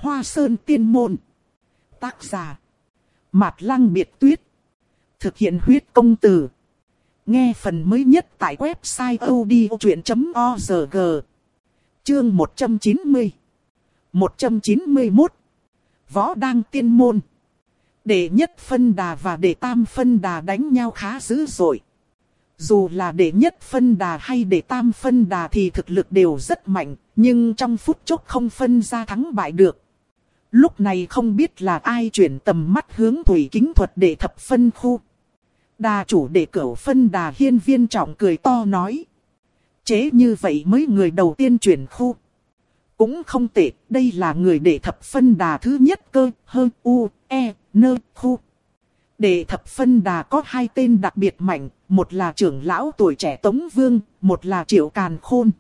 Hoa Sơn Tiên Môn. Tác giả Mạt Lăng Biệt Tuyết. Thực hiện huyết công từ. Nghe phần mới nhất tại website odchuyện.org. Chương 190 191 Võ Đăng Tiên Môn. Đệ nhất phân đà và đệ tam phân đà đánh nhau khá dữ dội. Dù là đệ nhất phân đà hay đệ tam phân đà thì thực lực đều rất mạnh, nhưng trong phút chốc không phân ra thắng bại được. Lúc này không biết là ai chuyển tầm mắt hướng Thủy Kính Thuật đệ thập phân khu. Đà chủ đệ cửu phân đà Hiên Viên Trọng cười to nói: chế như vậy mới người đầu tiên chuyển khu. Cũng không tệ, đây là người đệ thập phân đà thứ nhất cơ, hơn u, e, nơ, khu. Đệ thập phân đà có hai tên đặc biệt mạnh, một là trưởng lão tuổi trẻ Tống Vương, một là Triệu Càn Khôn.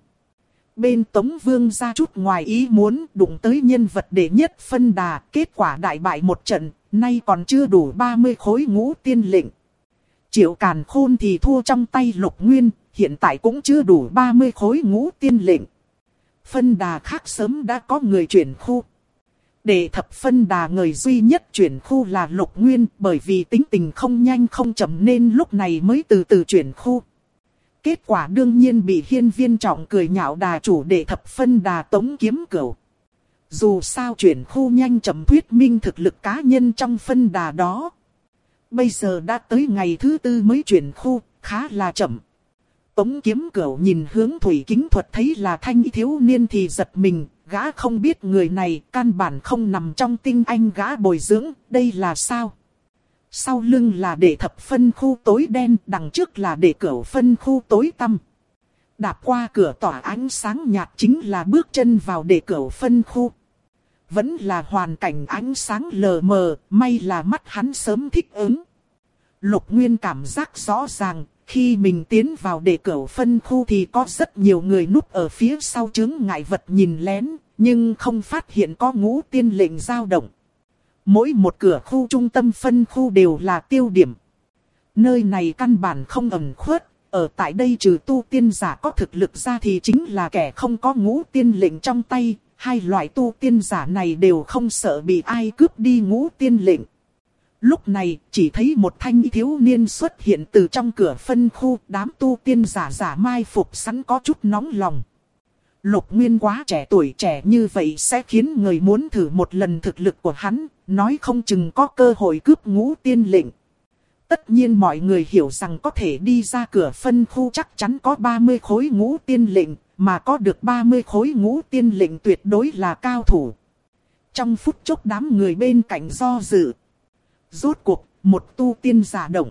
Bên Tống Vương ra chút ngoài ý muốn đụng tới nhân vật đệ nhất phân đà, kết quả đại bại một trận, nay còn chưa đủ 30 khối ngũ tiên lệnh. Triệu Càn Khôn thì thua trong tay Lục Nguyên, hiện tại cũng chưa đủ 30 khối ngũ tiên lệnh. Phân đà khác sớm đã có người chuyển khu. Đệ thập phân đà người duy nhất chuyển khu là Lục Nguyên, bởi vì tính tình không nhanh không chậm nên lúc này mới từ từ chuyển khu. Kết quả đương nhiên bị Hiên Viên Trọng cười nhạo đà chủ đệ thập phân đà Tống Kiếm Cửu. Dù sao chuyển khu nhanh chậm thuyết minh thực lực cá nhân trong phân đà đó. Bây giờ đã tới ngày thứ tư mới chuyển khu, khá là chậm. Tống Kiếm Cửu nhìn hướng Thủy Kính Thuật thấy là thanh thiếu niên thì giật mình, gã không biết người này căn bản không nằm trong tinh anh gã bồi dưỡng, đây là sao? Sau lưng là đệ thập phân khu tối đen, đằng trước là đệ cửu phân khu tối tăm. Đạp qua cửa tỏa ánh sáng nhạt chính là bước chân vào đệ cửu phân khu. Vẫn là hoàn cảnh ánh sáng lờ mờ, may là mắt hắn sớm thích ứng. Lục Nguyên cảm giác rõ ràng, khi mình tiến vào đệ cửu phân khu thì có rất nhiều người núp ở phía sau chướng ngại vật nhìn lén, nhưng không phát hiện có ngũ tiên lệnh dao động. Mỗi một cửa khu trung tâm phân khu đều là tiêu điểm. Nơi này căn bản không ẩn khuất, ở tại đây trừ tu tiên giả có thực lực ra thì chính là kẻ không có ngũ tiên lệnh trong tay. Hai loại tu tiên giả này đều không sợ bị ai cướp đi ngũ tiên lệnh. Lúc này chỉ thấy một thanh thiếu niên xuất hiện từ trong cửa phân khu, đám tu tiên giả giả mai phục sẵn có chút nóng lòng. Lục Nguyên quá trẻ tuổi trẻ như vậy sẽ khiến người muốn thử một lần thực lực của hắn, nói không chừng có cơ hội cướp ngũ tiên lệnh. Tất nhiên mọi người hiểu rằng có thể đi ra cửa phân khu chắc chắn có 30 khối ngũ tiên lệnh, mà có được 30 khối ngũ tiên lệnh tuyệt đối là cao thủ. Trong phút chốc đám người bên cạnh do dự. Rốt cuộc, một tu tiên giả động.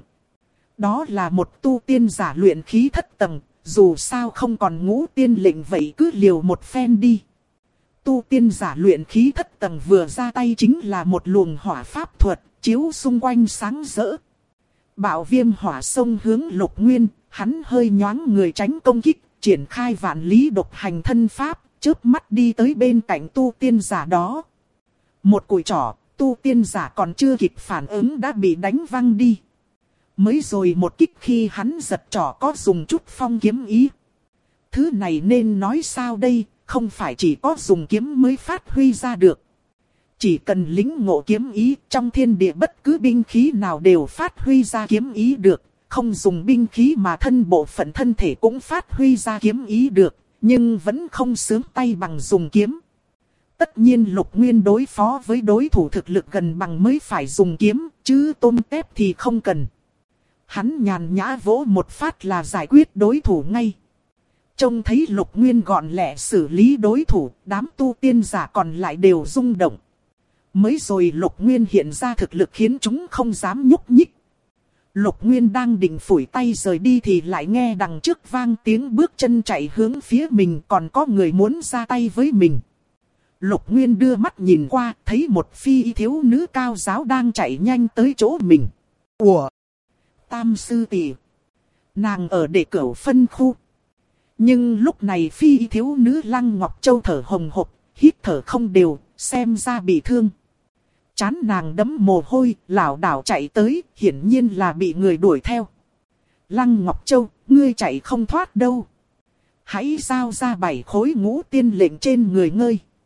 Đó là một tu tiên giả luyện khí thất tầng, dù sao không còn ngũ tiên lệnh vậy cứ liều một phen đi. Tu tiên giả luyện khí thất tầng vừa ra tay chính là một luồng hỏa pháp thuật, chiếu xung quanh sáng rỡ. Bạo viêm hỏa xông hướng Lục Nguyên, hắn hơi nhoáng người tránh công kích, triển khai vạn lý độc hành thân pháp, chớp mắt đi tới bên cạnh tu tiên giả đó. Một cùi trỏ, tu tiên giả còn chưa kịp phản ứng đã bị đánh văng đi. Mới rồi một kích khi hắn giật trỏ có dùng chút phong kiếm ý. Thứ này nên nói sao đây, không phải chỉ có dùng kiếm mới phát huy ra được. Chỉ cần lĩnh ngộ kiếm ý, trong thiên địa bất cứ binh khí nào đều phát huy ra kiếm ý được. Không dùng binh khí mà thân bộ phận thân thể cũng phát huy ra kiếm ý được, nhưng vẫn không sướng tay bằng dùng kiếm. Tất nhiên Lục Nguyên đối phó với đối thủ thực lực gần bằng mới phải dùng kiếm, chứ tôm tép thì không cần. Hắn nhàn nhã vỗ một phát là giải quyết đối thủ ngay. Trông thấy Lục Nguyên gọn lẹ xử lý đối thủ, đám tu tiên giả còn lại đều rung động. Mới rồi Lục Nguyên hiện ra thực lực khiến chúng không dám nhúc nhích. Lục Nguyên đang định phủi tay rời đi thì lại nghe đằng trước vang tiếng bước chân chạy hướng phía mình, còn có người muốn ra tay với mình. Lục Nguyên đưa mắt nhìn qua, thấy một phi thiếu nữ cao giáo đang chạy nhanh tới chỗ mình. Ủa? Tam sư tỷ. Nàng ở đệ cửu phân khu. Nhưng lúc này phi thiếu nữ Lăng Ngọc Châu thở hồng hộc, hít thở không đều, xem ra bị thương. Chán nàng đẫm mồ hôi, lảo đảo chạy tới, hiển nhiên là bị người đuổi theo. Lăng Ngọc Châu, ngươi chạy không thoát đâu. Hãy giao ra 7 khối ngũ tiên lệnh trên người ngươi.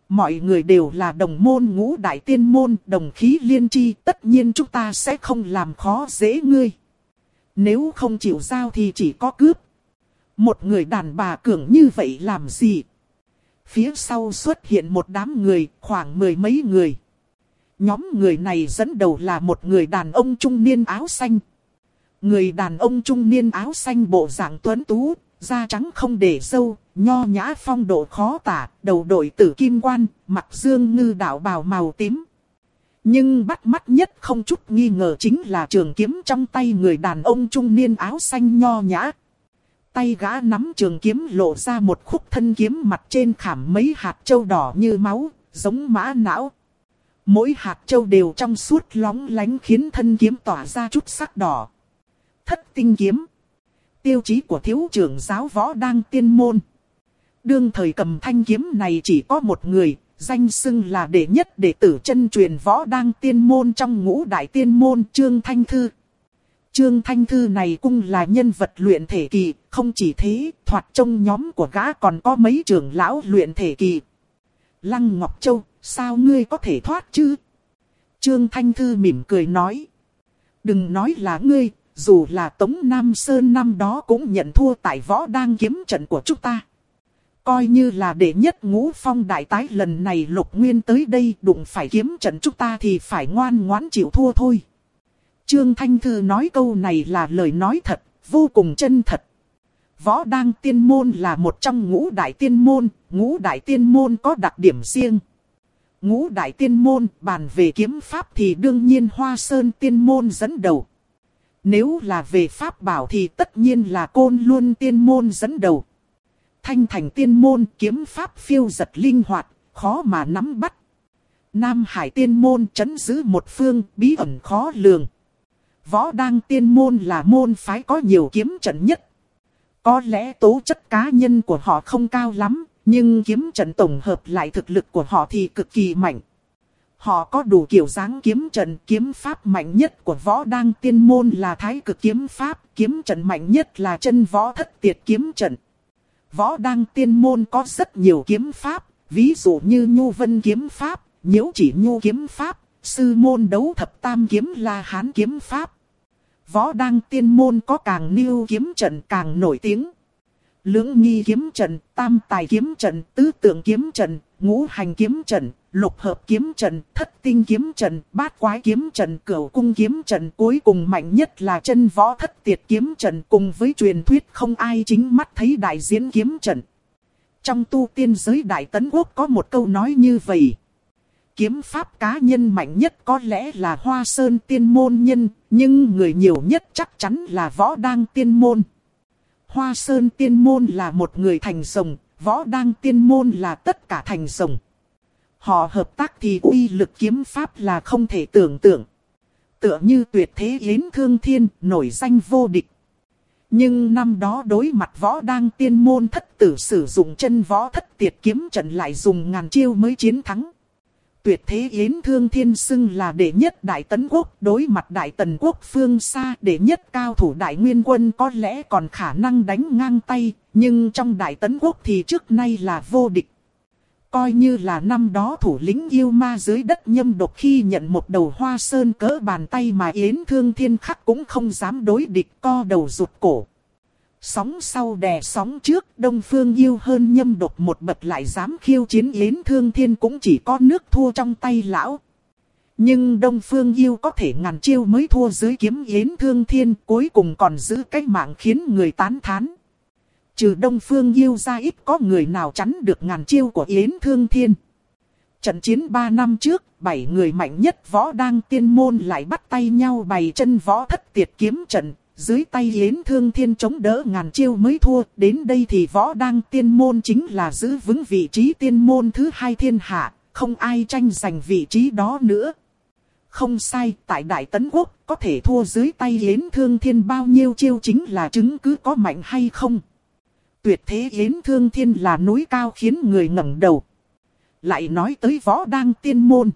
Mọi người đều là đồng môn ngũ đại tiên môn, đồng khí liên chi, tất nhiên chúng ta sẽ không làm khó dễ ngươi. Nếu không chịu giao thì chỉ có cướp. Một người đàn bà cường như vậy làm gì? Phía sau xuất hiện một đám người, khoảng 10 mấy người. Nhóm người này dẫn đầu là một người đàn ông trung niên áo xanh. Người đàn ông trung niên áo xanh bộ dạng tuấn tú, da trắng không để râu, nho nhã phong độ khó tả, đầu đội tử kim quan, mặc dương ngư đạo bào màu tím. Nhưng bắt mắt nhất không chút nghi ngờ chính là trường kiếm trong tay người đàn ông trung niên áo xanh nho nhã. Tay gã nắm trường kiếm lộ ra một khúc thân kiếm mặt trên khảm mấy hạt châu đỏ như máu, giống mã não. Mỗi hạt châu đều trong suốt lóng lánh khiến thân kiếm tỏa ra chút sắc đỏ. Thất tinh kiếm. Tiêu chí của thiếu trưởng giáo võ đang tiên môn. Đương thời cầm thanh kiếm này chỉ có một người, danh xưng là đệ nhất đệ tử chân truyền võ đang tiên môn trong ngũ đại tiên môn Trương Thanh Thư. Trương Thanh Thư này cũng là nhân vật luyện thể kỳ, không chỉ thế, thoạt trong nhóm của gã còn có mấy trưởng lão luyện thể kỳ. Lăng Ngọc Châu, sao ngươi có thể thoát chứ? Trương Thanh Thư mỉm cười nói. Đừng nói là ngươi, dù là Tống Nam Sơn năm đó cũng nhận thua tại võ đang kiếm trận của chúng ta. Coi như là đệ nhất ngũ phong đại tái lần này Lục Nguyên tới đây đụng phải kiếm trận chúng ta thì phải ngoan ngoãn chịu thua thôi. Trương Thanh Thư nói câu này là lời nói thật, vô cùng chân thật. Võ đang tiên môn là một trong ngũ đại tiên môn có đặc điểm riêng. Ngũ đại tiên môn bàn về kiếm pháp thì đương nhiên Hoa Sơn tiên môn dẫn đầu. Nếu là về pháp bảo thì tất nhiên là Côn Luân tiên môn dẫn đầu. Thanh Thành tiên môn kiếm pháp phiêu giật linh hoạt, khó mà nắm bắt. Nam Hải tiên môn trấn giữ một phương bí ẩn khó lường. Võ đang tiên môn là môn phái có nhiều kiếm trận nhất. Có lẽ tố chất cá nhân của họ không cao lắm, nhưng kiếm trận tổng hợp lại thực lực của họ thì cực kỳ mạnh. Họ có đủ kiểu dáng kiếm trận, kiếm pháp mạnh nhất của võ đang tiên môn là thái cực kiếm pháp, kiếm trận mạnh nhất là chân võ thất tiệt kiếm trận. Võ đang tiên môn có rất nhiều kiếm pháp, ví dụ như Nhu Vân kiếm pháp, Nhiễu Chỉ Nhu kiếm pháp, Sư môn đấu thập tam kiếm La Hán kiếm pháp. Võ đang tiên môn có càng nêu kiếm trận càng nổi tiếng. Lưỡng nghi kiếm trận, tam tài kiếm trận, tứ tượng kiếm trận, ngũ hành kiếm trận, lục hợp kiếm trận, thất tinh kiếm trận, bát quái kiếm trận, cửu cung kiếm trận, cuối cùng mạnh nhất là chân võ thất tiệt kiếm trận cùng với truyền thuyết không ai chính mắt thấy đại diễn kiếm trận. Trong tu tiên giới Đại Tấn Quốc có một câu nói như vậy. Kiếm pháp cá nhân mạnh nhất có lẽ là Hoa Sơn tiên môn nhân, nhưng người nhiều nhất chắc chắn là võ đang tiên môn. Hoa Sơn tiên môn là một người thành rồng, võ đang tiên môn là tất cả thành rồng. Họ hợp tác thì uy lực kiếm pháp là không thể tưởng tượng. Tựa như Tuyệt Thế Yến Thương Thiên, nổi danh vô địch. Nhưng năm đó đối mặt võ đang tiên môn thất tử sử dụng chân võ thất tiệt kiếm trận lại dùng ngàn chiêu mới chiến thắng. Tuyệt Thế Yến Thương Thiên xưng là đệ nhất Đại Tấn Quốc, đối mặt Đại Tần Quốc phương xa đệ nhất cao thủ Đại Nguyên Quân có lẽ còn khả năng đánh ngang tay, nhưng trong Đại Tấn Quốc thì trước nay là vô địch. Coi như là năm đó thủ lĩnh yêu ma dưới đất Nhâm Độc khi nhận một đầu Hoa Sơn cỡ bàn tay mà Yến Thương Thiên khắc cũng không dám đối địch, co đầu rụt cổ. Sóng sau đè sóng trước, Đông Phương Yêu hơn Nhâm Độc một bậc lại dám khiêu chiến Yến Thương Thiên cũng chỉ có nước thua trong tay lão. Nhưng Đông Phương Yêu có thể ngàn chiêu mới thua dưới kiếm Yến Thương Thiên, cuối cùng còn giữ cái mạng khiến người tán thán. Trừ Đông Phương Yêu ra ít có người nào chắn được ngàn chiêu của Yến Thương Thiên. Trận chiến 3 năm trước, 7 người mạnh nhất võ đang tiên môn lại bắt tay nhau bày chân võ thất tiệt kiếm trận. Dưới tay Yến Thương Thiên chống đỡ ngàn chiêu mới thua, đến đây thì võ đang tiên môn chính là giữ vững vị trí tiên môn thứ 2 thiên hạ, không ai tranh giành vị trí đó nữa. Không sai, tại Đại Tấn Quốc, có thể thua dưới tay Yến Thương Thiên bao nhiêu chiêu chính là chứng cứ có mạnh hay không. Tuyệt thế Yến Thương Thiên là núi cao khiến người ngẩng đầu. Lại nói tới võ đang tiên môn.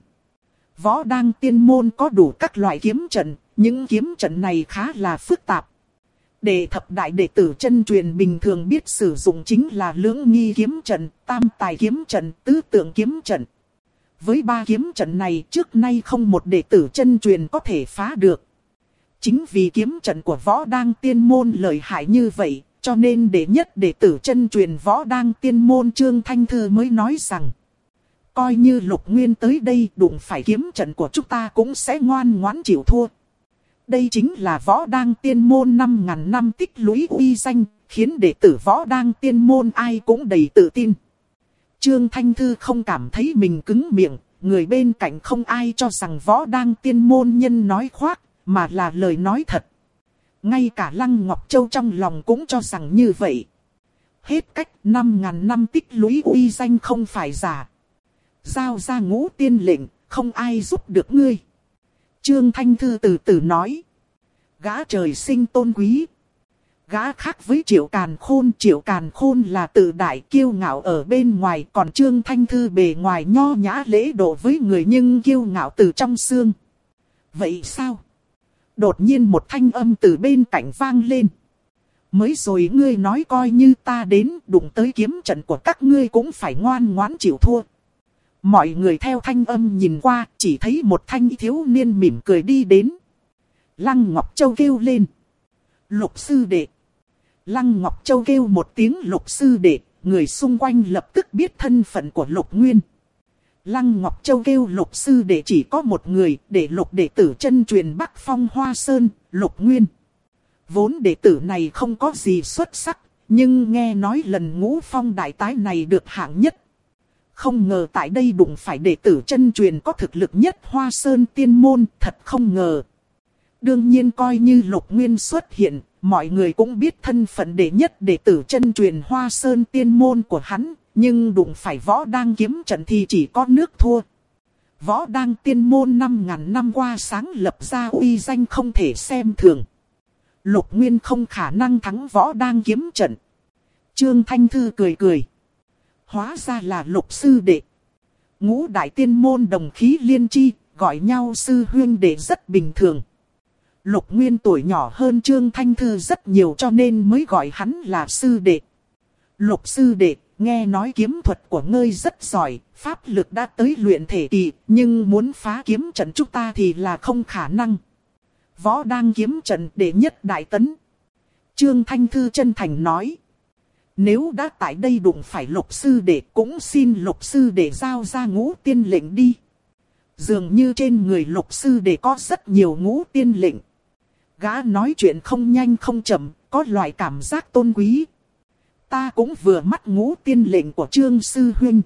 Võ đang tiên môn có đủ các loại kiếm trận, những kiếm trận này khá là phức tạp. Đệ thập đại đệ tử chân truyền bình thường biết sử dụng chính là lưỡng nghi kiếm trận, tam tài kiếm trận, tứ tượng kiếm trận. Với ba kiếm trận này trước nay không một đệ tử chân truyền có thể phá được. Chính vì kiếm trận của Võ Đang Tiên Môn lợi hại như vậy, cho nên đệ nhất đệ tử chân truyền Võ Đang Tiên Môn Trương Thanh Thư mới nói rằng, coi như Lục Nguyên tới đây đụng phải kiếm trận của chúng ta cũng sẽ ngoan ngoãn chịu thua. Đây chính là Võ Đang Tiên Môn 5.000 năm tích lũy uy danh, khiến đệ tử Võ Đang Tiên Môn ai cũng đầy tự tin. Trương Thanh Thư không cảm thấy mình cứng miệng, người bên cạnh không ai cho rằng Võ Đang Tiên Môn nhân nói khoác, mà là lời nói thật. Ngay cả Lăng Ngọc Châu trong lòng cũng cho rằng như vậy. Hết cách 5.000 năm tích lũy uy danh không phải giả. Giao ra Ngũ Tiên lệnh, không ai giúp được ngươi. Trương Thanh Thư từ từ nói. Gã trời sinh tôn quý. Gã khác với Triệu Càn Khôn. Triệu Càn Khôn là tự đại kiêu ngạo ở bên ngoài. Còn Trương Thanh Thư bề ngoài nho nhã lễ độ với người nhưng kiêu ngạo từ trong xương. Vậy sao? Đột nhiên một thanh âm từ bên cạnh vang lên. Mới rồi ngươi nói coi như ta đến đụng tới kiếm trận của các ngươi cũng phải ngoan ngoãn chịu thua. Mọi người theo thanh âm nhìn qua, chỉ thấy một thanh thiếu niên mỉm cười đi đến. Lăng Ngọc Châu kêu lên. Lục sư đệ. Lăng Ngọc Châu kêu một tiếng lục sư đệ, người xung quanh lập tức biết thân phận của Lục Nguyên. Lăng Ngọc Châu kêu Lục sư đệ chỉ có một người, để Lục đệ tử chân truyền Bắc Phong Hoa Sơn, Lục Nguyên. Vốn đệ tử này không có gì xuất sắc, nhưng nghe nói lần Ngũ Phong đại tái này được hạng nhất. Không ngờ tại đây đụng phải đệ tử chân truyền có thực lực nhất Hoa Sơn Tiên Môn, thật không ngờ. Đương nhiên coi như Lục Nguyên xuất hiện, mọi người cũng biết thân phận đệ nhất đệ tử chân truyền Hoa Sơn Tiên Môn của hắn, nhưng đụng phải Võ Đang kiếm trận thì chỉ có nước thua. Võ Đang Tiên Môn 5.000 năm qua sáng lập ra uy danh không thể xem thường. Lục Nguyên không khả năng thắng Võ Đang kiếm trận. Trương Thanh Thư cười cười. Hóa ra là Lục sư đệ. Ngũ đại tiên môn đồng khí liên chi, gọi nhau sư huynh đệ rất bình thường. Lục Nguyên tuổi nhỏ hơn Trương Thanh Thư rất nhiều cho nên mới gọi hắn là sư đệ. Lục sư đệ, nghe nói kiếm thuật của ngươi rất giỏi, pháp lực đã tới luyện thể kỳ, nhưng muốn phá kiếm trận chúng ta thì là không khả năng. Võ Đang kiếm trận đệ nhất đại tấn. Trương Thanh Thư chân thành nói. Nếu đã tại đây đụng phải Lục sư đệ cũng xin Lục sư đệ giao ra Ngũ Tiên lệnh đi. Dường như trên người Lục sư đệ có rất nhiều Ngũ Tiên lệnh. Gã nói chuyện không nhanh không chậm, có loại cảm giác tôn quý. Ta cũng vừa mắt Ngũ Tiên lệnh của Trương sư huynh.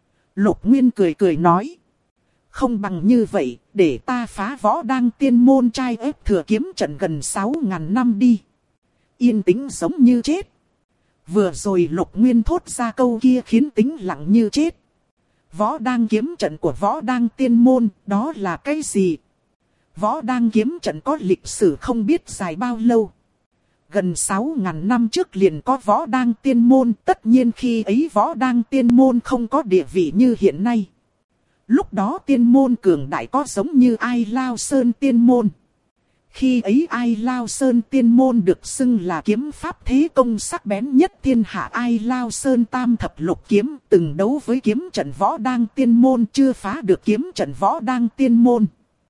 Lục Nguyên cười cười nói. Không bằng như vậy, để ta phá Võ Đang Tiên Môn trai ép thừa kiếm trận gần 6.000 năm đi. Yên tĩnh giống như chết. Vừa rồi Lục Nguyên thốt ra câu kia khiến tĩnh lặng như chết. Võ Đang kiếm trận của Võ Đang Tiên Môn, đó là cái gì? Võ Đang kiếm trận có lịch sử không biết dài bao lâu. Gần 6.000 năm trước liền có Võ Đang Tiên Môn, tất nhiên khi ấy Võ Đang Tiên Môn không có địa vị như hiện nay. Lúc đó Tiên Môn cường đại có giống như Ai Lao Sơn Tiên Môn. Khi ấy Ai Lao Sơn Tiên Môn được xưng là kiếm pháp thế công sắc bén nhất thiên hạ. Ai Lao Sơn Tam Thập Lục Kiếm từng đấu với kiếm trận Võ Đang Tiên Môn chưa phá được kiếm trận Võ Đang Tiên Môn.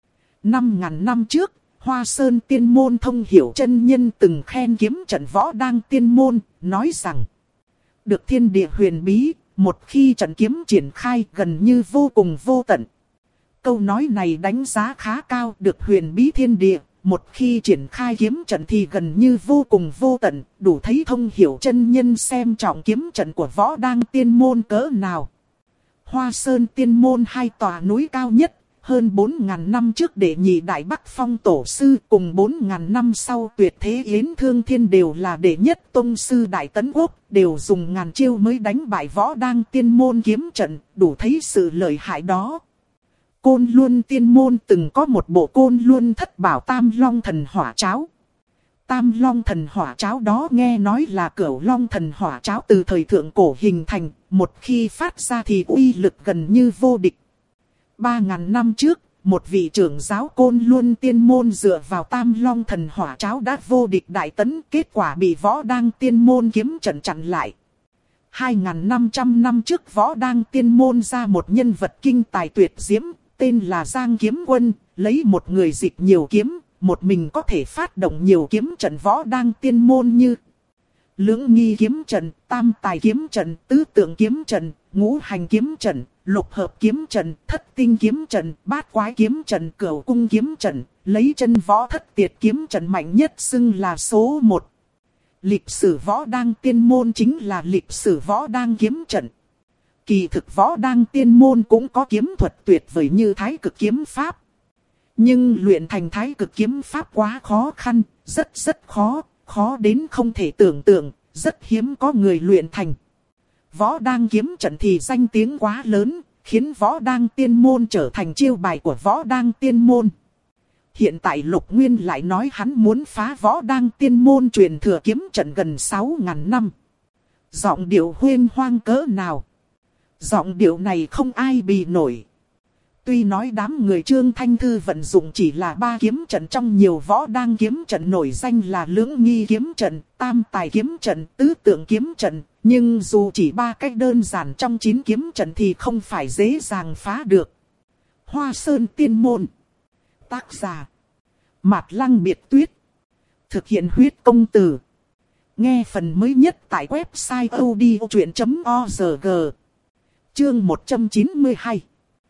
5.000 năm trước, Hoa Sơn Tiên Môn thông hiểu chân nhân từng khen kiếm trận Võ Đang Tiên Môn, nói rằng được thiên địa huyền bí, một khi trận kiếm triển khai gần như vô cùng vô tận. Câu nói này đánh giá khá cao, được huyền bí thiên địa. Một khi triển khai kiếm trận thì gần như vô cùng vô tận, đủ thấy thông hiểu chân nhân xem trọng kiếm trận của Võ Đang Tiên Môn cỡ nào. Hoa Sơn Tiên Môn hai tòa núi cao nhất, hơn 4.000 năm trước đệ nhị Đại Bắc Phong tổ sư cùng 4.000 năm sau Tuyệt Thế Yến Thương Thiên đều là đệ nhất tông sư Đại Tấn Quốc, đều dùng ngàn chiêu mới đánh bại Võ Đang Tiên Môn kiếm trận, đủ thấy sự lợi hại đó. Côn Luân Tiên Môn từng có một bộ Côn Luân thất bảo Tam Long Thần Hỏa Cháo. Tam Long Thần Hỏa Cháo đó nghe nói là Cửu Long Thần Hỏa Cháo từ thời thượng cổ hình thành, một khi phát ra thì uy lực gần như vô địch. 3.000 năm trước, một vị trưởng giáo Côn Luân tiên môn dựa vào Tam Long thần hỏa cháo đã vô địch đại tấn, kết quả bị Võ Đang tiên môn kiếm trận chặn lại. 2.500 năm trước Võ Đang tiên môn ra một nhân vật kinh tài tuyệt diễm, tên là Giang Kiếm Quân, lấy một người dịch nhiều kiếm, một mình có thể phát động nhiều kiếm trận Võ Đang tiên môn như Lưỡng Nghi kiếm trận, Tam Tài kiếm trận, Tứ Tượng kiếm trận, Ngũ Hành kiếm trận, Lục Hợp kiếm trận, Thất Tinh kiếm trận, Bát Quái kiếm trận, Cửu Cung kiếm trận, lấy chân võ thất tiệt kiếm trận mạnh nhất xưng là số 1. Lịch sử Võ Đang tiên môn chính là lịch sử Võ Đang kiếm trận. Kỳ thực Võ Đang tiên môn cũng có kiếm thuật tuyệt vời như Thái Cực kiếm pháp. Nhưng luyện thành Thái Cực kiếm pháp quá khó khăn, rất khó, khó đến không thể tưởng tượng, rất hiếm có người luyện thành. Võ Đang kiếm trận thì danh tiếng quá lớn, khiến Võ Đang tiên môn trở thành chiêu bài của Võ Đang tiên môn. Hiện tại Lục Nguyên lại nói hắn muốn phá Võ Đang tiên môn truyền thừa kiếm trận gần 6.000 năm. Giọng điệu huyên hoang cỡ nào. Giọng điệu này không ai bì nổi. Tuy nói đám người Trương Thanh Thư vận dụng chỉ là 3 kiếm trận trong nhiều Võ Đang kiếm trận nổi danh là Lưỡng Nghi kiếm trận, Tam Tài kiếm trận, Tứ Tượng kiếm trận. Nhưng dù chỉ 3 cách đơn giản trong 9 kiếm trận thì không phải dễ dàng phá được. Hoa Sơn tiên môn. Tác giả Mạt Lăng Biệt Tuyết. Thực hiện huyết công từ. Nghe phần mới nhất tại website odchuyện.org. Chương 192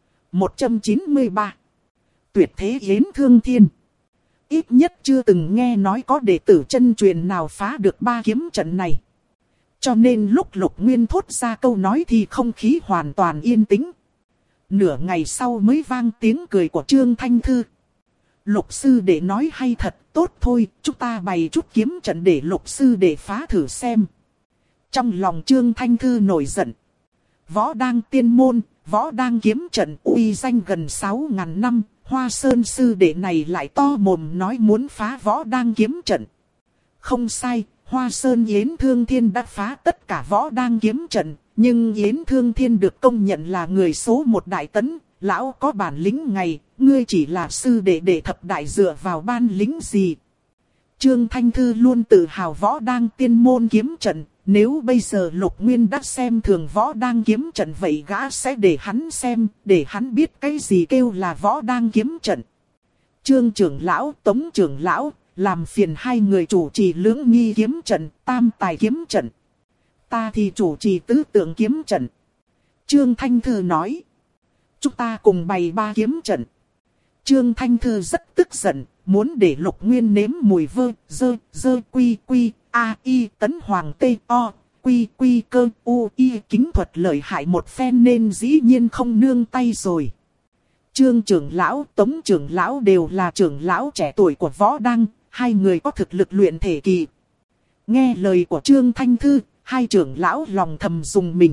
193. Tuyệt thế Yến Thương Thiên. Ít nhất chưa từng nghe nói có đệ tử chân truyền nào phá được 3 kiếm trận này. Cho nên lúc Lục Nguyên thốt ra câu nói thì không khí hoàn toàn yên tĩnh. Nửa ngày sau mới vang tiếng cười của Trương Thanh Thư. Lục sư đệ nói hay thật, tốt thôi, chúng ta bày chút kiếm trận để Lục sư đệ phá thử xem. Trong lòng Trương Thanh Thư nổi giận. Võ Đang tiên môn, Võ Đang kiếm trận uy danh gần 6.000 năm, Hoa Sơn sư đệ này lại to mồm nói muốn phá Võ Đang kiếm trận. Không sai, Hoa Sơn Yến Thương Thiên đã phá tất cả Võ Đang kiếm trận, nhưng Yến Thương Thiên được công nhận là người số 1 đại tấn, lão có bản lĩnh ngày, ngươi chỉ là sư đệ đệ thập đại dựa vào ban lĩnh gì. Trương Thanh Thư luôn tự hào Võ Đang tiên môn kiếm trận, nếu bây giờ Lục Nguyên đã xem thường Võ Đang kiếm trận vậy gã sẽ để hắn xem, để hắn biết cái gì kêu là Võ Đang kiếm trận. Trương trưởng lão, Tống trưởng lão, làm phiền hai người chủ trì Lưỡng Nghi kiếm trận, Tam Tài kiếm trận. Ta thì chủ trì Tứ Tượng kiếm trận. Trương Thanh Thư nói. Chúng ta cùng bày 3 kiếm trận. Trương Thanh Thư rất tức giận, muốn để Lục Nguyên nếm mùi dơ quy a i tấn hoàng t o quy cơ u y kính thuật lợi hại một phen nên dĩ nhiên không nương tay rồi. Trương trưởng lão, Tống trưởng lão đều là trưởng lão trẻ tuổi của Võ Đang, hai người có thực lực luyện thể kỳ. Nghe lời của Trương Thanh Thư, hai trưởng lão lòng thầm dùng mình.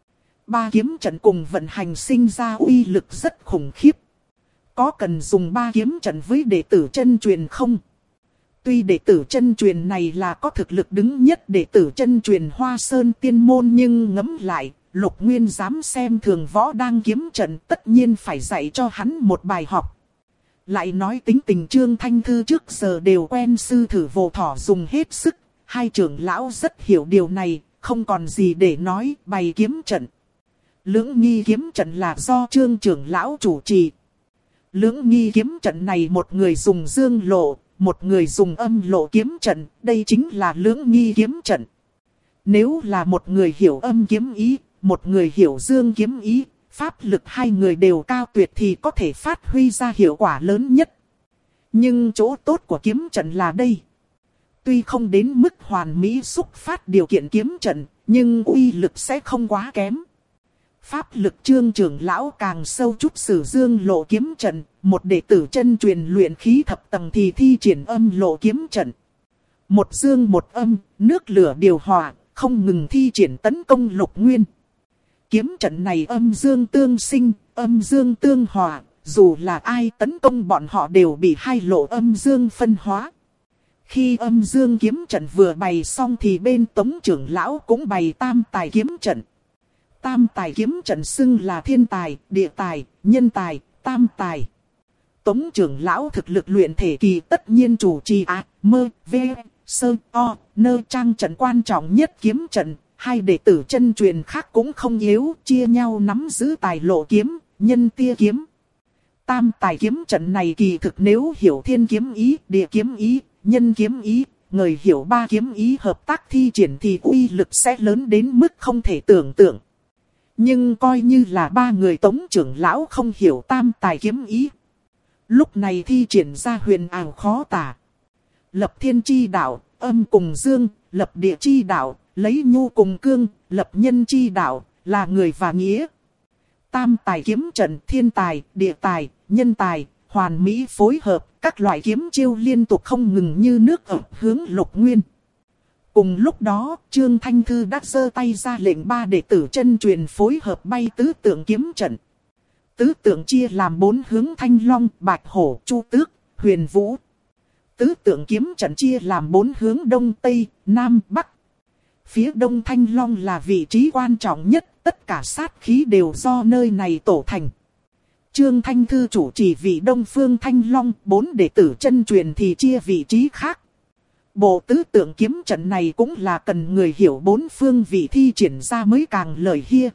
3 kiếm trận cùng vận hành sinh ra uy lực rất khủng khiếp. Có cần dùng 3 kiếm trận với đệ tử chân truyền không? Tuy đệ tử chân truyền này là có thực lực đứng nhất đệ tử chân truyền Hoa Sơn tiên môn nhưng ngẫm lại, Lục Nguyên dám xem thường Võ Đang kiếm trận tất nhiên phải dạy cho hắn một bài học. Lại nói tính tình Trương Thanh Thư trước giờ đều quen sư thử vô thỏ dùng hết sức, hai trưởng lão rất hiểu điều này, không còn gì để nói, bày kiếm trận. Lưỡng Nghi kiếm trận là do Trương trưởng lão chủ trì. Lưỡng Nghi kiếm trận này một người dùng dương lộ, một người dùng âm lộ kiếm trận, đây chính là Lưỡng Nghi kiếm trận. Nếu là một người hiểu âm kiếm ý, một người hiểu dương kiếm ý, pháp lực hai người đều cao tuyệt thì có thể phát huy ra hiệu quả lớn nhất. Nhưng chỗ tốt của kiếm trận là đây. Tuy không đến mức hoàn mỹ xúc phát điều kiện kiếm trận, nhưng uy lực sẽ không quá kém. Pháp lực Trương trưởng lão càng sâu chút sử dương lộ kiếm trận, một đệ tử chân truyền luyện khí thập tầng thì thi triển âm lộ kiếm trận. Một dương một âm, nước lửa điều hòa, không ngừng thi triển tấn công Lục Nguyên. Kiếm trận này âm dương tương sinh, âm dương tương hòa, dù là ai tấn công bọn họ đều bị hai lộ âm dương phân hóa. Khi âm dương kiếm trận vừa bày xong thì bên Tống trưởng lão cũng bày Tam Tài kiếm trận. Tam Tài kiếm trận xưng là thiên tài, địa tài, nhân tài, tam tài. Tống trưởng lão thực lực luyện thể kỳ tất nhiên chủ trì trang trận quan trọng nhất kiếm trận. Hai đệ tử chân truyền khác cũng không yếu, chia nhau nắm giữ tài lộ kiếm, nhân tia kiếm. Tam tài kiếm trận này kỳ thực nếu hiểu thiên kiếm ý, địa kiếm ý, nhân kiếm ý, người hiểu ba kiếm ý hợp tác thi triển thì uy lực sẽ lớn đến mức không thể tưởng tượng. Nhưng coi như là ba người Tống trưởng lão không hiểu tam tài kiếm ý. Lúc này thi triển ra huyền ảo khó tả. Lập thiên chi đạo, âm cùng dương, lập địa chi đạo, lấy nhu cùng cương, lập nhân chi đạo, là người và nghĩa. Tam tài kiếm trận, thiên tài, địa tài, nhân tài, hoàn mỹ phối hợp, các loại kiếm chiêu liên tục không ngừng như nước ập hướng Lục Nguyên. Cùng lúc đó, Trương Thanh Thư đã giơ tay ra lệnh ba đệ tử chân truyền phối hợp bay tứ tượng kiếm trận. Tứ tượng chia làm 4 hướng: Thanh Long, Bạch Hổ, Chu Tước, Huyền Vũ. Tứ tượng kiếm trận chia làm 4 hướng: Đông, Tây, Nam, Bắc. Phía Đông Thanh Long là vị trí quan trọng nhất, tất cả sát khí đều do nơi này tổ thành. Trương Thanh Thư chủ trì vị Đông Phương Thanh Long, 4 đệ tử chân truyền thì chia vị trí khác. Bộ tứ tượng kiếm trận này cũng là cần người hiểu 4 phương vị thi triển ra mới càng lợi hia.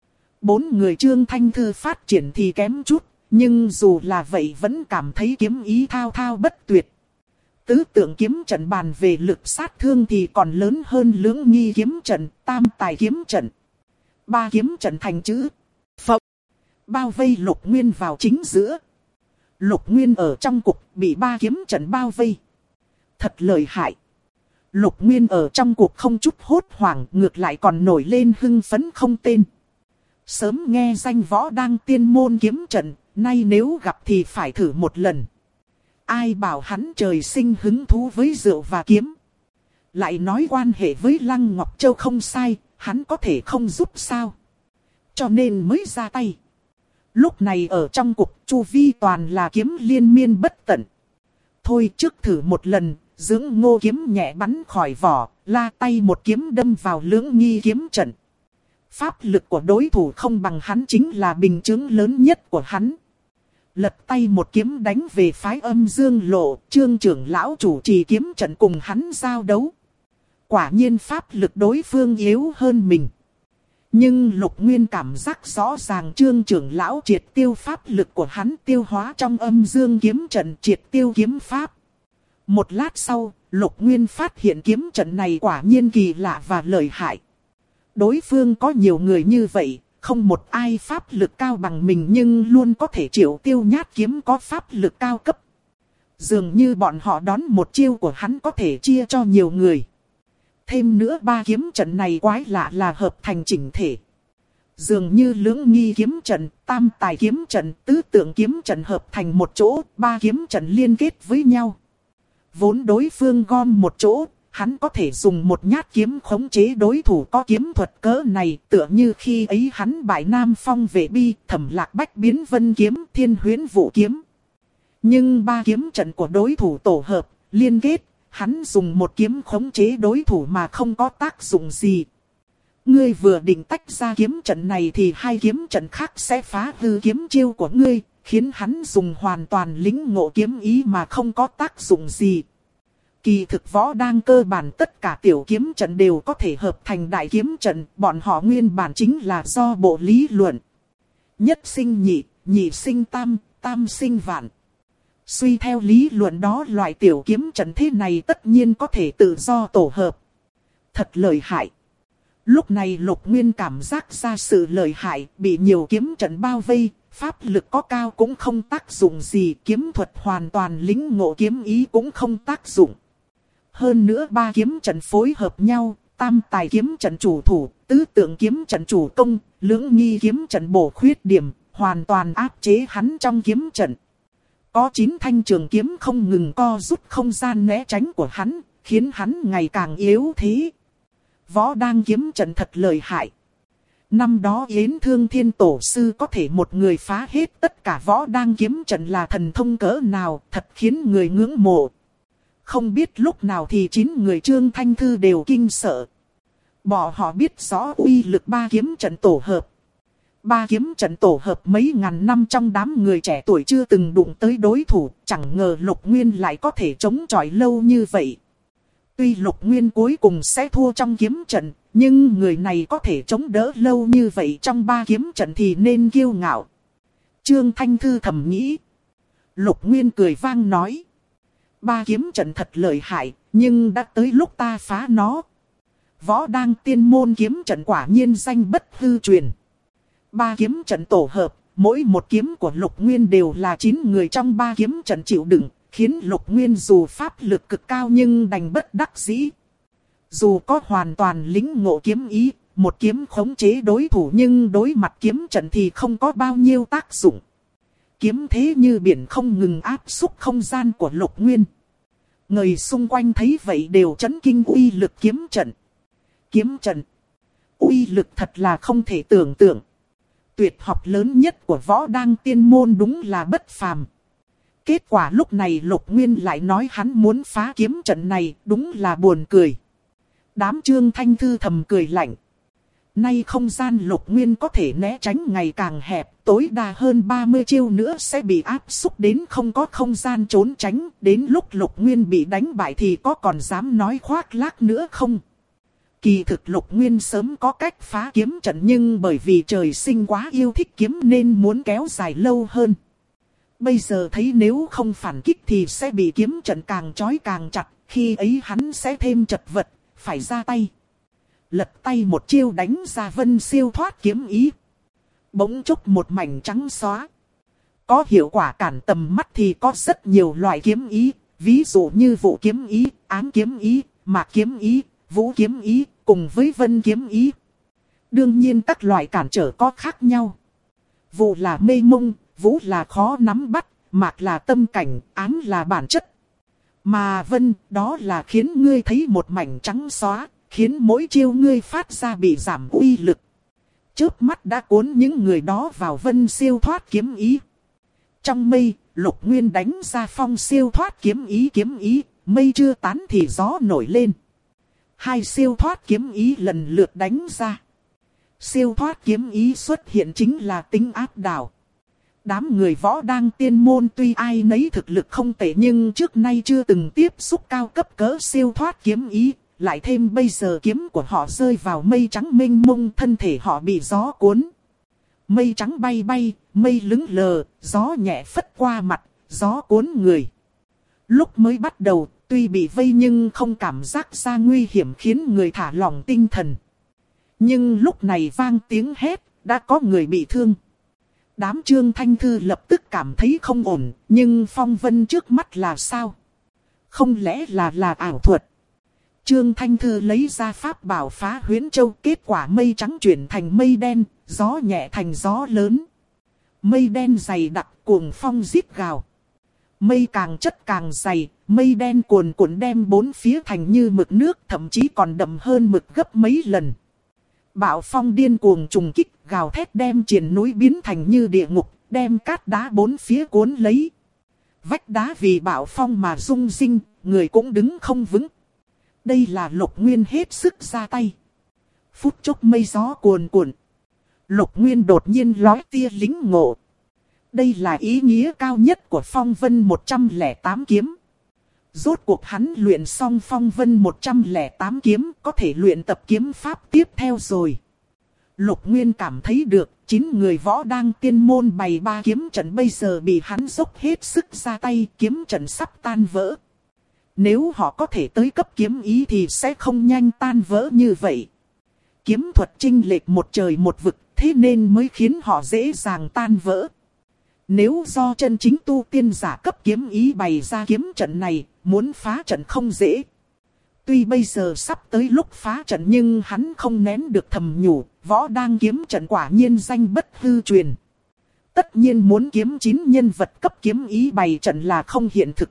4 người Trương Thanh Thư phát triển thì kém chút, nhưng dù là vậy vẫn cảm thấy kiếm ý thao thao bất tuyệt. Tứ tượng kiếm trận bàn về lực sát thương thì còn lớn hơn Lưỡng Nghi kiếm trận, Tam tài kiếm trận. 3 kiếm trận thành chữ Phật, bao vây Lục Nguyên vào chính giữa. Lục Nguyên ở trong cục bị 3 kiếm trận bao vây. Thật lợi hại. Lục Nguyên ở trong cuộc không chút hốt hoảng, ngược lại còn nổi lên hưng phấn không tên. Sớm nghe danh võ đang tiên môn kiếm trận, nay nếu gặp thì phải thử một lần. Ai bảo hắn trời sinh hứng thú với rượu và kiếm. Lại nói quan hệ với Lăng Ngọc Châu không sai, hắn có thể không giúp sao. Cho nên mới ra tay. Lúc này ở trong cục chu vi toàn là kiếm liên miên bất tận. Thôi trước thử một lần. Dưỡng Ngô kiếm nhẹ bắn khỏi vỏ, la tay một kiếm đâm vào Lưỡng Nghi kiếm trận. Pháp lực của đối thủ không bằng hắn chính là bình chứng lớn nhất của hắn. Lật tay một kiếm đánh về phái Âm Dương Lộ, Trương trưởng lão chủ trì kiếm trận cùng hắn giao đấu. Quả nhiên pháp lực đối phương yếu hơn mình. Nhưng Lục Nguyên cảm giác rõ ràng Trương trưởng lão triệt tiêu pháp lực của hắn, tiêu hóa trong Âm Dương kiếm trận, triệt tiêu kiếm pháp. Một lát sau, Lục Nguyên phát hiện kiếm trận này quả nhiên kỳ lạ và lợi hại. Đối phương có nhiều người như vậy, không một ai pháp lực cao bằng mình nhưng luôn có thể triệu tiêu nhát kiếm có pháp lực cao cấp. Dường như bọn họ đón một chiêu của hắn có thể chia cho nhiều người. Thêm nữa 3 kiếm trận này quái lạ là hợp thành chỉnh thể. Dường như Lưỡng Nghi kiếm trận, Tam tài kiếm trận, Tứ tượng kiếm trận hợp thành một chỗ, 3 kiếm trận liên kết với nhau. Vốn đối phương gom một chỗ, hắn có thể dùng một nhát kiếm khống chế đối thủ có kiếm thuật cỡ này, tựa như khi ấy hắn bại Nam Phong Vệ Bi, Thẩm Lạc Bách biến Vân kiếm, Thiên Huyễn Vũ kiếm. Nhưng 3 kiếm trận của đối thủ tổ hợp, liên kết, hắn dùng một kiếm khống chế đối thủ mà không có tác dụng gì. Ngươi vừa định tách ra kiếm trận này thì 2 kiếm trận khác sẽ phá hư kiếm chiêu của ngươi, khiến hắn dùng hoàn toàn lĩnh ngộ kiếm ý mà không có tác dụng gì. Kỳ thực võ đang cơ bản tất cả tiểu kiếm trận đều có thể hợp thành đại kiếm trận, bọn họ nguyên bản chính là do bộ lý luận. Nhất sinh nhị, nhị sinh tam, tam sinh vạn. Suy theo lý luận đó loại tiểu kiếm trận thế này tất nhiên có thể tự do tổ hợp. Thật lợi hại. Lúc này Lục Nguyên cảm giác ra sự lợi hại, bị nhiều kiếm trận bao vây. Pháp lực có cao cũng không tác dụng gì, kiếm thuật hoàn toàn lĩnh ngộ kiếm ý cũng không tác dụng. Hơn nữa 3 kiếm trận phối hợp nhau, Tam tài kiếm trận chủ thủ, Tứ tượng kiếm trận chủ công, Lưỡng Nghi kiếm trận bổ khuyết điểm, hoàn toàn áp chế hắn trong kiếm trận. Có 9 thanh trường kiếm không ngừng co rút không gian né tránh của hắn, khiến hắn ngày càng yếu thế. Võ đang kiếm trận thật lợi hại. Năm đó Yến Thương Thiên Tổ Sư có thể một người phá hết tất cả võ đang kiếm trận là thần thông cỡ nào, thật khiến người ngưỡng mộ. Không biết lúc nào thì 9 người Trương Thanh Thư đều kinh sợ. Bọn họ biết rõ uy lực 3 kiếm trận tổ hợp. Ba kiếm trận tổ hợp mấy ngàn năm trong đám người trẻ tuổi chưa từng đụng tới đối thủ, chẳng ngờ Lục Nguyên lại có thể chống chọi lâu như vậy. Tuy Lục Nguyên cuối cùng sẽ thua trong kiếm trận, nhưng người này có thể chống đỡ lâu như vậy trong ba kiếm trận thì nên kiêu ngạo. Trương Thanh Thư thầm nghĩ. Lục Nguyên cười vang nói. Ba kiếm trận thật lợi hại, nhưng đã tới lúc ta phá nó. Võ Đang Tiên môn kiếm trận quả nhiên danh bất hư truyền. Ba kiếm trận tổ hợp, mỗi một kiếm của Lục Nguyên đều là 9 người trong ba kiếm trận chịu đựng, khiến Lục Nguyên dù pháp lực cực cao nhưng đành bất đắc dĩ. Dù có hoàn toàn lĩnh ngộ kiếm ý, một kiếm khống chế đối thủ nhưng đối mặt kiếm trận thì không có bao nhiêu tác dụng. Kiếm thế như biển không ngừng áp xúc không gian của Lục Nguyên. Người xung quanh thấy vậy đều chấn kinh uy lực kiếm trận. Kiếm trận, uy lực thật là không thể tưởng tượng. Tuyệt học lớn nhất của Võ Đang Tiên môn đúng là bất phàm. Kết quả lúc này Lục Nguyên lại nói hắn muốn phá kiếm trận này, đúng là buồn cười. Đám Trương Thanh Thư thầm cười lạnh. Nay không gian Lục Nguyên có thể né tránh ngày càng hẹp, tối đa hơn 30 chiêu nữa sẽ bị áp xúc đến không có không gian trốn tránh. Đến lúc Lục Nguyên bị đánh bại thì có còn dám nói khoác lác nữa không? Kỳ thực Lục Nguyên sớm có cách phá kiếm trận nhưng bởi vì trời sinh quá yêu thích kiếm nên muốn kéo dài lâu hơn. Bây giờ thấy nếu không phản kích thì sẽ bị kiếm trận càng trói càng chặt, khi ấy hắn sẽ thêm chật vật, phải ra tay. Lật tay một chiêu đánh ra vân siêu thoát kiếm ý. Bỗng chốc một mảnh trắng xóa. Có hiệu quả cản tầm mắt thì có rất nhiều loại kiếm ý, ví dụ như vụ kiếm ý, ám kiếm ý, mạc kiếm ý, vũ kiếm ý, cùng với vân kiếm ý. Đương nhiên các loại cản trở có khác nhau. Vụ là mê mông, vũ là khó nắm bắt, mạc là tâm cảnh, ám là bản chất. Mà vân, đó là khiến ngươi thấy một mảnh trắng xóa, khiến mỗi chiêu ngươi phát ra bị giảm uy lực. Chớp mắt đã cuốn những người đó vào vân siêu thoát kiếm ý. Trong mây, Lục Nguyên đánh ra phong siêu thoát kiếm ý, mây chưa tán thì gió nổi lên. Hai siêu thoát kiếm ý lần lượt đánh ra. Siêu thoát kiếm ý xuất hiện chính là tính áp đảo. Đám người Võ Đang Tiên môn tuy ai nấy thực lực không tệ nhưng trước nay chưa từng tiếp xúc cao cấp cỡ siêu thoát kiếm ý. Lại thêm bây giờ kiếm của họ rơi vào mây trắng mênh mông, thân thể họ bị gió cuốn. Mây trắng bay bay, mây lững lờ, gió nhẹ phất qua mặt, gió cuốn người. Lúc mới bắt đầu, tuy bị vây nhưng không cảm giác ra nguy hiểm khiến người thả lỏng tinh thần. Nhưng lúc này vang tiếng hét, đã có người bị thương. Đám Trương Thanh Thư lập tức cảm thấy không ổn, nhưng phong vân trước mắt là sao? Không lẽ là ảo thuật? Trương Thanh Thư lấy ra pháp bảo phá huyễn châu, kết quả mây trắng chuyển thành mây đen, gió nhẹ thành gió lớn. Mây đen dày đặc cuồng phong rít gào. Mây càng chất càng dày, mây đen cuồn cuộn đem bốn phía thành như mực nước, thậm chí còn đậm hơn mực gấp mấy lần. Bạo phong điên cuồng trùng kích, gào thét đem triền núi biến thành như địa ngục, đem cát đá bốn phía cuốn lấy. Vách đá vì bạo phong mà rung rinh, người cũng đứng không vững. Đây là Lục Nguyên hết sức ra tay. Phút chốc mây gió cuồn cuộn. Lục Nguyên đột nhiên lóe tia lính ngộ. Đây là ý nghĩa cao nhất của phong vân 108 kiếm. Rốt cuộc hắn luyện xong phong vân 108 kiếm, có thể luyện tập kiếm pháp tiếp theo rồi. Lục Nguyên cảm thấy được, 9 người Võ Đang Tiên môn bày ba kiếm trận bây giờ bị hắn dốc hết sức ra tay, kiếm trận sắp tan vỡ. Nếu họ có thể tới cấp kiếm ý thì sẽ không nhanh tan vỡ như vậy. Kiếm thuật chênh lệch một trời một vực, thế nên mới khiến họ dễ dàng tan vỡ. Nếu do chân chính tu tiên giả cấp kiếm ý bày ra kiếm trận này, muốn phá trận không dễ. Tuy bây giờ sắp tới lúc phá trận nhưng hắn không nén được thầm nhủ, Võ Đang kiếm trận quả nhiên danh bất hư truyền. Tất nhiên muốn kiếm 9 nhân vật cấp kiếm ý bày trận là không hiện thực.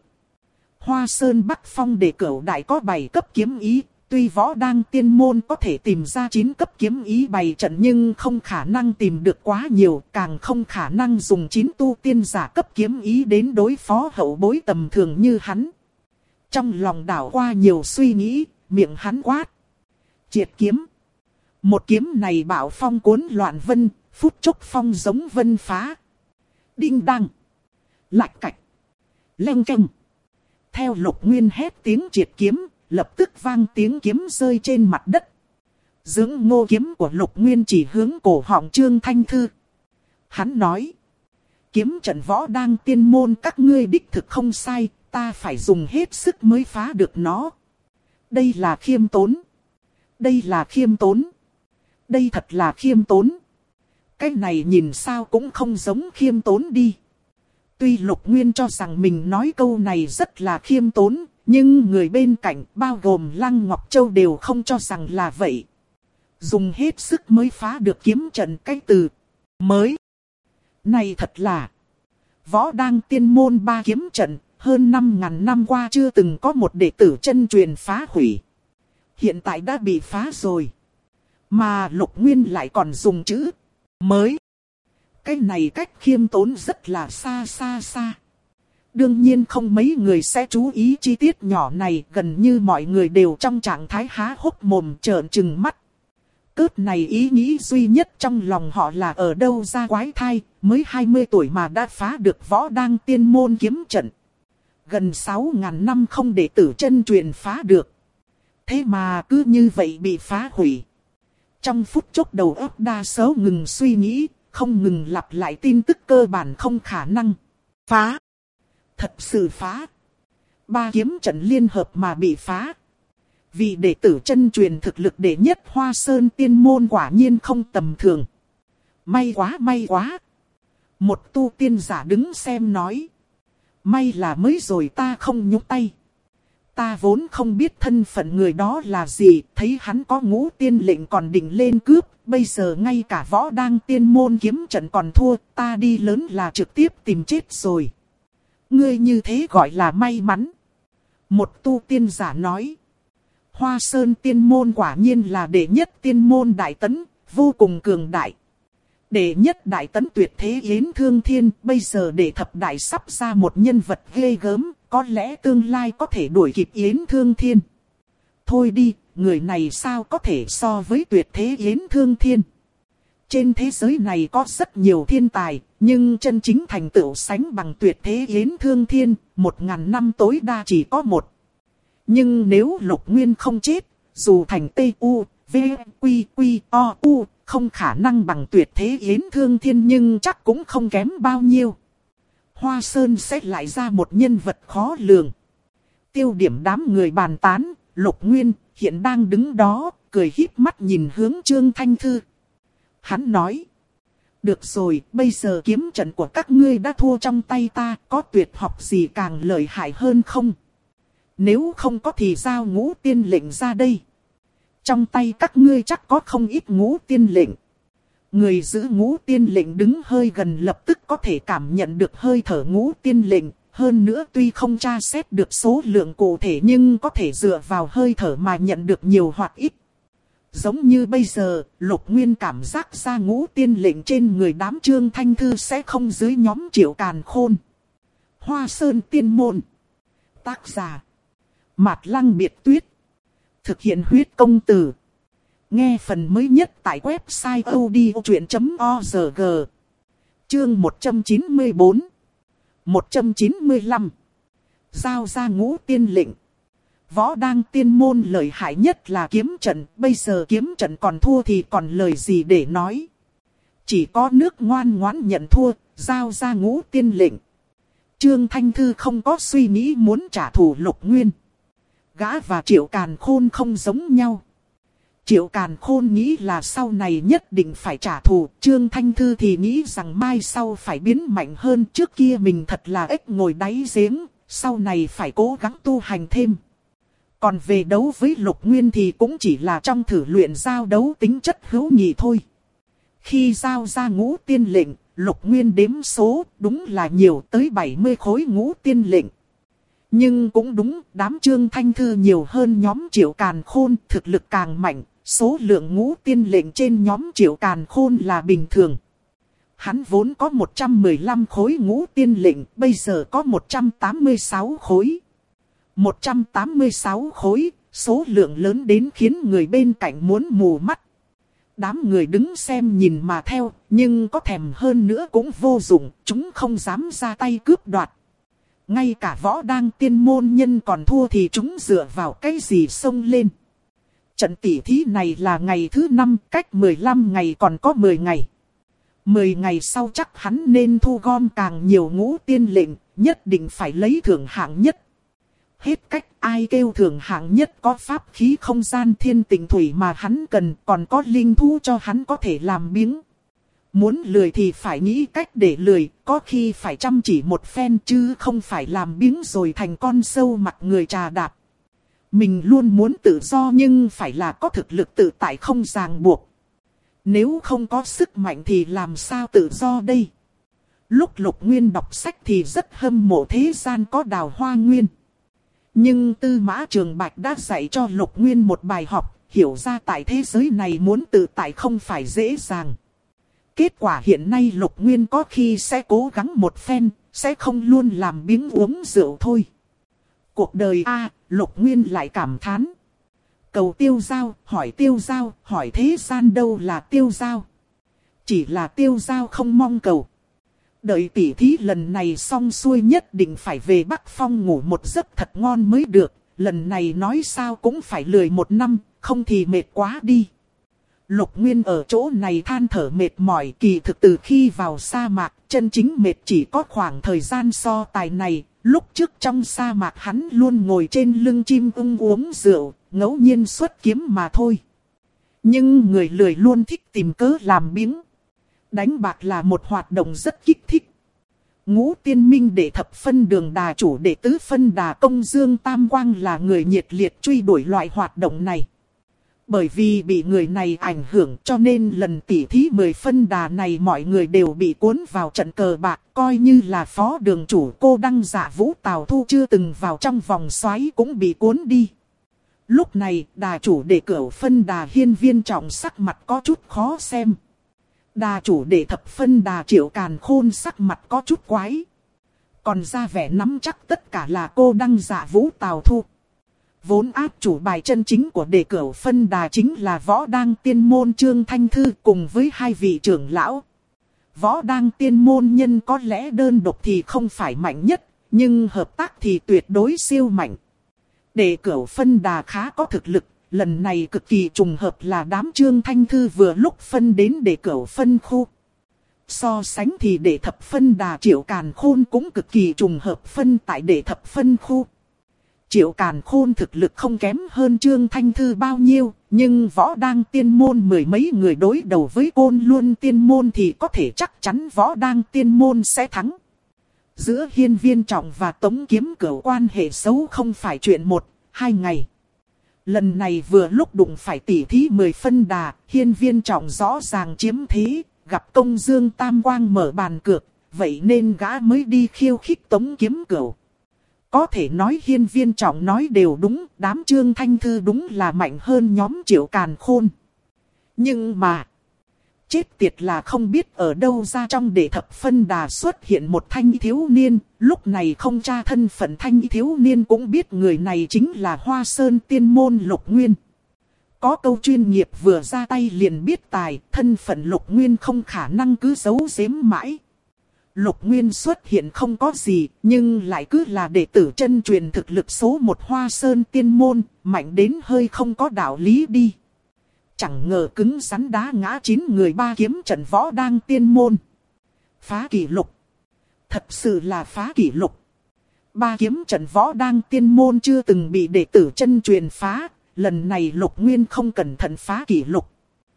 Hoa Sơn Bắc Phong để cửu đại có 7 cấp kiếm ý, tuy Võ Đang Tiên môn có thể tìm ra 9 cấp kiếm ý bày trận nhưng không khả năng tìm được quá nhiều, càng không khả năng dùng 9 tu tiên giả cấp kiếm ý đến đối phó hậu bối tầm thường như hắn. Trong lòng đảo qua nhiều suy nghĩ, miệng hắn quát. Triệt kiếm. Một kiếm này bạo phong cuốn loạn vân, phút chốc phong giống vân phá. Đinh đăng, lạch cạch, leng keng. Theo Lục Nguyên hét tiếng triệt kiếm, lập tức vang tiếng kiếm rơi trên mặt đất. Dưỡng ngô kiếm của Lục Nguyên chỉ hướng cổ họng Trương Thanh Thư. Hắn nói, kiếm trận võ đang tiên môn các ngươi đích thực không sai, ta phải dùng hết sức mới phá được nó. Đây là khiêm tốn. Đây là khiêm tốn. Đây thật là khiêm tốn. Cái này nhìn sao cũng không giống khiêm tốn đi. Tuy Lục Nguyên cho rằng mình nói câu này rất là khiêm tốn, nhưng người bên cạnh bao gồm Lăng Ngọc Châu đều không cho rằng là vậy. Dùng hết sức mới phá được kiếm trận, cái từ mới này thật là võ đang tiên môn 3 kiếm trận, hơn 5.000 năm qua chưa từng có một đệ tử chân truyền phá hủy. Hiện tại đã bị phá rồi. Mà Lục Nguyên lại còn dùng chữ mới. Cái này cách khiêm tốn rất là xa xa xa. Đương nhiên không mấy người sẽ chú ý chi tiết nhỏ này, gần như mọi người đều trong trạng thái há hốc mồm trợn trừng mắt. Cớt này ý nghĩ duy nhất trong lòng họ là ở đâu ra quái thai, mới 20 tuổi mà đã phá được võ đang tiên môn kiếm trận. Gần 6.000 năm không đệ tử chân truyền phá được. Thế mà cứ như vậy bị phá hủy. Trong phút chốc đầu óc đa số ngừng suy nghĩ, không ngừng lặp lại tin tức cơ bản không khả năng. Phá. Thật sự phá. 3 kiếm trận liên hợp mà bị phá. Vị đệ tử chân truyền thực lực đệ nhất Hoa Sơn tiên môn quả nhiên không tầm thường. May quá may quá. Một tu tiên giả đứng xem nói. May là mới rồi ta không nhúc tay. Ta vốn không biết thân phận người đó là gì, thấy hắn có ngũ tiên lệnh còn định lên cướp, bây giờ ngay cả võ đang tiên môn kiếm trận còn thua, ta đi lớn là trực tiếp tìm chết rồi. Ngươi như thế gọi là may mắn. Một tu tiên giả nói. Hoa Sơn tiên môn quả nhiên là đệ nhất tiên môn đại tấn, vô cùng cường đại. Đệ nhất đại tấn tuyệt thế Yến Thương Thiên, bây giờ đệ thập đại sắp ra một nhân vật ghê gớm, có lẽ tương lai có thể đuổi kịp Yến Thương Thiên. Thôi đi, người này sao có thể so với tuyệt thế Yến Thương Thiên. Trên thế giới này có rất nhiều thiên tài, nhưng chân chính thành tựu sánh bằng tuyệt thế Yến Thương Thiên, 1.000 năm tối đa chỉ có một. Nhưng nếu Lục Nguyên không chết, dù thành T.U. V. Quy. Quy. O. U. Không khả năng bằng tuyệt thế Yến Thương Thiên nhưng chắc cũng không kém bao nhiêu. Hoa Sơn sẽ lại ra một nhân vật khó lường. Tiêu điểm đám người bàn tán, Lục Nguyên hiện đang đứng đó, cười híp mắt nhìn hướng Trương Thanh Thư. Hắn nói. Được rồi, bây giờ kiếm trận của các ngươi đã thua trong tay ta, có tuyệt học gì càng lợi hại hơn không? Nếu không có thì giao ngũ tiên lệnh ra đây. Trong tay các ngươi chắc có không ít ngũ tiên lệnh. Người giữ ngũ tiên lệnh đứng hơi gần lập tức có thể cảm nhận được hơi thở ngũ tiên lệnh. Hơn nữa tuy không tra xét được số lượng cụ thể nhưng có thể dựa vào hơi thở mà nhận được nhiều hoặc ít. Giống như bây giờ, Lục Nguyên cảm giác ra ngũ tiên lệnh trên người đám Trương Thanh Thư sẽ không dưới nhóm Triệu Càn Khôn. Hoa Sơn Tiên Môn. Tác giả. Mạt Lăng Biệt Tuyết. Thực hiện huyết công từ. Nghe phần mới nhất tại website odchuyện.org. Chương 194. 195. Giao ra ngũ tiên lệnh. Võ đang tiên môn lợi hại nhất là kiếm trận. Bây giờ kiếm trận còn thua thì còn lời gì để nói. Chỉ có nước ngoan ngoãn nhận thua, giao ra ngũ tiên lệnh. Trương Thanh Thư không có suy nghĩ muốn trả thù Lục Nguyên. Gã và Triệu Càn Khôn không giống nhau. Triệu Càn Khôn nghĩ là sau này nhất định phải trả thù. Trương Thanh Thư thì nghĩ rằng mai sau phải biến mạnh hơn. Trước kia mình thật là ếch ngồi đáy giếng. Sau này phải cố gắng tu hành thêm. Còn về đấu với Lục Nguyên thì cũng chỉ là trong thử luyện giao đấu tính chất hữu nghị thôi. Khi giao ra ngũ tiên lệnh, Lục Nguyên đếm số đúng là nhiều tới 70 khối ngũ tiên lệnh. Nhưng cũng đúng, đám Trương Thanh Thư nhiều hơn nhóm Triệu Càn Khôn, thực lực càng mạnh, số lượng ngũ tiên lệnh trên nhóm Triệu Càn Khôn là bình thường. Hắn vốn có 115 khối ngũ tiên lệnh, bây giờ có 186 khối. 186 khối, số lượng lớn đến khiến người bên cạnh muốn mù mắt. Đám người đứng xem nhìn mà theo, nhưng có thèm hơn nữa cũng vô dụng, chúng không dám ra tay cướp đoạt. Ngay cả võ đang tiên môn nhân còn thua thì chúng dựa vào cái gì xông lên. Trận tỉ thí này là ngày thứ 5, cách 15 ngày còn có 10 ngày. 10 ngày sau chắc hắn nên thu gom càng nhiều ngũ tiên lệnh, nhất định phải lấy thưởng hạng nhất. Hết cách, ai kêu thưởng hạng nhất có pháp khí không gian thiên tịnh thủy mà hắn cần, còn có linh thú cho hắn có thể làm biếng. Muốn lười thì phải nghĩ cách để lười, có khi phải chăm chỉ một phen chứ không phải làm biếng rồi thành con sâu mặt người trà đạp. Mình luôn muốn tự do nhưng phải là có thực lực tự tại không ràng buộc. Nếu không có sức mạnh thì làm sao tự do đây? Lúc Lục Nguyên đọc sách thì rất hâm mộ thế gian có Đào Hoa Nguyên. Nhưng Tư Mã Trường Bạch đã dạy cho Lục Nguyên một bài học, hiểu ra tại thế giới này muốn tự tại không phải dễ dàng. Kết quả hiện nay Lục Nguyên có khi sẽ cố gắng một phen, sẽ không luôn làm biếng uống rượu thôi. Cuộc đời Lục Nguyên lại cảm thán. Cầu tiêu giao, hỏi thế gian đâu là tiêu giao. Chỉ là tiêu giao không mong cầu. Đợi tỉ thí lần này xong xuôi nhất định phải về Bắc Phong ngủ một giấc thật ngon mới được. Lần này nói sao cũng phải lười 1 năm, không thì mệt quá đi. Lục Nguyên ở chỗ này than thở mệt mỏi, kỳ thực từ khi vào sa mạc, chân chính mệt chỉ có khoảng thời gian so tài này. Lúc trước trong sa mạc hắn luôn ngồi trên lưng chim ưng uống rượu, ngẫu nhiên xuất kiếm mà thôi. Nhưng người lười luôn thích tìm cớ làm biếng. Đánh bạc là một hoạt động rất kích thích. Ngũ Tiên Minh đệ thập phân đường đà chủ đệ tứ phân đà công Dương Tam Quang là người nhiệt liệt truy đuổi loại hoạt động này. Bởi vì bị người này ảnh hưởng cho nên lần tỉ thí 10 phân đà này mọi người đều bị cuốn vào trận cờ bạc. Coi như là phó đường chủ cô Đăng Dạ Vũ Tào Thu chưa từng vào trong vòng xoáy cũng bị cuốn đi. Lúc này đà chủ đệ cửu phân đà Hiên Viên Trọng sắc mặt có chút khó xem. Đà chủ đệ thập phân đà Triệu Càn Khôn sắc mặt có chút quái. Còn ra vẻ nắm chắc tất cả là cô Đăng Dạ Vũ Tào Thu. Vốn áp chủ bài chân chính của đệ cửu phân đà chính là Võ Đang Tiên Môn Trương Thanh Thư cùng với 2 vị trưởng lão. Võ Đang Tiên Môn nhân có lẽ đơn độc thì không phải mạnh nhất, nhưng hợp tác thì tuyệt đối siêu mạnh. Đệ cửu phân đà khá có thực lực, lần này cực kỳ trùng hợp là đám Trương Thanh Thư vừa lúc phân đến đệ cửu phân khu. So sánh thì đệ thập phân đà Triệu Càn Khôn cũng cực kỳ trùng hợp phân tại đệ thập phân khu. Triệu Càn Khôn thực lực không kém hơn Trương Thanh Thư bao nhiêu, nhưng Võ Đang Tiên Môn 10 mấy người đối đầu với Côn Luân Tiên Môn thì có thể chắc chắn Võ Đang Tiên Môn sẽ thắng. Giữa Hiên Viên Trọng và Tống Kiếm Cửu quan hệ xấu không phải chuyện 1-2 ngày. Lần này vừa lúc đụng phải tỉ thí 10 phân đà, Hiên Viên Trọng rõ ràng chiếm thế, gặp Công Dương Tam Quang mở bàn cược, vậy nên gã mới đi khiêu khích Tống Kiếm Cửu. Có thể nói Hiên Viên Trọng nói đều đúng, đám Trương Thanh Thư đúng là mạnh hơn nhóm Triệu Càn Khôn. Nhưng mà, chết tiệt là không biết ở đâu ra trong đệ thập phân đà xuất hiện một thanh thiếu niên, lúc này không tra thân phận thanh thiếu niên cũng biết người này chính là Hoa Sơn Tiên Môn Lục Nguyên. Có câu chuyên nghiệp vừa ra tay liền biết tài, thân phận Lục Nguyên không khả năng cứ giấu giếm mãi. Lục Nguyên xuất hiện không có gì, nhưng lại cứ là đệ tử chân truyền thực lực số 1 Hoa Sơn Tiên Môn, mạnh đến hơi không có đạo lý đi. Chẳng ngờ cứng rắn đá ngã 9 người 3 kiếm trận Võ Đang Tiên Môn. Phá kỷ lục. Thật sự là phá kỷ lục. 3 kiếm trận Võ Đang Tiên Môn chưa từng bị đệ tử chân truyền phá, lần này Lục Nguyên không cẩn thận phá kỷ lục.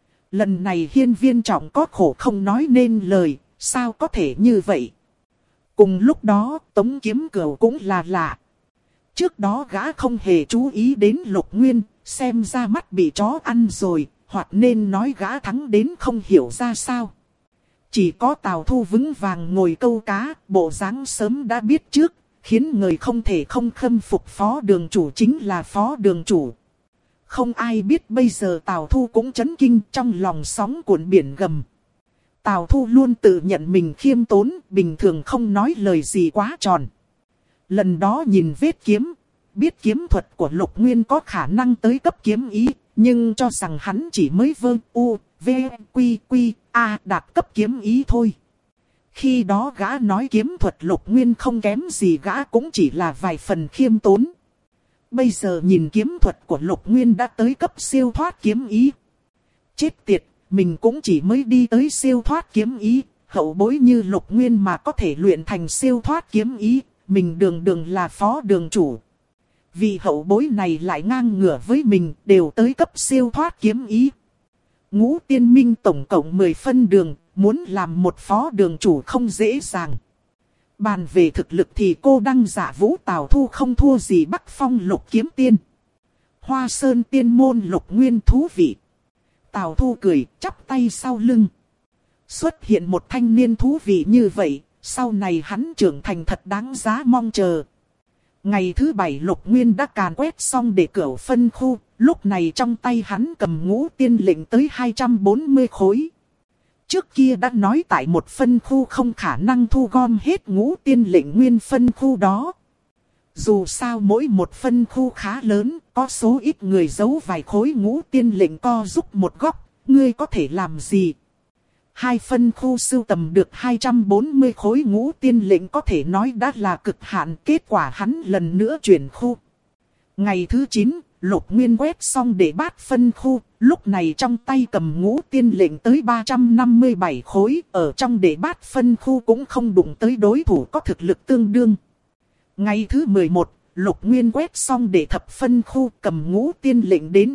Lần này Hiên Viên Trọng có khổ không nói nên lời. Sao có thể như vậy? Cùng lúc đó, Tống Kiếm Cửu cũng là lạ. Trước đó gã không hề chú ý đến Lục Nguyên, xem ra mắt bị chó ăn rồi, hoặc nên nói gã thắng đến không hiểu ra sao. Chỉ có Tào Thu vững vàng ngồi câu cá, bộ dáng sớm đã biết trước, khiến người không thể không khâm phục phó đường chủ chính là phó đường chủ. Không ai biết bây giờ Tào Thu cũng chấn kinh trong lòng sóng cuộn biển gầm. Tào Thu luôn tự nhận mình khiêm tốn, bình thường không nói lời gì quá tròn. Lần đó nhìn vết kiếm, biết kiếm thuật của Lục Nguyên có khả năng tới cấp kiếm ý, nhưng cho rằng hắn chỉ mới V, Quy, Quy, A đạt cấp kiếm ý thôi. Khi đó gã nói kiếm thuật Lục Nguyên không kém gì gã cũng chỉ là vài phần khiêm tốn. Bây giờ nhìn kiếm thuật của Lục Nguyên đã tới cấp siêu thoát kiếm ý. Chết tiệt, mình cũng chỉ mới đi tới siêu thoát kiếm ý. Hậu bối như Lục Nguyên mà có thể luyện thành siêu thoát kiếm ý, mình đường đường là phó đường chủ. Vì hậu bối này lại ngang ngửa với mình, đều tới cấp siêu thoát kiếm ý. Ngũ Tiên Minh tổng cộng 10 phân đường, muốn làm một phó đường chủ không dễ dàng. Bàn về thực lực thì cô Đăng Dạ Vũ Tào Thu không thua gì Bắc Phong Lục Kiếm Tiên. Hoa Sơn Tiên Môn Lục Nguyên thú vị. Tào Thu cười, chắp tay sau lưng. Xuất hiện một thanh niên thú vị như vậy, sau này hắn trưởng thành thật đáng giá mong chờ. Ngày thứ 7 Lục Nguyên đã càn quét xong để cửu phân khu, lúc này trong tay hắn cầm ngũ tiên lệnh tới 240 khối. Trước kia đã nói tại một phân khu không khả năng thu gom hết ngũ tiên lệnh nguyên phân khu đó. Dù sao mỗi một phân khu khá lớn, có số ít người giấu vài khối ngũ tiên lệnh co giúp một góc, ngươi có thể làm gì? Hai phân khu sưu tầm được 240 khối ngũ tiên lệnh có thể nói đã là cực hạn, kết quả hắn lần nữa chuyển khu. Ngày thứ 9, Lục Nguyên quét xong để bát phân khu, lúc này trong tay cầm ngũ tiên lệnh tới 357 khối, ở trong để bát phân khu cũng không đụng tới đối thủ có thực lực tương đương. Ngày thứ 11, Lục Nguyên quét xong để thập phân khu cầm ngũ tiên lệnh đến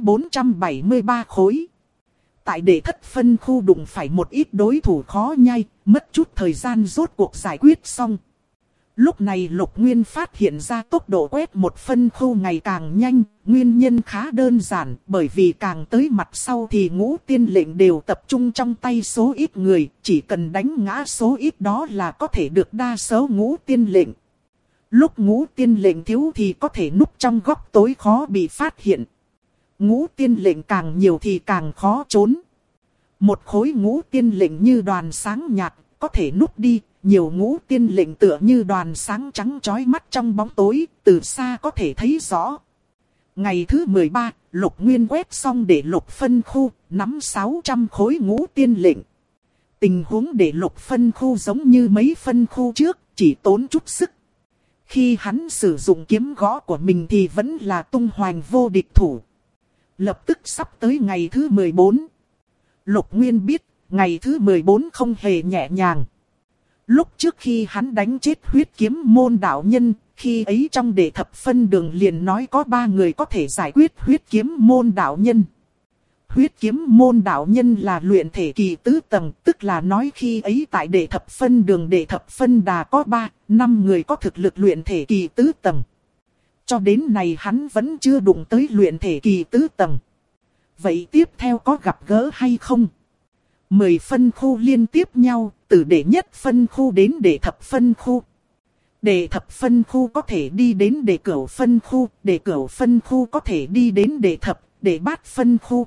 473 khối. Tại để thất phân khu đụng phải một ít đối thủ khó nhai, mất chút thời gian rốt cuộc giải quyết xong. Lúc này Lục Nguyên phát hiện ra tốc độ quét một phân khu ngày càng nhanh, nguyên nhân khá đơn giản, bởi vì càng tới mặt sau thì ngũ tiên lệnh đều tập trung trong tay số ít người, chỉ cần đánh ngã số ít đó là có thể được đa số ngũ tiên lệnh. Lúc ngũ tiên lệnh thiếu thì có thể núp trong góc tối khó bị phát hiện. Ngũ tiên lệnh càng nhiều thì càng khó trốn. Một khối ngũ tiên lệnh như đoàn sáng nhạt, có thể núp đi. Nhiều ngũ tiên lệnh tựa như đoàn sáng trắng chói mắt trong bóng tối, từ xa có thể thấy rõ. Ngày thứ 13, Lục Nguyên quét xong để lục phân khu, nắm 600 khối ngũ tiên lệnh. Tình huống để lục phân khu giống như mấy phân khu trước, chỉ tốn chút sức. Khi hắn sử dụng kiếm gõ của mình thì vẫn là tung hoành vô địch thủ. Lập tức sắp tới ngày thứ 14. Lục Nguyên biết, ngày thứ 14 không hề nhẹ nhàng. Lúc trước khi hắn đánh chết huyết kiếm môn đạo nhân, khi ấy trong đệ thập phân đường liền nói có 3 người có thể giải quyết huyết kiếm môn đạo nhân. Huyết kiếm môn đạo nhân là luyện thể kỳ tứ tầng, tức là nói khi ấy tại đệ thập phân đường đệ thập phân đà có 3-5 người có thực lực luyện thể kỳ tứ tầng. Cho đến này hắn vẫn chưa đụng tới luyện thể kỳ tứ tầng. Vậy tiếp theo có gặp gỡ hay không? 10 phân khu liên tiếp nhau, từ đệ nhất phân khu đến đệ thập phân khu. Đệ thập phân khu có thể đi đến đệ cửu phân khu, đệ cửu phân khu có thể đi đến đệ thập, đệ bát phân khu.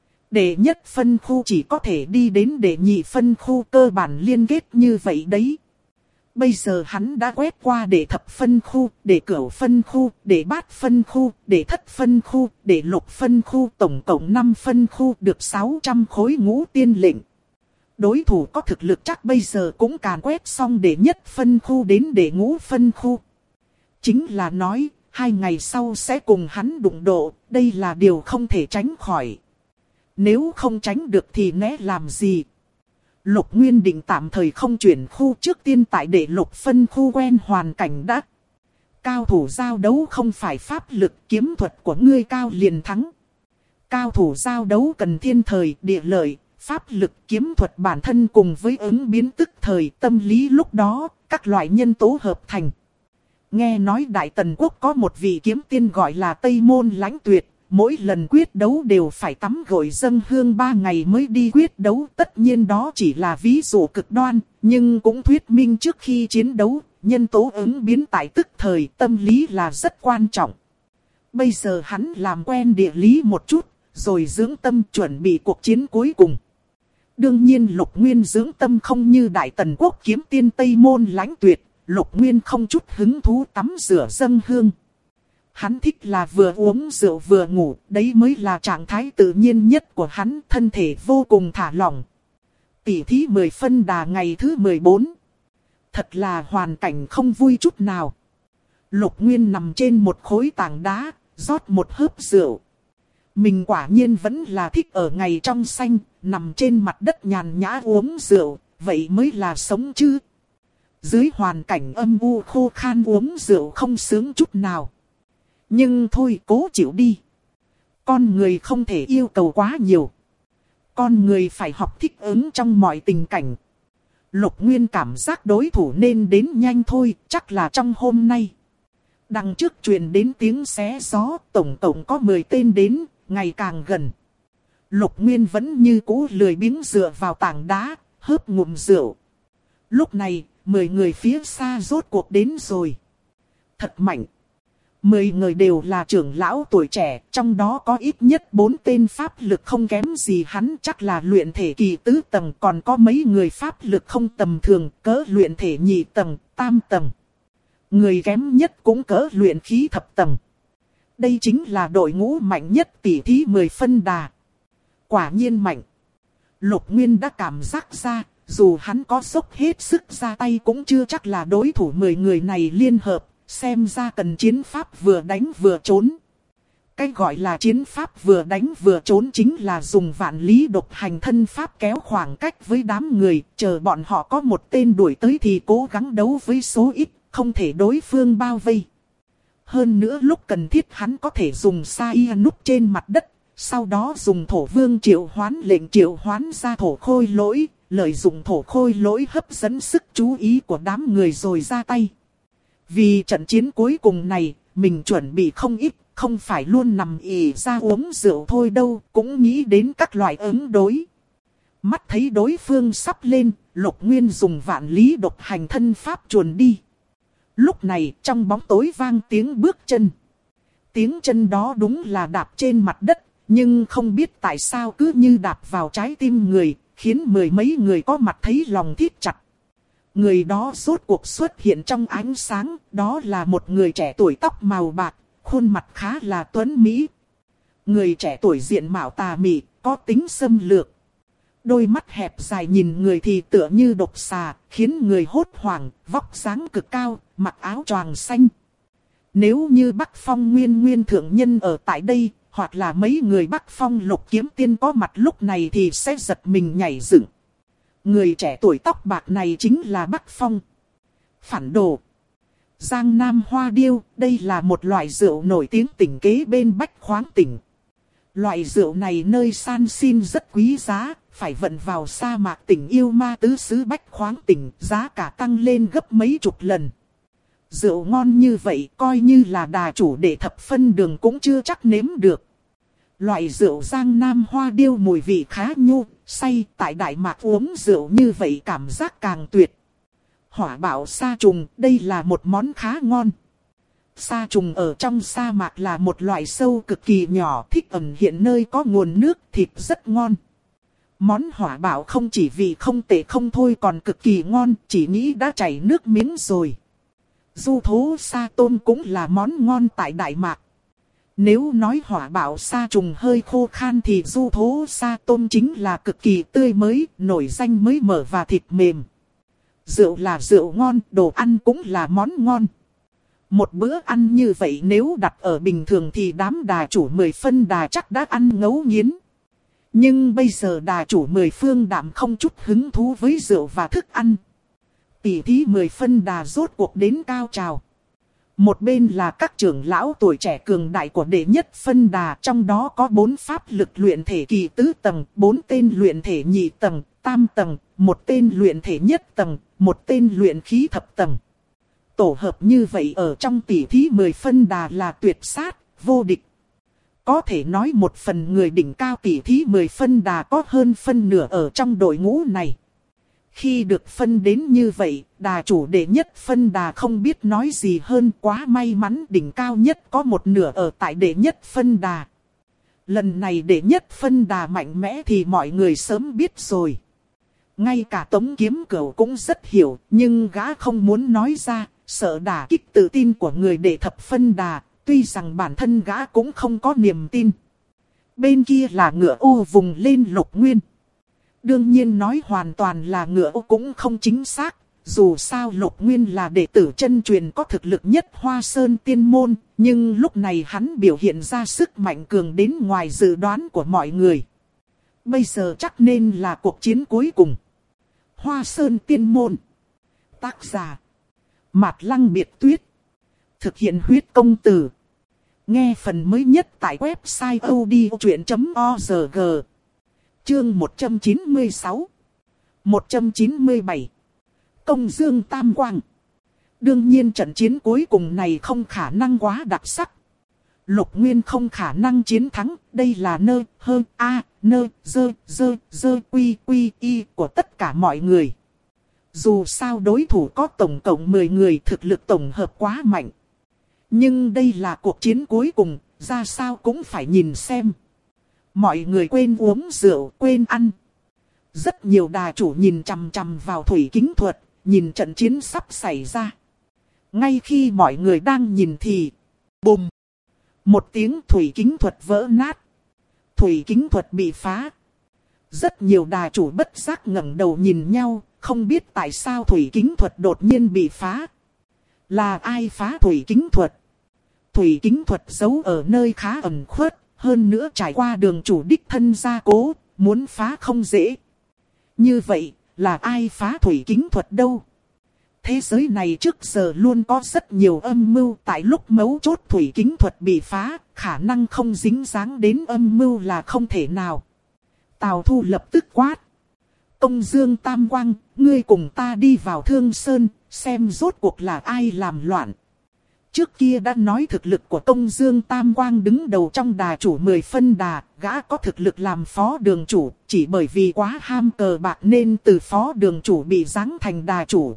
Đệ nhất phân khu chỉ có thể đi đến đệ nhị phân khu, cơ bản liên kết như vậy đấy. Bây giờ hắn đã quét qua đệ thập phân khu, đệ cửu phân khu, đệ bát phân khu, đệ thất phân khu, đệ lục phân khu, tổng cộng 5 phân khu được 600 khối ngũ tiên lệnh. Đối thủ có thực lực chắc bây giờ cũng càn quét xong đệ nhất phân khu đến đệ ngũ phân khu. Chính là nói, 2 ngày sau sẽ cùng hắn đụng độ, đây là điều không thể tránh khỏi. Nếu không tránh được thì né làm gì? Lục Nguyên định tạm thời không chuyển khu, trước tiên tại đệ lục phân khu quen hoàn cảnh đã. Cao thủ giao đấu không phải pháp lực, kiếm thuật của ngươi cao liền thắng. Cao thủ giao đấu cần thiên thời, địa lợi, pháp lực, kiếm thuật bản thân cùng với ứng biến tức thời, tâm lý lúc đó, các loại nhân tố hợp thành. Nghe nói Đại Tần Quốc có một vị kiếm tiên gọi là Tây Môn Lãnh Tuyệt. Mỗi lần quyết đấu đều phải tắm gội dâng hương 3 ngày mới đi quyết đấu. Tất nhiên đó chỉ là ví dụ cực đoan, nhưng cũng thuyết minh trước khi chiến đấu, nhân tố ứng biến tại tức thời, tâm lý là rất quan trọng. Bây giờ hắn làm quen địa lý một chút, rồi dưỡng tâm chuẩn bị cuộc chiến cuối cùng. Đương nhiên Lục Nguyên dưỡng tâm không như Đại Tần Quốc kiếm tiên Tây Môn Lãnh Tuyệt, Lục Nguyên không chút hứng thú tắm rửa dâng hương. Hắn thích là vừa uống rượu vừa ngủ, đấy mới là trạng thái tự nhiên nhất của hắn, thân thể vô cùng thả lỏng. Tỉ thí 10 phân đà ngày thứ 14. Thật là hoàn cảnh không vui chút nào. Lục Nguyên nằm trên một khối tảng đá, rót một hớp rượu. Mình quả nhiên vẫn là thích ở ngày trong xanh, nằm trên mặt đất nhàn nhã uống rượu, vậy mới là sống chứ. Dưới hoàn cảnh âm u khô khan uống rượu không sướng chút nào. Nhưng thôi cố chịu đi. Con người không thể yêu cầu quá nhiều. Con người phải học thích ứng trong mọi tình cảnh. Lục Nguyên cảm giác đối thủ nên đến nhanh thôi, chắc là trong hôm nay. Đằng trước truyền đến tiếng xé gió, tổng cộng có 10 tên đến, ngày càng gần. Lục Nguyên vẫn như cũ lười biếng dựa vào tảng đá, hớp ngụm rượu. Lúc này, 10 người phía xa rốt cuộc đến rồi. Thật mạnh. 10 người đều là trưởng lão tuổi trẻ, trong đó có ít nhất 4 tên pháp lực không kém gì hắn, chắc là luyện thể kỳ tứ tầng, còn có mấy người pháp lực không tầm thường, cỡ luyện thể nhị tầng, tam tầng. Người kém nhất cũng cỡ luyện khí thập tầng. Đây chính là đội ngũ mạnh nhất tỷ thí 10 phân đà. Quả nhiên mạnh. Lục Nguyên đã cảm giác ra, dù hắn có dốc hết sức ra tay cũng chưa chắc là đối thủ 10 người này liên hợp. Xem ra cần chiến pháp vừa đánh vừa trốn. Cái gọi là chiến pháp vừa đánh vừa trốn chính là dùng vạn lý độc hành thân pháp kéo khoảng cách với đám người. Chờ bọn họ có một tên đuổi tới thì cố gắng đấu với số ít, không thể đối phương bao vây. Hơn nữa lúc cần thiết hắn có thể dùng sa y núp trên mặt đất. Sau đó dùng thổ vương triệu hoán lệnh triệu hoán ra thổ khôi lỗi. Lợi dụng thổ khôi lỗi hấp dẫn sức chú ý của đám người rồi ra tay. Vì trận chiến cuối cùng này, mình chuẩn bị không ít, không phải luôn nằm ì ra uống rượu thôi đâu, cũng nghĩ đến các loại ứng đối. Mắt thấy đối phương sắp lên, Lục Nguyên dùng vạn lý độc hành thân pháp chuồn đi. Lúc này trong bóng tối vang tiếng bước chân. Tiếng chân đó đúng là đạp trên mặt đất, nhưng không biết tại sao cứ như đạp vào trái tim người, khiến 10 mấy người có mặt thấy lòng thít chặt. Người đó rốt cuộc xuất hiện trong ánh sáng, đó là một người trẻ tuổi tóc màu bạc, khuôn mặt khá là tuấn mỹ. Người trẻ tuổi diện mạo tà mị, có tính xâm lược. Đôi mắt hẹp dài nhìn người thì tựa như độc xà, khiến người hốt hoảng, vóc dáng cực cao, mặc áo choàng xanh. Nếu như Bắc Phong Nguyên thượng nhân ở tại đây, hoặc là mấy người Bắc Phong Lục Kiếm Tiên có mặt lúc này thì sẽ giật mình nhảy dựng. Người trẻ tuổi tóc bạc này chính là Bắc Phong. Phản đồ. Giang Nam Hoa Điêu, đây là một loại rượu nổi tiếng tỉnh kế bên Bách Khoáng tỉnh. Loại rượu này nơi san xin rất quý giá, phải vận vào sa mạc tỉnh Yêu Ma tứ xứ Bách Khoáng tỉnh, giá cả tăng lên gấp mấy chục lần. Rượu ngon như vậy coi như là đà chủ để thập phân đường cũng chưa chắc nếm được. Loại rượu Giang Nam Hoa Điêu mùi vị khá nhu, say, tại Đại Mạc uống rượu như vậy cảm giác càng tuyệt. Hỏa bạo sa trùng, đây là một món khá ngon. Sa trùng ở trong sa mạc là một loại sâu cực kỳ nhỏ, thích ẩn hiện nơi có nguồn nước, thịt rất ngon. Món hỏa bạo không chỉ vị không tệ không thôi còn cực kỳ ngon, chỉ nghĩ đã chảy nước miếng rồi. Du thố sa tôm cũng là món ngon tại Đại Mạc. Nếu nói hỏa bạo sa trùng hơi khô khan thì du thố sa tôm chính là cực kỳ tươi mới, nổi danh mới mở và thịt mềm. Rượu là rượu ngon, đồ ăn cũng là món ngon. Một bữa ăn như vậy nếu đặt ở bình thường thì đám đà chủ 10 phân đà chắc đã ăn ngấu nghiến. Nhưng bây giờ đà chủ 10 phương đạm không chút hứng thú với rượu và thức ăn. Tỷ thí 10 phân đà rốt cuộc đến cao trào. Một bên là các trưởng lão tuổi trẻ cường đại của đệ nhất phân đà, trong đó có 4 pháp lực luyện thể kỳ tứ tầng, 4 tên luyện thể nhị tầng, tam tầng, 1 tên luyện thể nhất tầng, 1 tên luyện khí thập tầng. Tổ hợp như vậy ở trong tỷ thí 10 phân đà là tuyệt sát, vô địch. Có thể nói một phần người đỉnh cao tỷ thí 10 phân đà có hơn phân nửa ở trong đội ngũ này. Khi được phân đến như vậy, đà chủ đệ nhất phân đà không biết nói gì hơn, quá may mắn đỉnh cao nhất có một nửa ở tại đệ nhất phân đà. Lần này đệ nhất phân đà mạnh mẽ thì mọi người sớm biết rồi. Ngay cả Tống Kiếm Cửu cũng rất hiểu, nhưng gã không muốn nói ra, sợ đả kích tự tin của người đệ thập phân đà, Tuy rằng bản thân gã cũng không có niềm tin. Bên kia là ngựa ô vùng lên Lục Nguyên. Đương nhiên nói hoàn toàn là ngựa ô cũng không chính xác. Dù sao Lục Nguyên là đệ tử chân truyền có thực lực nhất Hoa Sơn Tiên Môn. Nhưng lúc này hắn biểu hiện ra sức mạnh cường đến ngoài dự đoán của mọi người. Bây giờ chắc nên là cuộc chiến cuối cùng. Hoa Sơn Tiên Môn. Tác giả Mạt Lăng Biệt Tuyết. Thực hiện huyết công từ. Nghe phần mới nhất tại website odchuyện.org. Chương 196 197 Công Dương Tam Quang. Đương nhiên trận chiến cuối cùng này không khả năng quá đặc sắc. Lục Nguyên không khả năng chiến thắng. Đây là nơ, hơ, a, nơ, dơ, quy, y của tất cả mọi người. Dù sao đối thủ có tổng cộng 10 người, thực lực tổng hợp quá mạnh. Nhưng đây là cuộc chiến cuối cùng, ra sao cũng phải nhìn xem. Mọi người quên uống rượu, quên ăn. Rất nhiều đà chủ nhìn chằm chằm vào thủy kính thuật, nhìn trận chiến sắp xảy ra. Ngay khi mọi người đang nhìn thì, bùm! Một tiếng thủy kính thuật vỡ nát. Thủy kính thuật bị phá. Rất nhiều đà chủ bất giác ngẩng đầu nhìn nhau, không biết tại sao thủy kính thuật đột nhiên bị phá. Là ai phá thủy kính thuật? Thủy kính thuật giấu ở nơi khá ẩn khuất, hơn nữa trải qua đường chủ đích thân gia cố, muốn phá không dễ. Như vậy, là ai phá thủy kính thuật đâu? Thế giới này trước giờ luôn có rất nhiều âm mưu, tại lúc mấu chốt thủy kính thuật bị phá, khả năng không dính dáng đến âm mưu là không thể nào. Tào Thu lập tức quát. Công Dương Tam Quang, ngươi cùng ta đi vào Thương Sơn, xem rốt cuộc là ai làm loạn. Trước kia đã nói thực lực của Công Dương Tam Quang đứng đầu trong đà chủ 10 phân đà, gã có thực lực làm phó đường chủ, chỉ bởi vì quá ham cờ bạc nên từ phó đường chủ bị giáng thành đà chủ.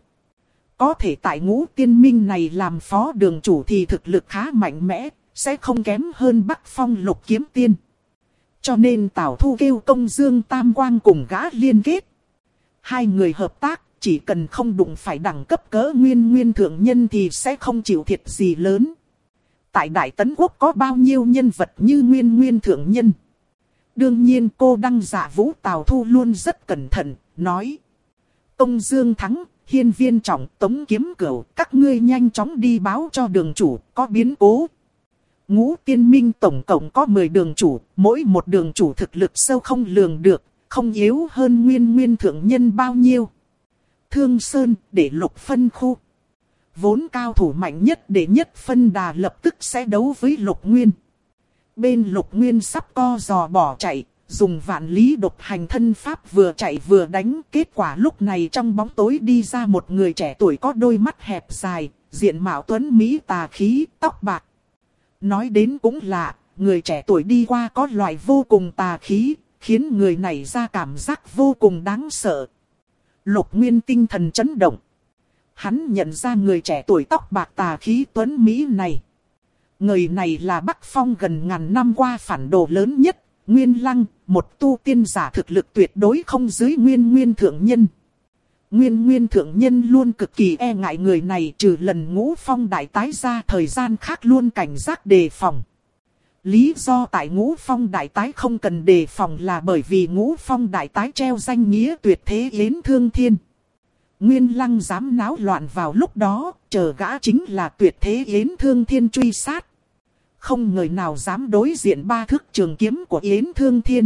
Có thể tại Ngũ Tiên Minh này làm phó đường chủ thì thực lực khá mạnh mẽ, sẽ không kém hơn Bắc Phong Lục Kiếm Tiên. Cho nên Tào Thu kêu Công Dương Tam Quang cùng gã liên kết. Hai người hợp tác, chỉ cần không đụng phải đẳng cấp cỡ nguyên thượng nhân thì sẽ không chịu thiệt gì lớn. Tại Đại Tấn Quốc có bao nhiêu nhân vật như nguyên thượng nhân. Đương nhiên cô Đăng Dạ Vũ Tào Thu luôn rất cẩn thận, nói. Công Dương thắng, Hiên Viên Trọng, Tống Kiếm Cửu, các ngươi nhanh chóng đi báo cho đường chủ, có biến cố. Ngũ Tiên Minh tổng cộng có 10 đường chủ, mỗi một đường chủ thực lực sâu không lường được, không yếu hơn nguyên thượng nhân bao nhiêu. Thương Sơn để Lục phân khu. Vốn cao thủ mạnh nhất để nhất phân đà lập tức sẽ đấu với Lục Nguyên. Bên Lục Nguyên sắp co giò bỏ chạy, dùng vạn lý độc hành thân pháp vừa chạy vừa đánh. Kết quả lúc này trong bóng tối đi ra một người trẻ tuổi có đôi mắt hẹp dài, diện mạo tuấn mỹ tà khí, tóc bạc. Nói đến cũng lạ, người trẻ tuổi đi qua có loại vô cùng tà khí, khiến người này ra cảm giác vô cùng đáng sợ. Lục Nguyên tinh thần chấn động. Hắn nhận ra người trẻ tuổi tóc bạc tà khí tuấn Mỹ này. Người này là Bắc Phong gần ngàn năm qua phản đồ lớn nhất, Nguyên Lăng, một tu tiên giả thực lực tuyệt đối không dưới nguyên thượng nhân. Nguyên thượng nhân luôn cực kỳ e ngại người này, trừ lần Ngũ Phong đại tái ra thời gian khác luôn cảnh giác đề phòng. Lý do tại Ngũ Phong đại tái không cần đề phòng là bởi vì Ngũ Phong đại tái treo danh nghĩa tuyệt thế yến thương thiên. Nguyên Lăng dám náo loạn vào lúc đó, chờ gã chính là tuyệt thế yến thương thiên truy sát. Không người nào dám đối diện ba thước trường kiếm của yến thương thiên.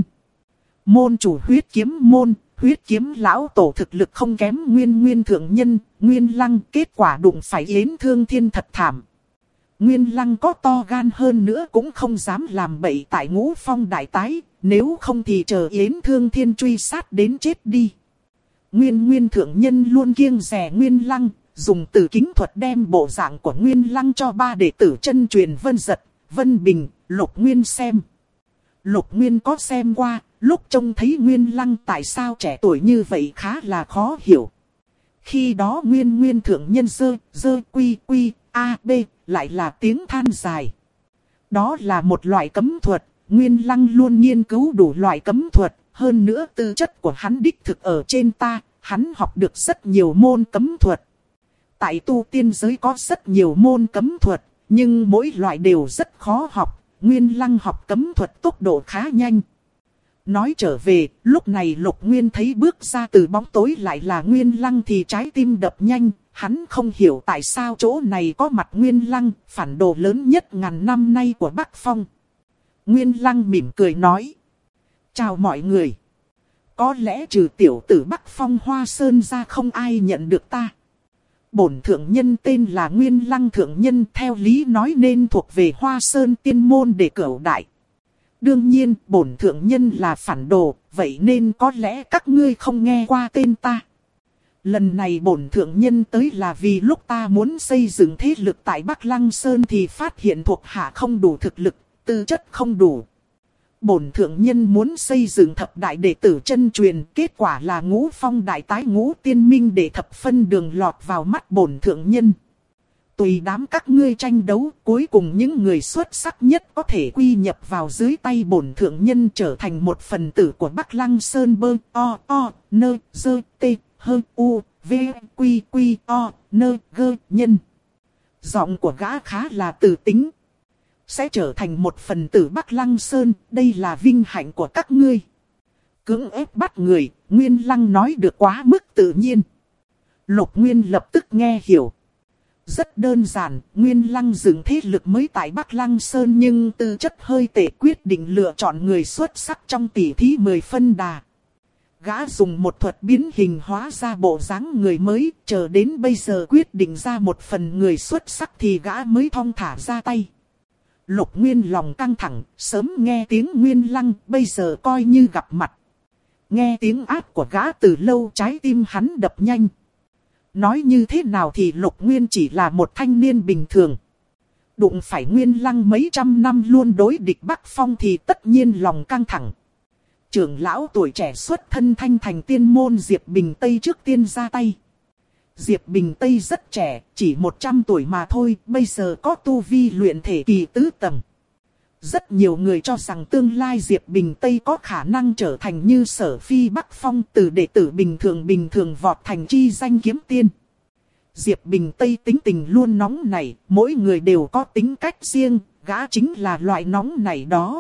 Môn chủ huyết kiếm môn, huyết kiếm lão tổ thực lực không kém nguyên thượng nhân, Nguyên Lăng kết quả đụng phải yến thương thiên thật thảm. Nguyên Lăng có to gan hơn nữa cũng không dám làm bậy tại Ngũ Phong đại tái, nếu không thì chờ yến thương thiên truy sát đến chết đi. Nguyên thượng nhân luôn kiêng dè Nguyên Lăng, dùng từ kính thuật đem bộ dạng của Nguyên Lăng cho ba đệ tử chân truyền Vân Giật, Vân Bình, Lục Nguyên xem. Lục Nguyên có xem qua, lúc trông thấy Nguyên Lăng tại sao trẻ tuổi như vậy khá là khó hiểu. Khi đó nguyên thượng nhân dơ quy a b lại là tiếng than dài. Đó là một loại cấm thuật, Nguyên Lăng luôn nghiên cứu đủ loại cấm thuật, hơn nữa tư chất của hắn đích thực ở trên ta, hắn học được rất nhiều môn cấm thuật. Tại tu tiên giới có rất nhiều môn cấm thuật, nhưng mỗi loại đều rất khó học, Nguyên Lăng học cấm thuật tốc độ khá nhanh. Nói trở về, lúc này Lục Nguyên thấy bước ra từ bóng tối lại là Nguyên Lăng thì trái tim đập nhanh, hắn không hiểu tại sao chỗ này có mặt Nguyên Lăng, phản đồ lớn nhất ngàn năm nay của Bắc Phong. Nguyên Lăng mỉm cười nói: chào mọi người. Có lẽ trừ tiểu tử Bắc Phong Hoa Sơn ra không ai nhận được ta. Bổn thượng nhân tên là Nguyên Lăng thượng nhân, theo lý nói nên thuộc về Hoa Sơn tiên môn để cửu đại. Đương nhiên, bổn thượng nhân là phản đồ, vậy nên có lẽ các ngươi không nghe qua tên ta. Lần này bổn thượng nhân tới là vì lúc ta muốn xây dựng thế lực tại Bắc Lăng Sơn thì phát hiện thuộc hạ không đủ thực lực, tư chất không đủ. Bổn thượng nhân muốn xây dựng thập đại đệ tử chân truyền, kết quả là Ngũ Phong đại tái Ngũ Tiên Minh để thập phân đường lọt vào mắt bổn thượng nhân. Tùy đám các ngươi tranh đấu, cuối cùng những người xuất sắc nhất có thể quy nhập vào dưới tay bổn thượng nhân, trở thành một phần tử của Bắc Lăng Sơn. Bơ o nơ dơ tê hơ u v quy quy o nơ gơ nhân. Giọng của gã khá là tự tính. Sẽ trở thành một phần tử Bắc Lăng Sơn, đây là vinh hạnh của các ngươi. Cưỡng ép bắt người, Nguyên Lăng nói được quá mức tự nhiên. Lục Nguyên lập tức nghe hiểu. Rất đơn giản, Nguyên Lăng dựng thế lực mới tại Bắc Lăng Sơn nhưng tư chất hơi tệ, quyết định lựa chọn người xuất sắc trong tỷ thí 10 phân đà. Gã dùng một thuật biến hình hóa ra bộ dáng người mới, chờ đến bây giờ quyết định ra một phần người xuất sắc thì gã mới thong thả ra tay. Lục Nguyên lòng căng thẳng, sớm nghe tiếng Nguyên Lăng, bây giờ coi như gặp mặt. Nghe tiếng ác của gã từ lâu, trái tim hắn đập nhanh. Nói như thế nào thì Lục Nguyên chỉ là một thanh niên bình thường. Đụng phải Nguyên Lăng mấy trăm năm luôn đối địch Bắc Phong thì tất nhiên lòng căng thẳng. Trưởng lão tuổi trẻ xuất thân Thanh Thành tiên môn Diệp Bình Tây trước tiên ra tay. Diệp Bình Tây rất trẻ, chỉ 100 tuổi mà thôi, bây giờ có tu vi luyện thể kỳ tứ tầng. Rất nhiều người cho rằng tương lai Diệp Bình Tây có khả năng trở thành như Sở Phi Bắc Phong, từ đệ tử bình thường vọt thành chi danh kiếm tiên. Diệp Bình Tây tính tình luôn nóng nảy, mỗi người đều có tính cách riêng, gã chính là loại nóng nảy đó.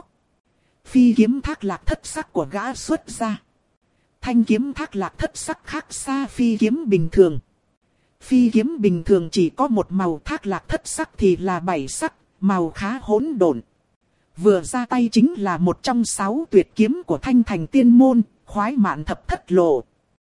Phi kiếm Thác Lạc Thất Sắc của gã xuất ra. Thanh kiếm Thác Lạc Thất Sắc khác xa phi kiếm bình thường. Phi kiếm bình thường chỉ có một màu, Thác Lạc Thất Sắc thì là 7 sắc, màu khá hỗn độn. Vừa ra tay chính là một trong 6 tuyệt kiếm của Thanh Thành tiên môn, Khoái Mạn Thập Thất Lộ.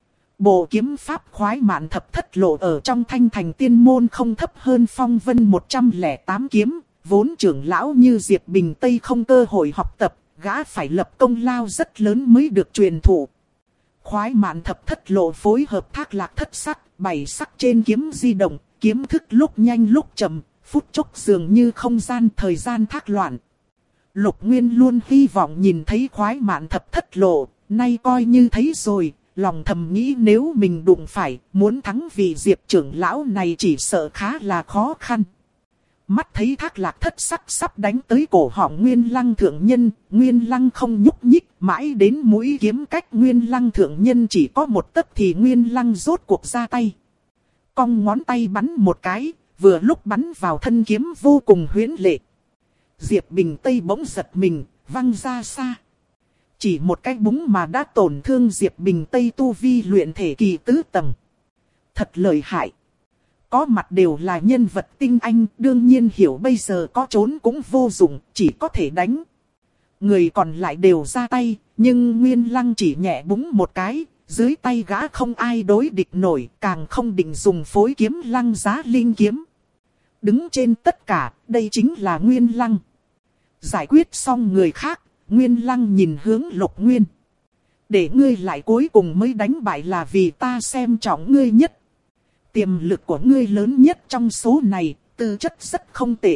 Bộ kiếm pháp Khoái Mạn Thập Thất Lộ ở trong Thanh Thành tiên môn không thấp hơn Phong Vân 108 kiếm, vốn trưởng lão như Diệp Bình Tây không cơ hội học tập, gã phải lập công lao rất lớn mới được truyền thụ. Khoái Mạn Thập Thất Lộ phối hợp Thác Lạc Thất Sắc, 7 sắc trên kiếm di động, kiếm thức lúc nhanh lúc chậm, phút chốc dường như không gian thời gian thác loạn. Lục Nguyên luôn hy vọng nhìn thấy Khoái Mạn Thập Thất Lộ, nay coi như thấy rồi, lòng thầm nghĩ nếu mình đụng phải, muốn thắng vị Diệp trưởng lão này chỉ sợ khá là khó khăn. Mắt thấy Thác Lạc Thất Sắc sắp đánh tới cổ họng Nguyên Lăng thượng nhân, Nguyên Lăng không nhúc nhích, mãi đến mũi kiếm cách Nguyên Lăng thượng nhân chỉ có một tấc thì Nguyên Lăng rốt cuộc ra tay. Cong ngón tay bắn một cái, vừa lúc bắn vào thân kiếm vô cùng huyễn lệ. Diệp Bình Tây bỗng giật mình, văng ra xa. Chỉ một cái búng mà đã tổn thương Diệp Bình Tây tu vi luyện thể kỳ tứ tầng. Thật lợi hại. Có mặt đều là nhân vật tinh anh, đương nhiên hiểu bây giờ có trốn cũng vô dụng, chỉ có thể đánh. Người còn lại đều ra tay, nhưng Nguyên Lăng chỉ nhẹ búng một cái, dưới tay gã không ai đối địch nổi, càng không định dùng phối kiếm Lăng Giá Linh kiếm. Đứng trên tất cả, đây chính là Nguyên Lăng. Giải quyết xong người khác, Nguyên Lăng nhìn hướng Lục Nguyên. Để ngươi lại cuối cùng mới đánh bại là vì ta xem trọng ngươi nhất. Tiềm lực của ngươi lớn nhất trong số này, tư chất rất không tệ.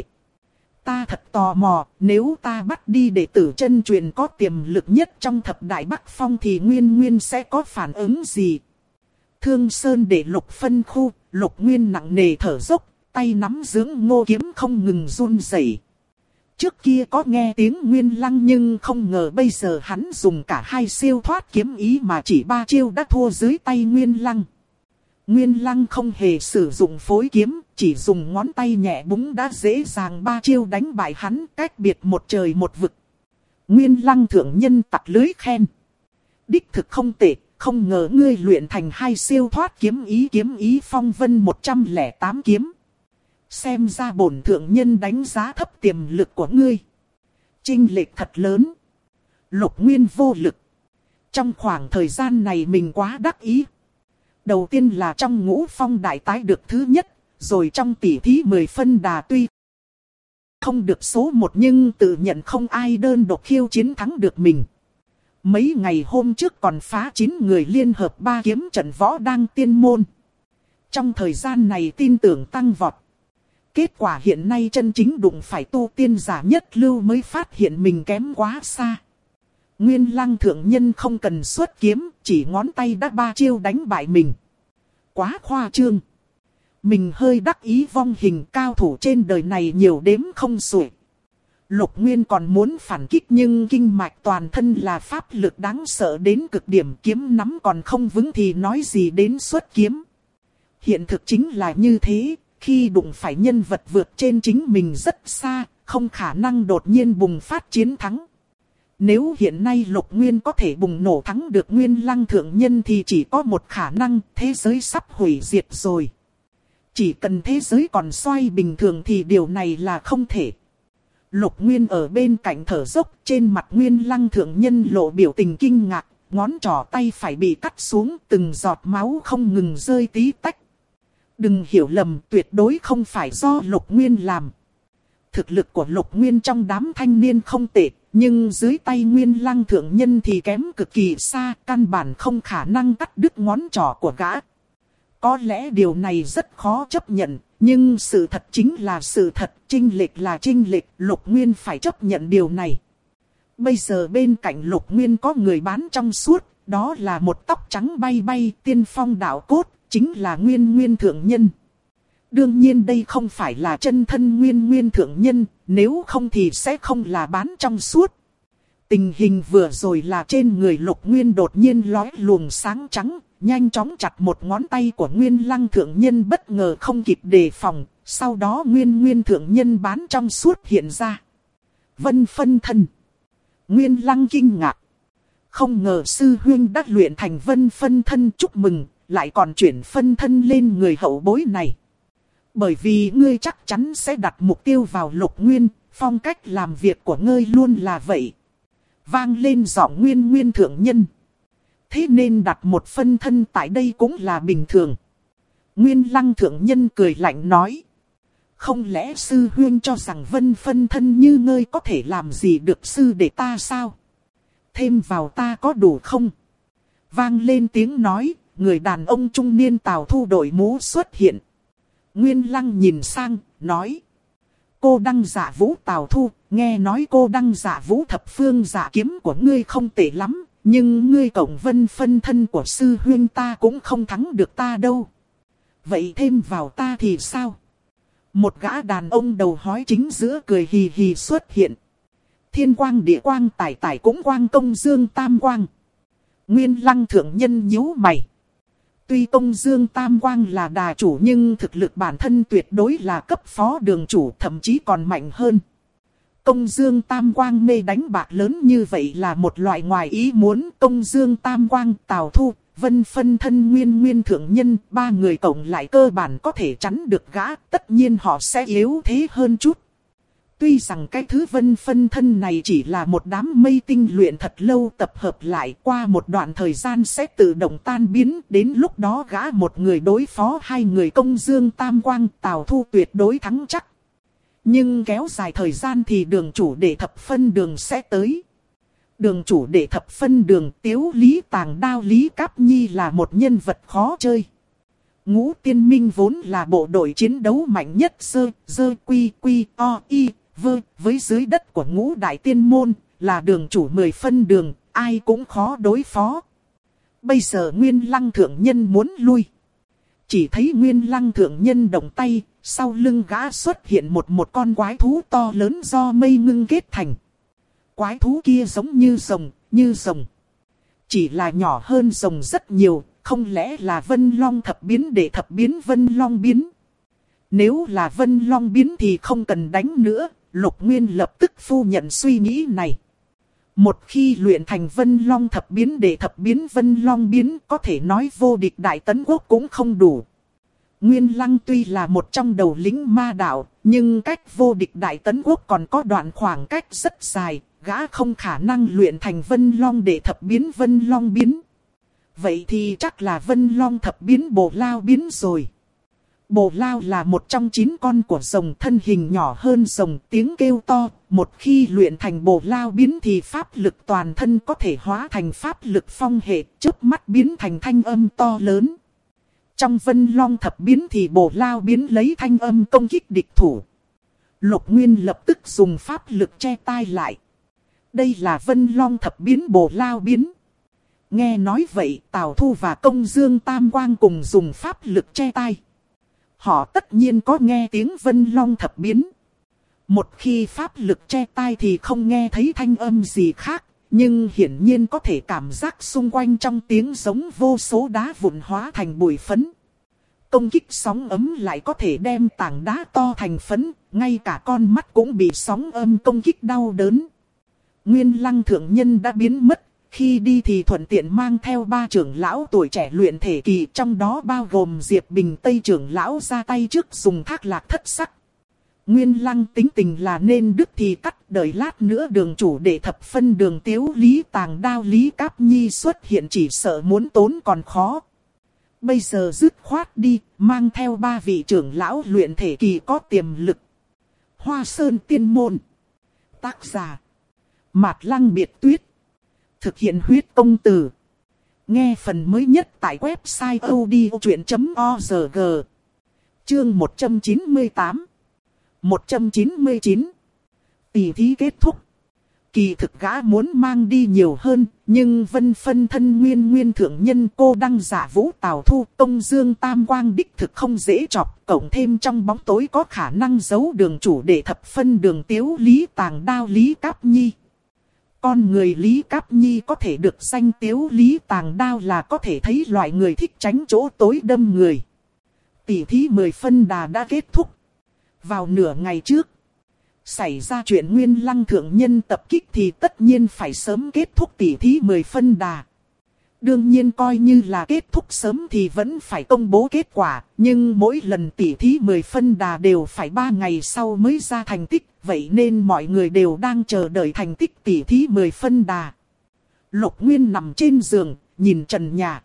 Ta thật tò mò, nếu ta bắt đi đệ tử chân truyền có tiềm lực nhất trong thập đại Bắc Phong thì Nguyên sẽ có phản ứng gì? Thương Sơn để Lục phân khu, Lục Nguyên nặng nề thở dốc, tay nắm dưỡng ngô kiếm không ngừng run rẩy. Trước kia có nghe tiếng Nguyên Lăng nhưng không ngờ bây giờ hắn dùng cả 2 siêu thoát kiếm ý mà chỉ 3 chiêu đã thua dưới tay Nguyên Lăng. Nguyên Lăng không hề sử dụng phối kiếm, chỉ dùng ngón tay nhẹ búng đã dễ dàng 3 chiêu đánh bại hắn, cách biệt một trời một vực. Nguyên Lăng thượng nhân tặc lưới khen. Đích thực không tệ, không ngờ ngươi luyện thành 2 siêu thoát kiếm ý phong vân 108 kiếm. Xem ra bổn thượng nhân đánh giá thấp tiềm lực của ngươi. Chênh lệch thật lớn. Lục Nguyên vô lực. Trong khoảng thời gian này mình quá đắc ý. Đầu tiên là trong ngũ phong đại tái được thứ nhất, rồi trong tỷ thí 10 phân đà tuy không được số 1 nhưng tự nhận không ai đơn độc khiêu chiến thắng được mình. Mấy ngày hôm trước còn phá 9 người liên hợp 3 kiếm trận võ đang tiên môn. Trong thời gian này tin tưởng tăng vọt. Kết quả hiện nay chân chính đụng phải tu tiên giả nhất lưu mới phát hiện mình kém quá xa. Nguyên Lăng thượng nhân không cần xuất kiếm, chỉ ngón tay đã 3 chiêu đánh bại mình. Quá khoa trương. Mình hơi đắc ý vong hình, cao thủ trên đời này nhiều đếm không xuể. Lục Nguyên còn muốn phản kích nhưng kinh mạch toàn thân là pháp lực đáng sợ đến cực điểm, kiếm nắm còn không vững thì nói gì đến xuất kiếm. Hiện thực chính là như thế, khi đụng phải nhân vật vượt trên chính mình rất xa, không khả năng đột nhiên bùng phát chiến thắng. Nếu hiện nay Lục Nguyên có thể bùng nổ thắng được Nguyên Lăng thượng nhân thì chỉ có một khả năng, thế giới sắp hủy diệt rồi. Chỉ cần thế giới còn xoay bình thường thì điều này là không thể. Lục Nguyên ở bên cạnh thở dốc, trên mặt Nguyên Lăng thượng nhân lộ biểu tình kinh ngạc, ngón trỏ tay phải bị cắt xuống, từng giọt máu không ngừng rơi tí tách. Đừng hiểu lầm, tuyệt đối không phải do Lục Nguyên làm. Thực lực của Lục Nguyên trong đám thanh niên không tệ, nhưng dưới tay Nguyên Lăng thượng nhân thì kém cực kỳ xa, căn bản không khả năng cắt đứt ngón trỏ của gã. Có lẽ điều này rất khó chấp nhận, nhưng sự thật chính là sự thật, chênh lệch là chênh lệch, Lục Nguyên phải chấp nhận điều này. Bây giờ bên cạnh Lục Nguyên có người bán trong suốt, đó là một tóc trắng bay bay, tiên phong đạo cốt, chính là Nguyên thượng nhân. Đương nhiên đây không phải là chân thân Nguyên thượng nhân, nếu không thì sẽ không là bán trong suốt. Tình hình vừa rồi là trên người Lục Nguyên đột nhiên lóe luồng sáng trắng, nhanh chóng chặt một ngón tay của Nguyên Lăng thượng nhân, bất ngờ không kịp đề phòng, sau đó Nguyên thượng nhân bán trong suốt hiện ra. Vân phân thân. Nguyên Lăng kinh ngạc. Không ngờ sư huynh đã luyện thành vân phân thân, chúc mừng, lại còn chuyển phân thân lên người hậu bối này. Bởi vì ngươi chắc chắn sẽ đặt mục tiêu vào Lục Nguyên, phong cách làm việc của ngươi luôn là vậy. Vang lên giọng Nguyên thượng nhân. Thế nên đặt một phân thân tại đây cũng là bình thường. Nguyên Lăng thượng nhân cười lạnh nói. Không lẽ sư huynh cho rằng vân phân thân như ngươi có thể làm gì được sư để ta sao? Thêm vào ta có đủ không? Vang lên tiếng nói, người đàn ông trung niên Tào Thu đội mũ xuất hiện. Nguyên Lăng nhìn sang, nói. Cô đăng dạ vũ Tào Thu, nghe nói cô đăng dạ vũ thập phương dạ kiếm của ngươi không tệ lắm. Nhưng ngươi cộng vân phân thân của sư huynh ta cũng không thắng được ta đâu. Vậy thêm vào ta thì sao? Một gã đàn ông đầu hói chính giữa cười hì hì xuất hiện. Thiên quang địa quang tài tài cũng quang công dương tam quang. Nguyên Lăng thượng nhân nhíu mày. Tuy công dương tam quang là đà chủ nhưng thực lực bản thân tuyệt đối là cấp phó đường chủ, thậm chí còn mạnh hơn. Công dương tam quang mê đánh bạc lớn như vậy là một loại ngoài ý muốn. Công dương tam quang, Tào Thu, vân phân thân Nguyên thượng nhân, 3 người cộng lại cơ bản có thể chắn được gã, tất nhiên họ sẽ yếu thế hơn chút. Tuy rằng cái thứ vân phân thân này chỉ là một đám mây tinh luyện thật lâu tập hợp lại, qua một đoạn thời gian sẽ tự động tan biến, đến lúc đó gã một người đối phó 2 người công dương tam quang, Tào Thu tuyệt đối thắng chắc. Nhưng kéo dài thời gian thì đường chủ đệ thập phân đường sẽ tới. Đường chủ đệ thập phân đường Tiếu Lý Tàng Đao Lý Cáp Nhi là một nhân vật khó chơi. Ngũ Tiên Minh vốn là bộ đội chiến đấu mạnh nhất với dưới đất của Ngũ Đại Tiên Môn, là đường chủ 10 phân đường, ai cũng khó đối phó. Bây giờ Nguyên Lăng thượng nhân muốn lui. Chỉ thấy Nguyên Lăng thượng nhân động tay, sau lưng gã xuất hiện một con quái thú to lớn do mây ngưng kết thành. Quái thú kia giống như rồng. Chỉ là nhỏ hơn rồng rất nhiều, không lẽ là Vân Long thập biến để thập biến Vân Long biến? Nếu là Vân Long biến thì không cần đánh nữa, Lục Nguyên lập tức phủ nhận suy nghĩ này. Một khi luyện thành Vân Long thập biến để thập biến Vân Long biến, có thể nói vô địch Đại Tấn Quốc cũng không đủ. Nguyên Lăng tuy là một trong đầu lĩnh ma đạo, nhưng cách vô địch Đại Tấn Quốc còn có đoạn khoảng cách rất dài, gã không khả năng luyện thành Vân Long để thập biến Vân Long biến. Vậy thì chắc là Vân Long thập biến Bồ Lao biến rồi. Bồ Lao là một trong 9 con của rồng, thân hình nhỏ hơn rồng, tiếng kêu to. Một khi luyện thành Bồ Lao biến thì pháp lực toàn thân có thể hóa thành pháp lực phong hệ, chớp mắt biến thành thanh âm to lớn. Trong Vân Long thập biến thì Bồ Lao biến lấy thanh âm công kích địch thủ. Lục Nguyên lập tức dùng pháp lực che tai lại. Đây là Vân Long thập biến Bồ Lao biến. Nghe nói vậy, Tào Thu và Công Dương Tam Quang cùng dùng pháp lực che tai. Họ tất nhiên có nghe tiếng Vân Long thập biến. Một khi pháp lực che tai thì không nghe thấy thanh âm gì khác, nhưng hiển nhiên có thể cảm giác xung quanh trong tiếng giống vô số đá vụn hóa thành bụi phấn. Công kích sóng ấm lại có thể đem tảng đá to thành phấn, ngay cả con mắt cũng bị sóng âm công kích đau đớn. Nguyên Lăng thượng nhân đã biến mất, khi đi thì thuận tiện mang theo 3 trưởng lão tuổi trẻ luyện thể kỳ, trong đó bao gồm Diệp Bình Tây trưởng lão ra tay trước dùng thác lạc thất sắc. Nguyên Lăng tính tình là nên đứt thì cắt, đợi lát nữa đường chủ để thập phân đường Tiếu Lý Tàng Đao Lý Cáp Nhi xuất hiện chỉ sợ muốn tốn còn khó. Bây giờ dứt khoát đi, mang theo 3 vị trưởng lão luyện thể kỳ có tiềm lực. Hoa Sơn Tiên Môn. Tác giả Mạt Lăng Biệt Tuyết. Thực hiện huyết công từ. Nghe phần mới nhất tại website odchuyện.org. Chương 198 199. Tỷ thí kết thúc. Kỳ thực gã muốn mang đi nhiều hơn, nhưng Vân phân thân nguyên thượng nhân Cô Đăng Dạ Vũ Tào Thu Công Dương Tam Quang đích thực không dễ chọc. Cộng thêm trong bóng tối có khả năng giấu đường chủ để thập phân đường Tiếu Lý Tàng Đao Lý Cáp Nhi. Con người Lý Cáp Nhi có thể được danh Tiếu Lý Tàng Đao là có thể thấy loại người thích tránh chỗ tối đâm người. Tỷ thí 10 phân đà đã kết thúc. Vào nửa ngày trước, xảy ra chuyện Nguyên Lăng thượng nhân tập kích thì tất nhiên phải sớm kết thúc tỷ thí 10 phân đà. Đương nhiên coi như là kết thúc sớm thì vẫn phải công bố kết quả, nhưng mỗi lần tỷ thí 10 phân đà đều phải 3 ngày sau mới ra thành tích, vậy nên mọi người đều đang chờ đợi thành tích tỷ thí 10 phân đà. Lục Nguyên nằm trên giường, nhìn trần nhà.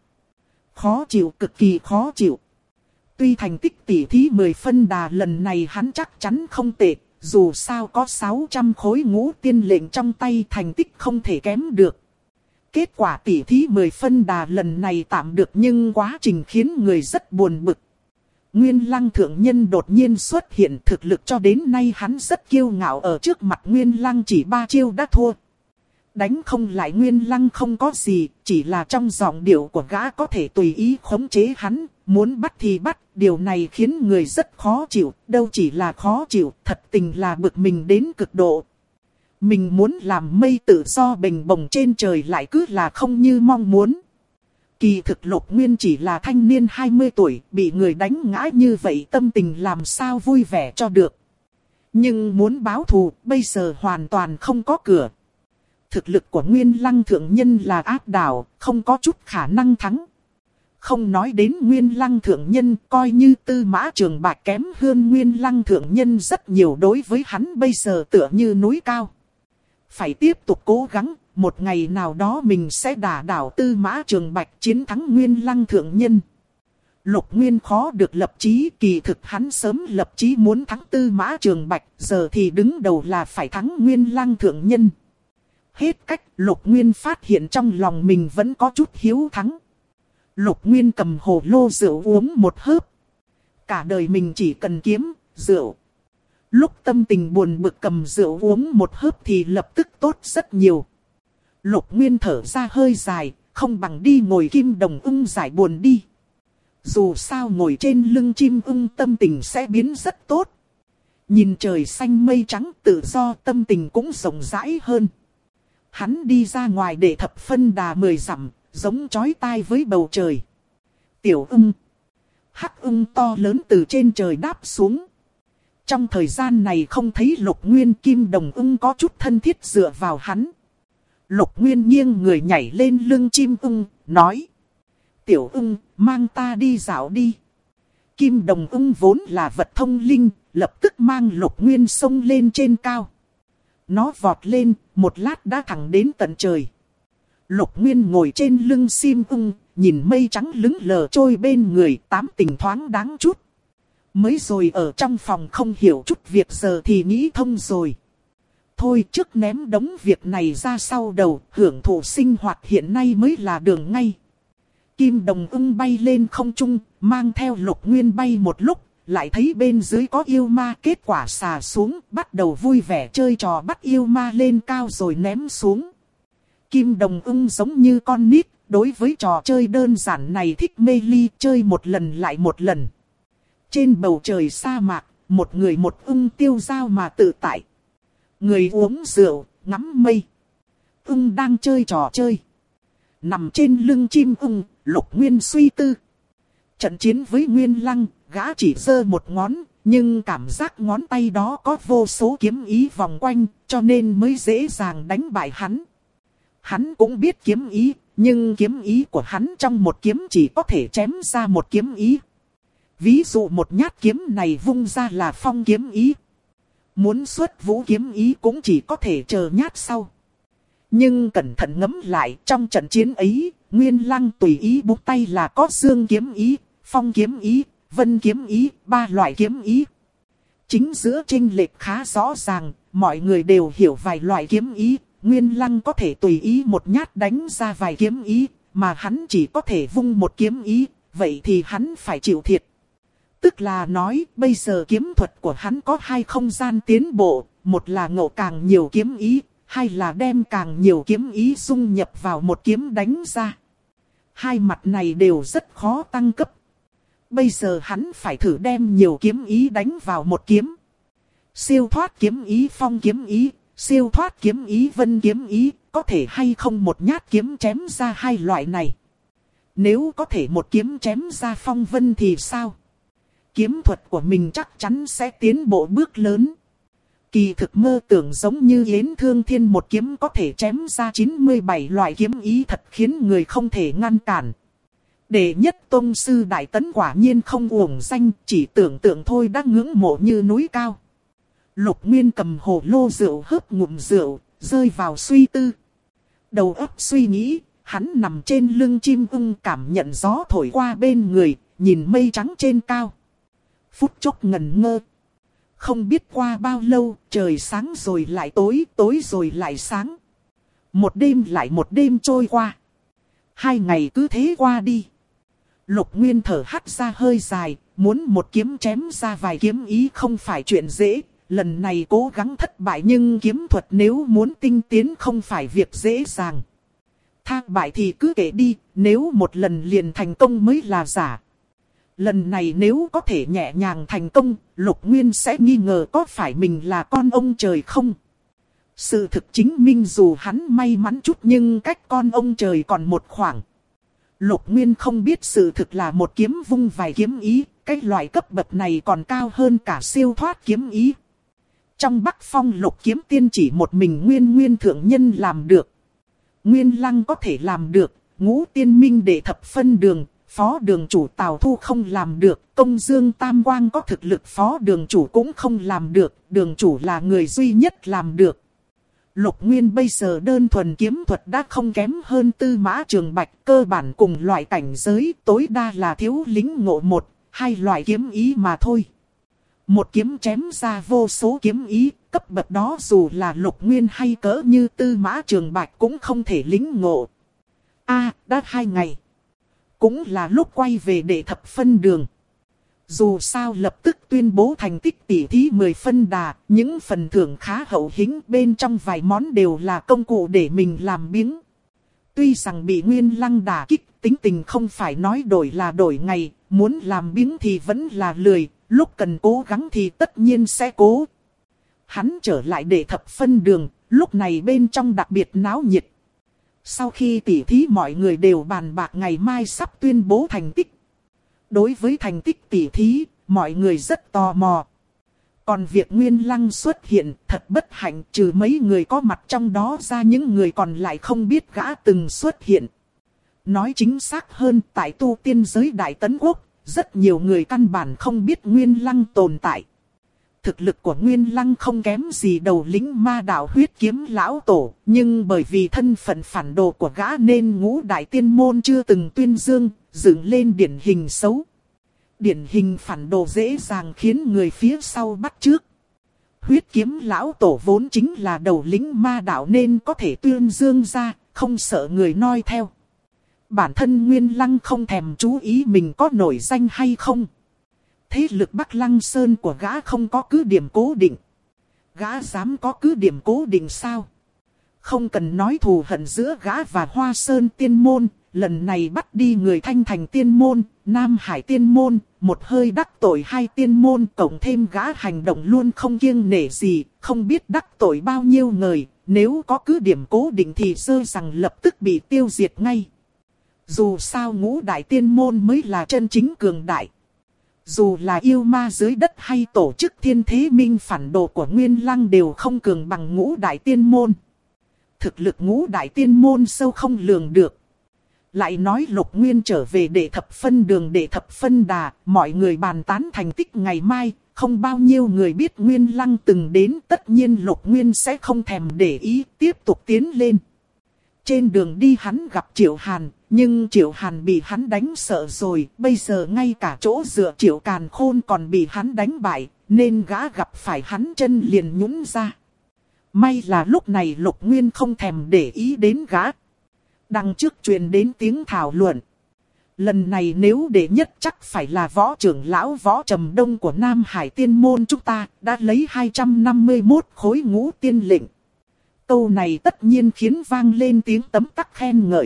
Khó chịu, cực kỳ khó chịu. Tuy thành tích tỷ thí 10 phân đà lần này hắn chắc chắn không tệ, dù sao có 600 khối ngũ tiên lệnh trong tay, thành tích không thể kém được. Kết quả tỷ thí 10 phân đà lần này tạm được, nhưng quá trình khiến người rất buồn bực. Nguyên Lăng thượng nhân đột nhiên xuất hiện, thực lực cho đến nay hắn rất kiêu ngạo, ở trước mặt Nguyên Lăng chỉ 3 chiêu đã thua. Đánh không lại Nguyên Lăng không có gì, chỉ là trong giọng điệu của gã có thể tùy ý khống chế hắn, muốn bắt thì bắt, điều này khiến người rất khó chịu, đâu chỉ là khó chịu, thật tình là bực mình đến cực độ. Mình muốn làm mây tự do bềnh bồng trên trời lại cứ là không như mong muốn. Kỳ thực Lục Nguyên chỉ là thanh niên 20 tuổi, bị người đánh ngã như vậy tâm tình làm sao vui vẻ cho được. Nhưng muốn báo thù, bây giờ hoàn toàn không có cửa. Thực lực của Nguyên Lăng thượng nhân là áp đảo, không có chút khả năng thắng. Không nói đến Nguyên Lăng thượng nhân, coi như Tư Mã Trường Bạch kém hơn Nguyên Lăng thượng nhân rất nhiều, đối với hắn bây giờ tựa như núi cao. Phải tiếp tục cố gắng, một ngày nào đó mình sẽ đả đảo Tư Mã Trường Bạch, chiến thắng Nguyên Lăng thượng nhân. Lục Nguyên khó được lập chí, kỳ thực hắn sớm lập chí muốn thắng Tư Mã Trường Bạch, giờ thì đứng đầu là phải thắng Nguyên Lăng thượng nhân. Hết cách, Lục Nguyên phát hiện trong lòng mình vẫn có chút hiếu thắng. Lục Nguyên cầm hồ lô rượu uống một hớp. Cả đời mình chỉ cần kiếm, rượu. Lúc tâm tình buồn bực cầm rượu uống một hớp thì lập tức tốt rất nhiều. Lục Nguyên thở ra hơi dài, không bằng đi ngồi kim đồng ưng giải buồn đi. Dù sao ngồi trên lưng chim ưng tâm tình sẽ biến rất tốt. Nhìn trời xanh mây trắng tự do, tâm tình cũng rộng rãi hơn. Hắn đi ra ngoài để thập phân đà 10 dặm, giống chói tai với bầu trời. Tiểu ưng. Hắc ưng to lớn từ trên trời đáp xuống. Trong thời gian này không thấy Lục Nguyên, Kim Đồng ưng có chút thân thiết dựa vào hắn. Lục Nguyên nghiêng người nhảy lên lưng chim ưng, nói. Tiểu ưng, mang ta đi dạo đi. Kim Đồng ưng vốn là vật thông linh, lập tức mang Lục Nguyên xông lên trên cao. Nó vọt lên, một lát đã thẳng đến tận trời. Lục Nguyên ngồi trên lưng chim ưng, nhìn mây trắng lững lờ trôi bên người, tám tình thoáng đáng chút. Mới rồi ở trong phòng không hiểu chút việc, giờ thì nghĩ thông rồi. Thôi trước ném đống việc này ra sau đầu, hưởng thụ sinh hoạt hiện nay mới là đường ngay. Kim Đồng ưng bay lên không trung, mang theo Lục Nguyên bay một lúc, lại thấy bên dưới có yêu ma, kết quả xà xuống, bắt đầu vui vẻ chơi trò bắt yêu ma lên cao rồi ném xuống. Kim Đồng ưng giống như con nít, đối với trò chơi đơn giản này thích mê ly, chơi một lần lại một lần. Trên bầu trời sa mạc, một người một ưng tiêu dao mà tự tại. Người uống rượu, ngắm mây. Ưng đang chơi trò chơi. Nằm trên lưng chim ưng, Lục Nguyên suy tư. Trận chiến với Nguyên Lăng, gã chỉ giơ một ngón, nhưng cảm giác ngón tay đó có vô số kiếm ý vòng quanh, cho nên mới dễ dàng đánh bại hắn. Hắn cũng biết kiếm ý, nhưng kiếm ý của hắn trong một kiếm chỉ có thể chém ra một kiếm ý. Ví dụ một nhát kiếm này vung ra là phong kiếm ý. Muốn xuất vũ kiếm ý cũng chỉ có thể chờ nhát sau. Nhưng cẩn thận ngẫm lại, trong trận chiến ấy, Nguyên Lăng tùy ý búng tay là có dương kiếm ý, phong kiếm ý, vân kiếm ý, ba loại kiếm ý. Chính giữa chênh lệch khá rõ ràng, mọi người đều hiểu vài loại kiếm ý. Nguyên Lăng có thể tùy ý một nhát đánh ra vài kiếm ý, mà hắn chỉ có thể vung một kiếm ý, vậy thì hắn phải chịu thiệt. Tức là nói, bây giờ kiếm thuật của hắn có hai không gian tiến bộ, một là ngộ càng nhiều kiếm ý, hai là đem càng nhiều kiếm ý dung nhập vào một kiếm đánh ra. Hai mặt này đều rất khó tăng cấp. Bây giờ hắn phải thử đem nhiều kiếm ý đánh vào một kiếm. Siêu thoát kiếm ý, phong kiếm ý, siêu thoát kiếm ý, vân kiếm ý, có thể hay không một nhát kiếm chém ra hai loại này. Nếu có thể một kiếm chém ra phong vân thì sao? Kiếm thuật của mình chắc chắn sẽ tiến bộ bước lớn. Kỳ thực mơ tưởng giống như Yến Thương Thiên một kiếm có thể chém ra 97 loại kiếm ý thật khiến người không thể ngăn cản. Đệ nhất tông sư Đại Tấn quả nhiên không uổng danh, chỉ tưởng tượng thôi đã ngưỡng mộ như núi cao. Lục Nguyên cầm hồ lô rượu hớp ngụm rượu, rơi vào suy tư. Đầu óc suy nghĩ, hắn nằm trên lưng chim ưng cảm nhận gió thổi qua bên người, nhìn mây trắng trên cao. Phút chốc ngẩn ngơ. Không biết qua bao lâu, trời sáng rồi lại tối, tối rồi lại sáng. Một đêm lại một đêm trôi qua. 2 ngày cứ thế qua đi. Lục Nguyên thở hắt ra hơi dài, muốn một kiếm chém ra vài kiếm ý không phải chuyện dễ. Lần này cố gắng thất bại nhưng kiếm thuật nếu muốn tinh tiến không phải việc dễ dàng. Thất bại thì cứ kệ đi, nếu một lần liền thành công mới là giả. Lần này nếu có thể nhẹ nhàng thành công, Lục Nguyên sẽ nghi ngờ có phải mình là con ông trời không. Sự thực chứng minh dù hắn may mắn chút nhưng cách con ông trời còn một khoảng. Lục Nguyên không biết sự thực là một kiếm vung vài kiếm ý, cái loại cấp bậc này còn cao hơn cả siêu thoát kiếm ý. Trong Bắc Phong Lục Kiếm Tiên chỉ một mình Nguyên thượng nhân làm được. Nguyên Lăng có thể làm được, Ngũ Tiên Minh đệ thập phân đường, phó đường chủ Tào Thu không làm được, Công Dương Tam Quang có thực lực phó đường chủ cũng không làm được, đường chủ là người duy nhất làm được. Lục Nguyên bây giờ đơn thuần kiếm thuật đã không kém hơn Tư Mã Trường Bạch, cơ bản cùng loại cảnh giới, tối đa là thiếu lính ngộ 1-2 loại kiếm ý mà thôi. Một kiếm chém ra vô số kiếm ý, cấp bậc đó dù là Lục Nguyên hay cỡ như Tư Mã Trường Bạch cũng không thể lính ngộ. Đã 2 ngày. Cũng là lúc quay về đệ thập phân đường. Dù sao lập tức tuyên bố thành tích tỷ thí 10 phân đà, những phần thưởng khá hậu hĩnh, bên trong vài món đều là công cụ để mình làm biếng. Tuy rằng bị Nguyên Lăng đả kích, tính tình không phải nói đổi là đổi ngày, muốn làm biếng thì vẫn là lười, lúc cần cố gắng thì tất nhiên sẽ cố. Hắn trở lại đệ thập phân đường, lúc này bên trong đặc biệt náo nhiệt. Sau khi tỉ thí mọi người đều bàn bạc ngày mai sắp tuyên bố thành tích. Đối với thành tích tỉ thí, mọi người rất tò mò. Còn việc Nguyên Lăng xuất hiện thật bất hạnh, trừ mấy người có mặt trong đó ra, những người còn lại không biết gã từng xuất hiện. Nói chính xác hơn, tại tu tiên giới Đại Tấn Quốc, rất nhiều người căn bản không biết Nguyên Lăng tồn tại. Thực lực của Nguyên Lăng không kém gì đầu lĩnh ma đạo Huyết Kiếm lão tổ, nhưng bởi vì thân phận phản đồ của gã nên Ngũ Đại Tiên Môn chưa từng tuyên dương, dựng lên điển hình xấu. Điển hình phản đồ dễ dàng khiến người phía sau bắt chước. Huyết Kiếm lão tổ vốn chính là đầu lĩnh ma đạo nên có thể tuyên dương ra, không sợ người noi theo. Bản thân Nguyên Lăng không thèm chú ý mình có nổi danh hay không. Thế lực Bắc Lăng Sơn của gã không có cứ điểm cố định. Gã dám có cứ điểm cố định sao? Không cần nói thù hận giữa gã và Hoa Sơn Tiên Môn. Lần này bắt đi người Thanh Thành Tiên Môn, Nam Hải Tiên Môn, một hơi đắc tội hai tiên môn, cộng thêm gã hành động luôn không kiêng nể gì, không biết đắc tội bao nhiêu người. Nếu có cứ điểm cố định thì sơ rằng lập tức bị tiêu diệt ngay. Dù sao Ngũ Đại Tiên Môn mới là chân chính cường đại. Dù là yêu ma dưới đất hay tổ chức Thiên Thế Minh phản đồ của Nguyên Lăng đều không cường bằng Ngũ Đại Tiên Môn. Thực lực Ngũ Đại Tiên Môn sâu không lường được. Lại nói Lục Nguyên trở về Đệ Thập Phân Đường Đệ Thập Phân Đà, mọi người bàn tán thành tích ngày mai, không bao nhiêu người biết Nguyên Lăng từng đến, tất nhiên Lục Nguyên sẽ không thèm để ý, tiếp tục tiến lên. Trên đường đi hắn gặp Triệu Hàn, nhưng Triệu Hàn bị hắn đánh sợ rồi, bây giờ ngay cả chỗ dựa Triệu Càn Khôn còn bị hắn đánh bại, nên gã gặp phải hắn chân liền nhũn ra. May là lúc này Lục Nguyên không thèm để ý đến gã. Đằng trước truyền đến tiếng thảo luận. Lần này nếu đệ nhất chắc phải là Võ trưởng lão Võ Trầm Đông của Nam Hải Tiên Môn chúng ta, đã lấy 251 khối ngũ tiên lệnh. Câu này tất nhiên khiến vang lên tiếng tấm tắc khen ngợi.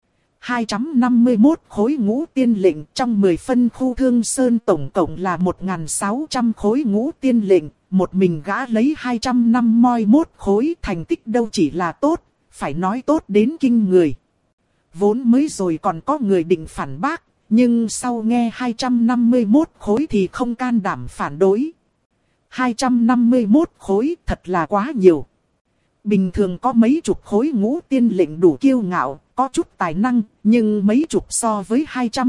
251 khối ngũ tiên lệnh trong 10 phân khu Thương Sơn tổng cộng là 1.600 khối ngũ tiên lệnh. Một mình gã lấy 251 khối, thành tích đâu chỉ là tốt, phải nói tốt đến kinh người. Vốn mới rồi còn có người định phản bác, nhưng sau nghe 251 khối thì không can đảm phản đối. 251 khối thật là quá nhiều. Bình thường có mấy chục khối ngũ tiên lệnh đủ kiêu ngạo, có chút tài năng, nhưng mấy chục so với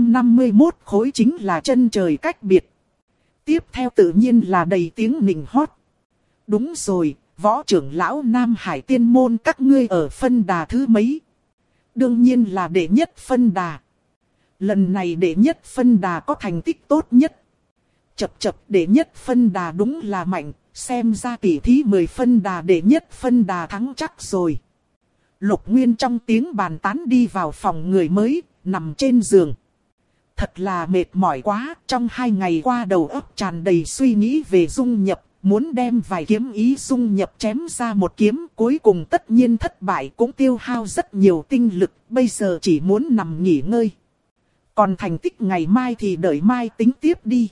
251 khối chính là chân trời cách biệt. Tiếp theo tự nhiên là đầy tiếng nịnh hót. Đúng rồi, Võ trưởng lão Nam Hải Tiên Môn các ngươi ở phân đà thứ mấy? Đương nhiên là đệ nhất phân đà. Lần này đệ nhất phân đà có thành tích tốt nhất. Chập đệ nhất phân đà đúng là mạnh, xem ra tỷ thí 10 phân đà đệ nhất phân đà thắng chắc rồi. Lục Nguyên trong tiếng bàn tán đi vào phòng người mới, nằm trên giường. Thật là mệt mỏi quá, trong 2 ngày qua đầu óc tràn đầy suy nghĩ về dung nhập, muốn đem vài kiếm ý dung nhập chém ra một kiếm, cuối cùng tất nhiên thất bại, cũng tiêu hao rất nhiều tinh lực, bây giờ chỉ muốn nằm nghỉ ngơi. Còn thành tích ngày mai thì đợi mai tính tiếp đi.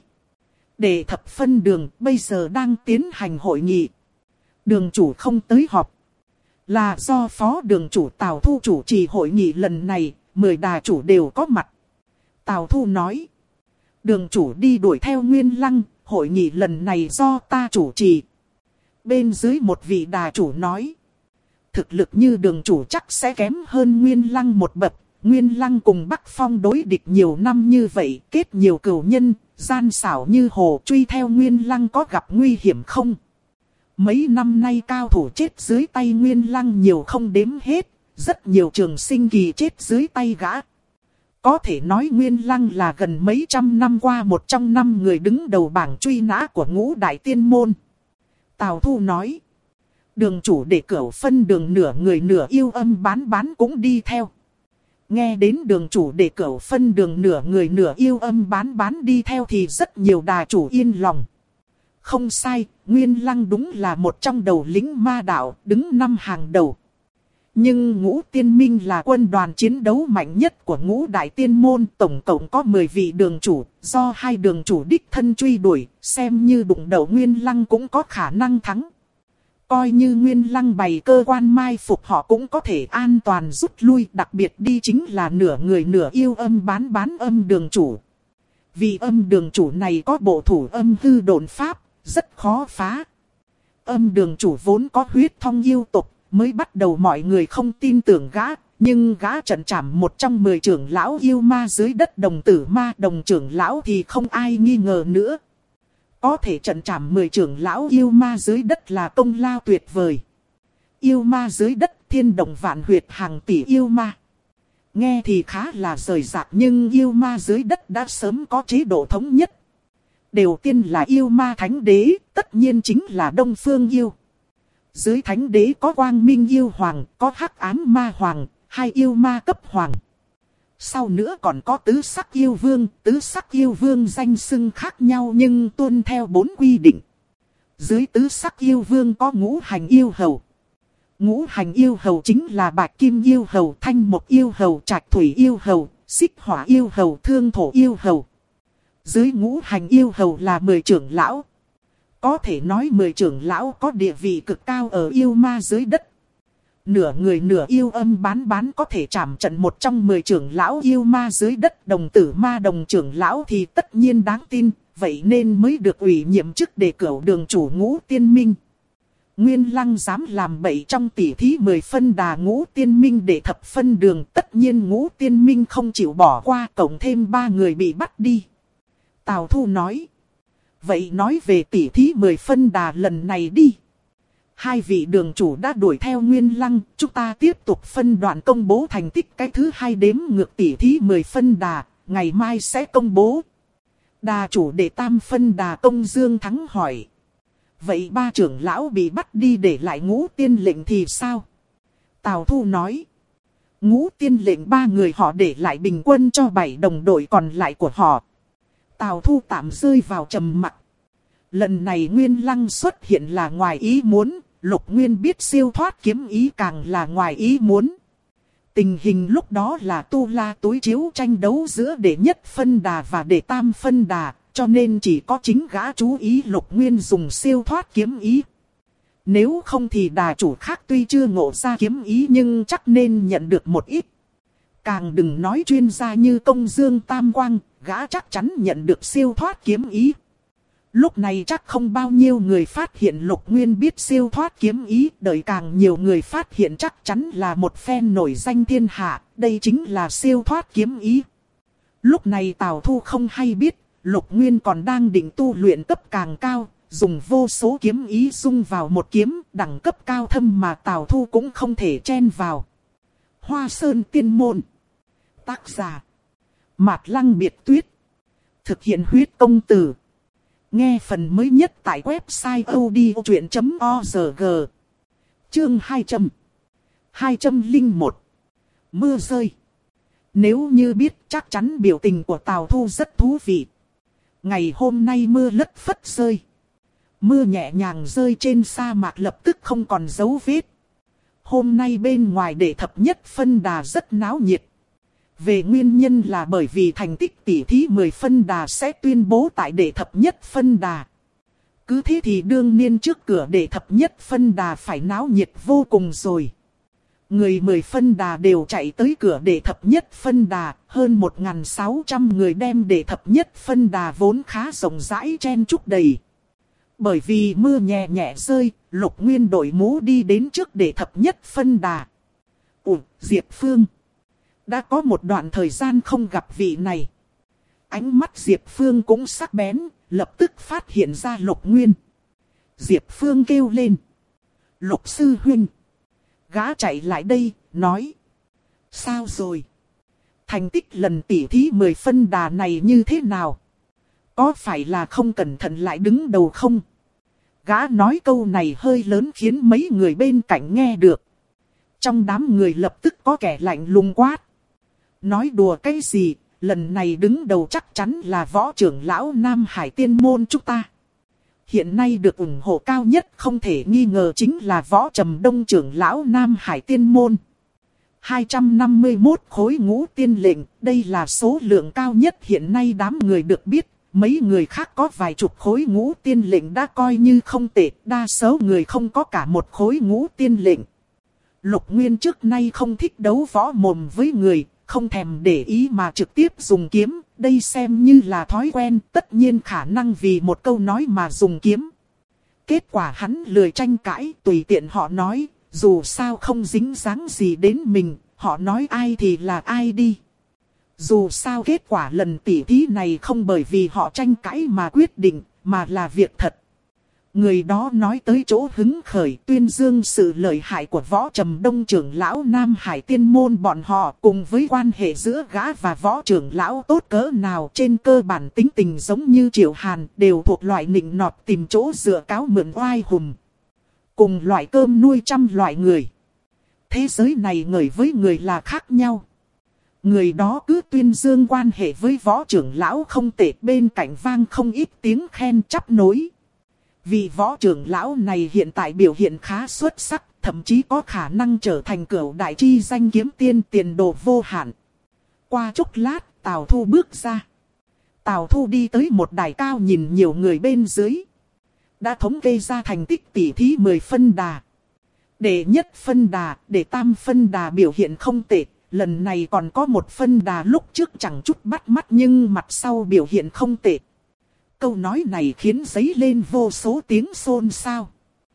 Đệ Thập Phân Đường bây giờ đang tiến hành hội nghị. Đường chủ không tới họp. Là do phó đường chủ Tào Thu chủ trì hội nghị lần này, 10 đà chủ đều có mặt. Tào Thu nói. Đường chủ đi đuổi theo Nguyên Lăng, hội nghị lần này do ta chủ trì. Bên dưới một vị đà chủ nói. Thực lực như đường chủ chắc sẽ kém hơn Nguyên Lăng một bậc. Nguyên Lăng cùng Bắc Phong đối địch nhiều năm như vậy, kết nhiều cừu nhân, gian xảo như hồ, truy theo Nguyên Lăng có gặp nguy hiểm không? Mấy năm nay cao thủ chết dưới tay Nguyên Lăng nhiều không đếm hết, rất nhiều trường sinh kỳ chết dưới tay gã. Có thể nói Nguyên Lăng là gần mấy trăm năm qua một trong 5 người đứng đầu bảng truy nã của Ngũ Đại Tiên Môn. Tào Thu nói, đường chủ để Cửu Phân Đường nửa người nửa yêu âm bán cũng đi theo. Nghe đến đường chủ để Cửu Phân Đường nửa người nửa yêu âm bán đi theo thì rất nhiều đà chủ yên lòng. Không sai, Nguyên Lăng đúng là một trong đầu lĩnh ma đạo, đứng 5 hàng đầu. Nhưng Ngũ Tiên Minh là quân đoàn chiến đấu mạnh nhất của Ngũ Đại Tiên Môn, tổng cộng có 10 vị đường chủ, do 2 đường chủ đích thân truy đuổi, xem như đụng đầu Nguyên Lăng cũng có khả năng thắng. Coi như Nguyên Lăng bày cơ quan mai phục họ cũng có thể an toàn rút lui, đặc biệt đi chính là nửa người nửa yêu âm bán âm đường chủ. Vì âm đường chủ này có bộ thủ âm hư độn pháp, rất khó phá. Âm đường chủ vốn có huyết thông yêu tộc, mới bắt đầu mọi người không tin tưởng gã. Nhưng gã trận trảm một trong 10 trưởng lão yêu ma dưới đất đồng tử ma đồng trưởng lão thì không ai nghi ngờ nữa. Có thể trận trảm 10 trưởng lão yêu ma dưới đất là công lao tuyệt vời. Yêu ma dưới đất thiên động vạn huyệt hàng tỷ yêu ma. Nghe thì khá là rời rạc nhưng yêu ma dưới đất đã sớm có chế độ thống nhất. Đầu tiên là yêu ma thánh đế, tất nhiên chính là Đông Phương yêu. Dưới thánh đế có quang minh yêu hoàng, có hắc ám ma hoàng, 2 yêu ma cấp hoàng. Sau nữa còn có tứ sắc yêu vương danh xưng khác nhau nhưng tuân theo 4 quy định. Dưới tứ sắc yêu vương có ngũ hành yêu hầu. Ngũ hành yêu hầu chính là bạch kim yêu hầu, thanh mộc yêu hầu, trạch thủy yêu hầu, xích hỏa yêu hầu, thương thổ yêu hầu. Dưới ngũ hành yêu hầu là 10 trưởng lão. Có thể nói 10 trưởng lão có địa vị cực cao ở yêu ma dưới đất. Nửa người nửa yêu âm bán có thể trảm trận một trong 10 trưởng lão yêu ma dưới đất đồng tử ma đồng trưởng lão thì tất nhiên đáng tin. Vậy nên mới được ủy nhiệm chức để cửu đường chủ Ngũ Tiên Minh. Nguyên Lăng dám làm bậy trong tỉ thí 10 phân đà Ngũ Tiên Minh để thập phân đường. Tất nhiên Ngũ Tiên Minh không chịu bỏ qua, cộng thêm 3 người bị bắt đi. Tào Thu nói. Vậy nói về tỉ thí 10 phân đà lần này đi. 2 vị đường chủ đã đuổi theo Nguyên Lăng, chúng ta tiếp tục phân đoạn công bố thành tích cái thứ 2 đếm ngược tỉ thí 10 phân đà, ngày mai sẽ công bố. Đà chủ đệ tam phân đà Công Dương Thắng hỏi. Vậy 3 trưởng lão bị bắt đi để lại Ngũ Tiên lệnh thì sao? Tào Thu nói. Ngũ Tiên lệnh 3 người họ để lại bình quân cho 7 đồng đội còn lại của họ. Tào Thu tạm rơi vào trầm mặc. Lần này Nguyên Lăng xuất hiện là ngoài ý muốn, Lục Nguyên biết siêu thoát kiếm ý càng là ngoài ý muốn. Tình hình lúc đó là Tu La Túi Chiếu tranh đấu giữa đệ nhất phân đà và đệ tam phân đà, cho nên chỉ có chính gã chú ý Lục Nguyên dùng siêu thoát kiếm ý. Nếu không thì đà chủ khác tuy chưa ngộ ra kiếm ý nhưng chắc nên nhận được một ít. Càng đừng nói chuyên gia như Công Dương Tam Quang, gã chắc chắn nhận được siêu thoát kiếm ý. Lúc này chắc không bao nhiêu người phát hiện Lục Nguyên biết siêu thoát kiếm ý, đợi càng nhiều người phát hiện chắc chắn là một phen nổi danh thiên hạ, đây chính là siêu thoát kiếm ý. Lúc này Tào Thu không hay biết, Lục Nguyên còn đang định tu luyện cấp càng cao, dùng vô số kiếm ý dung vào một kiếm, đẳng cấp cao thâm mà Tào Thu cũng không thể chen vào. Hoa Sơn Tiên Môn. Tác giả Mạt Lăng Biệt Tuyết. Thực hiện huyết công từ. Nghe phần mới nhất tại website odchuyện.org. Chương 201. Mưa rơi. Nếu như biết chắc chắn biểu tình của Tào Thu rất thú vị. Ngày hôm nay mưa lất phất rơi. Mưa nhẹ nhàng rơi trên sa mạc lập tức không còn dấu vết. Hôm nay bên ngoài đệ thập nhất phân đà rất náo nhiệt. Về nguyên nhân là bởi vì thành tích tỉ thí 10 phân đà sẽ tuyên bố tại đệ thập nhất phân đà. Cứ thế thì đương nhiên trước cửa đệ thập nhất phân đà phải náo nhiệt vô cùng rồi. Người 10 phân đà đều chạy tới cửa đệ thập nhất phân đà, hơn 1.600 người đem đệ thập nhất phân đà vốn khá rộng rãi chen chúc đầy. Bởi vì mưa nhẹ nhẹ rơi, Lục Nguyên đội mũ đi đến trước đệ thập nhất phân đà. Diệp Phương. Đã có một đoạn thời gian không gặp vị này. Ánh mắt Diệp Phương cũng sắc bén, lập tức phát hiện ra Lục Nguyên. Diệp Phương kêu lên. Lục sư huynh. Gã chạy lại đây, nói. Sao rồi? Thành tích lần tỉ thí 10 phân đà này như thế nào? Có phải là không cẩn thận lại đứng đầu không? Gã nói câu này hơi lớn khiến mấy người bên cạnh nghe được. Trong đám người lập tức có kẻ lạnh lùng quát. Nói đùa cái gì, lần này đứng đầu chắc chắn là võ trưởng lão Nam Hải Tiên Môn chúng ta. Hiện nay được ủng hộ cao nhất không thể nghi ngờ chính là võ Trầm Đông trưởng lão Nam Hải Tiên Môn. 251 khối ngũ tiên lệnh, đây là số lượng cao nhất hiện nay đám người được biết. Mấy người khác có vài chục khối ngũ tiên lệnh đã coi như không tệ, đa số người không có cả một khối ngũ tiên lệnh. Lục Nguyên trước nay không thích đấu võ mồm với người, không thèm để ý mà trực tiếp dùng kiếm, đây xem như là thói quen, tất nhiên khả năng vì một câu nói mà dùng kiếm. Kết quả hắn lười tranh cãi, tùy tiện họ nói, dù sao không dính dáng gì đến mình, họ nói ai thì là ai đi. Dù sao kết quả lần tỉ thí này không bởi vì họ tranh cãi mà quyết định, mà là việc thật. Người đó nói tới chỗ hứng khởi, tuyên dương sự lợi hại của Võ Trầm Đông trưởng lão Nam Hải Tiên môn bọn họ, cùng với quan hệ giữa gã và Võ trưởng lão tốt cỡ nào, trên cơ bản tính tình giống như Triệu Hàn, đều thuộc loại nịnh nọt tìm chỗ dựa cáo mượn oai hùng. Cùng loại cơm nuôi trăm loại người. Thế giới này người với người là khác nhau. Người đó cứ tuyên dương quan hệ với Võ trưởng lão không tệ, bên cạnh vang không ít tiếng khen chắp nối. Vì Võ trưởng lão này hiện tại biểu hiện khá xuất sắc, thậm chí có khả năng trở thành cửu đại chi danh kiếm tiên, tiền đồ vô hạn. Qua chốc lát, Tào Thu bước ra. Tào Thu đi tới một đài cao nhìn nhiều người bên dưới. Đã thống kê ra thành tích tỷ thí 10 phân đà. Đệ nhất phân đà, đệ tam phân đà biểu hiện không tệ. Lần này còn có một phân đà lúc trước chẳng chút bắt mắt nhưng mặt sau biểu hiện không tệ. Câu nói này khiến dấy lên vô số tiếng xôn xao.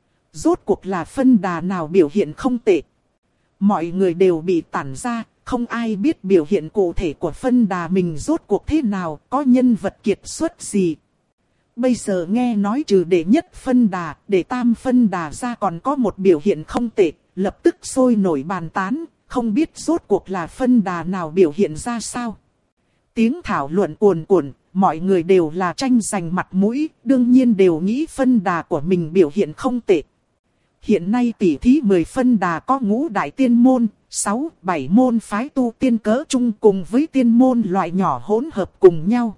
Rốt cuộc là phân đà nào biểu hiện không tệ. Mọi người đều bị tản ra, không ai biết biểu hiện cụ thể của phân đà mình rốt cuộc thế nào, có nhân vật kiệt xuất gì. Bây giờ nghe nói trừ đệ nhất phân đà, đệ tam phân đà ra còn có một biểu hiện không tệ, lập tức sôi nổi bàn tán, không biết rốt cuộc là phân đà nào biểu hiện ra sao. Tiếng thảo luận cuồn cuộn, mọi người đều là tranh giành mặt mũi, đương nhiên đều nghĩ phân đà của mình biểu hiện không tệ. Hiện nay tỷ thí 10 phân đà có ngũ đại tiên môn, 6, 7 môn phái tu tiên cỡ chung cùng với tiên môn loại nhỏ hỗn hợp cùng nhau.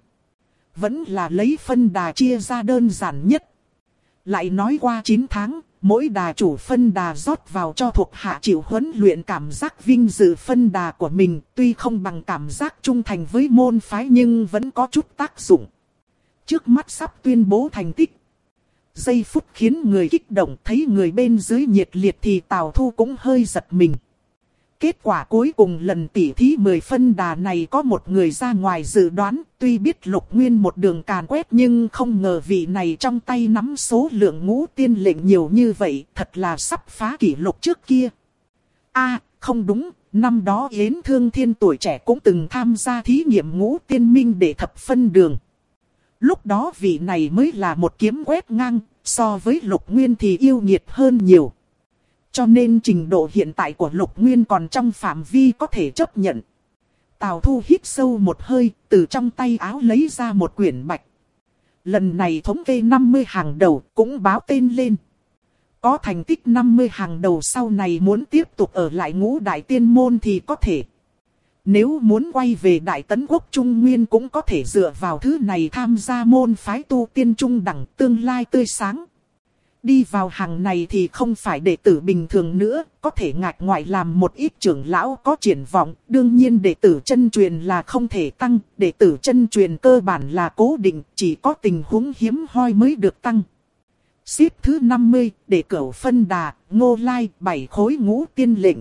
Vẫn là lấy phân đà chia ra đơn giản nhất. Lại nói qua 9 tháng, mỗi đà chủ phân đà rót vào cho thuộc hạ chịu huấn luyện cảm giác vinh dự phân đà của mình, tuy không bằng cảm giác trung thành với môn phái nhưng vẫn có chút tác dụng. Trước mắt sắp tuyên bố thành tích. Giây phút khiến người kích động, thấy người bên dưới nhiệt liệt thì Tào Thu cũng hơi giật mình. Kết quả cuối cùng lần tỉ thí 10 phân đà này có một người ra ngoài dự đoán, tuy biết Lục Nguyên một đường càn quét nhưng không ngờ vị này trong tay nắm số lượng ngũ tiên lệnh nhiều như vậy, thật là sắp phá kỷ lục trước kia. Không đúng, năm đó Yến Thương Thiên tuổi trẻ cũng từng tham gia thí nghiệm ngũ tiên minh để thập phân đường. Lúc đó vị này mới là một kiếm quét ngang, so với Lục Nguyên thì yêu nghiệt hơn nhiều. Cho nên trình độ hiện tại của Lục Nguyên còn trong phạm vi có thể chấp nhận. Tào Thu hít sâu một hơi, từ trong tay áo lấy ra một quyển bạch. Lần này thống kê 50 hàng đầu cũng báo tên lên. Có thành tích 50 hàng đầu sau này muốn tiếp tục ở lại ngũ đại tiên môn thì có thể. Nếu muốn quay về Đại Tấn Quốc Trung Nguyên cũng có thể dựa vào thứ này tham gia môn phái tu tiên trung đẳng, tương lai tươi sáng. Đi vào hàng này thì không phải đệ tử bình thường nữa, có thể ngạch ngoại làm một ít trưởng lão có triển vọng. Đương nhiên đệ tử chân truyền là không thể tăng, đệ tử chân truyền cơ bản là cố định, chỉ có tình huống hiếm hoi mới được tăng. Xếp thứ 50, đệ cửu phân đà, Ngô Lai, 7 khối ngũ tiên lệnh.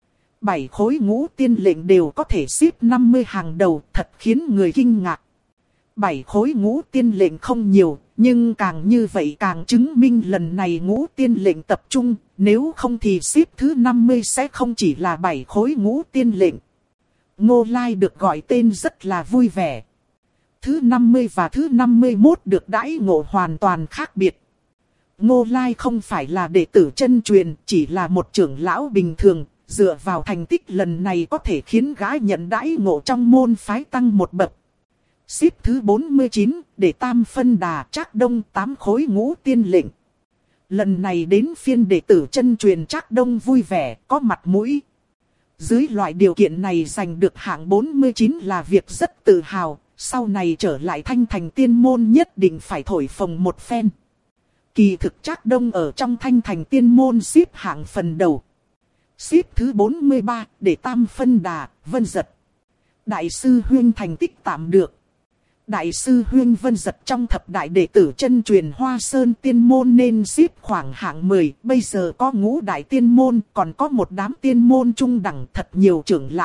7 khối ngũ tiên lệnh đều có thể xếp 50 hàng đầu, thật khiến người kinh ngạc. 7 khối ngũ tiên lệnh không nhiều, nhưng càng như vậy càng chứng minh lần này ngũ tiên lệnh tập trung, nếu không thì xếp thứ 50 sẽ không chỉ là 7 khối ngũ tiên lệnh. Ngô Lai được gọi tên rất là vui vẻ. Thứ 50 và thứ 51 được đãi ngộ hoàn toàn khác biệt. Ngô Lai không phải là đệ tử chân truyền, chỉ là một trưởng lão bình thường, dựa vào thành tích lần này có thể khiến gã nhận đãi ngộ trong môn phái tăng một bậc. Xếp thứ 49, để tam phân đà Trác Đông 8 khối ngũ tiên lệnh. Lần này đến phiên đệ tử chân truyền Trác Đông vui vẻ, có mặt mũi. Dưới loại điều kiện này giành được hạng 49 là việc rất tự hào, sau này trở lại Thanh Thành tiên môn nhất định phải thổi phồng một phen. Kỳ thực Trác Đông ở trong Thanh Thành tiên môn xếp hạng phần đầu. Xếp thứ 43, để tam phân đà, Vân Dật. Đại sư huynh thành tích tạm được. Đại sư huynh Vân Dật trong thập đại đệ tử chân truyền Hoa Sơn tiên môn nên xếp khoảng hạng 10. Bây giờ có ngũ đại tiên môn, còn có một đám tiên môn trung đẳng thật nhiều trưởng lão.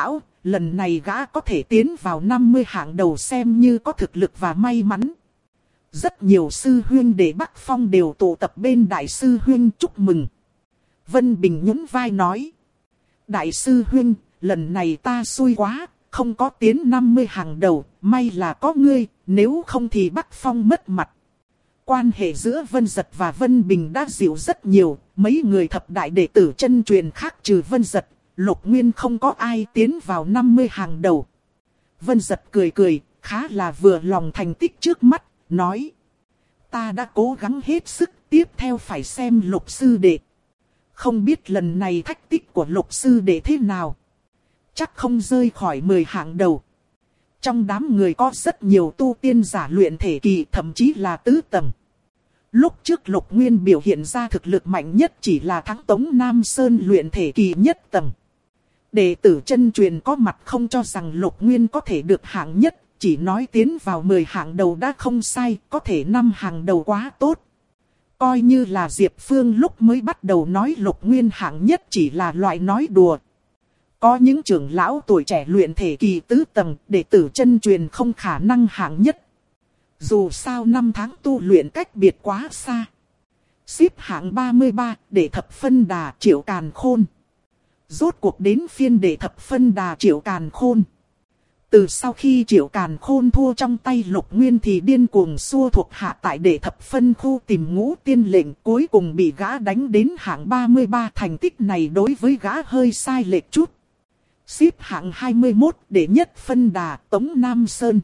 lần này gã có thể tiến vào 50 hạng đầu xem như có thực lực và may mắn. Rất nhiều sư huynh đệ Bắc Phong đều tụ tập bên đại sư huynh chúc mừng. Vân Bình nhún vai nói. Đại sư huynh, lần này ta xui quá, không có tiến 50 hàng đầu, may là có ngươi, nếu không thì Bắc Phong mất mặt. Quan hệ giữa Vân Dật và Vân Bình đã dịu rất nhiều, mấy người thập đại đệ tử chân truyền khác trừ Vân Dật, Lục Nguyên không có ai tiến vào 50 hàng đầu. Vân Dật cười cười, khá là vừa lòng thành tích trước mắt, nói. Ta đã cố gắng hết sức, tiếp theo phải xem Lục sư đệ. Không biết lần này thành tích của Lục sư đệ thế nào. Chắc không rơi khỏi 10 hạng đầu. Trong đám người có rất nhiều tu tiên giả luyện thể kỳ, thậm chí là tứ tầng. Lúc trước Lục Nguyên biểu hiện ra thực lực mạnh nhất chỉ là thắng Tống Nam Sơn luyện thể kỳ nhất tầng. Đệ tử chân truyền có mặt không cho rằng Lục Nguyên có thể được hạng nhất, chỉ nói tiến vào 10 hạng đầu đã không sai, có thể 5 hạng đầu quá tốt. Coi như là Diệp Phương lúc mới bắt đầu nói Lục Nguyên hạng nhất chỉ là loại nói đùa. Có những trưởng lão tuổi trẻ luyện thể kỳ tứ tầng, đệ tử chân truyền không khả năng hạng nhất. Dù sao 5 tháng tu luyện cách biệt quá xa. Xếp hạng 33, đệ thập phân đà Triệu Càn Khôn. Rốt cuộc đến phiên đệ thập phân đà Triệu Càn Khôn. Từ sau khi Triệu Càn Khôn thua trong tay Lục Nguyên thì điên cuồng xua thuộc hạ tại đệ thập phân khu tìm ngũ tiên lệnh, cuối cùng bị gã đánh đến hạng 33. Thành tích này đối với gã hơi sai lệch chút. Xếp hạng 21, đệ nhất phân đà Tống Nam Sơn.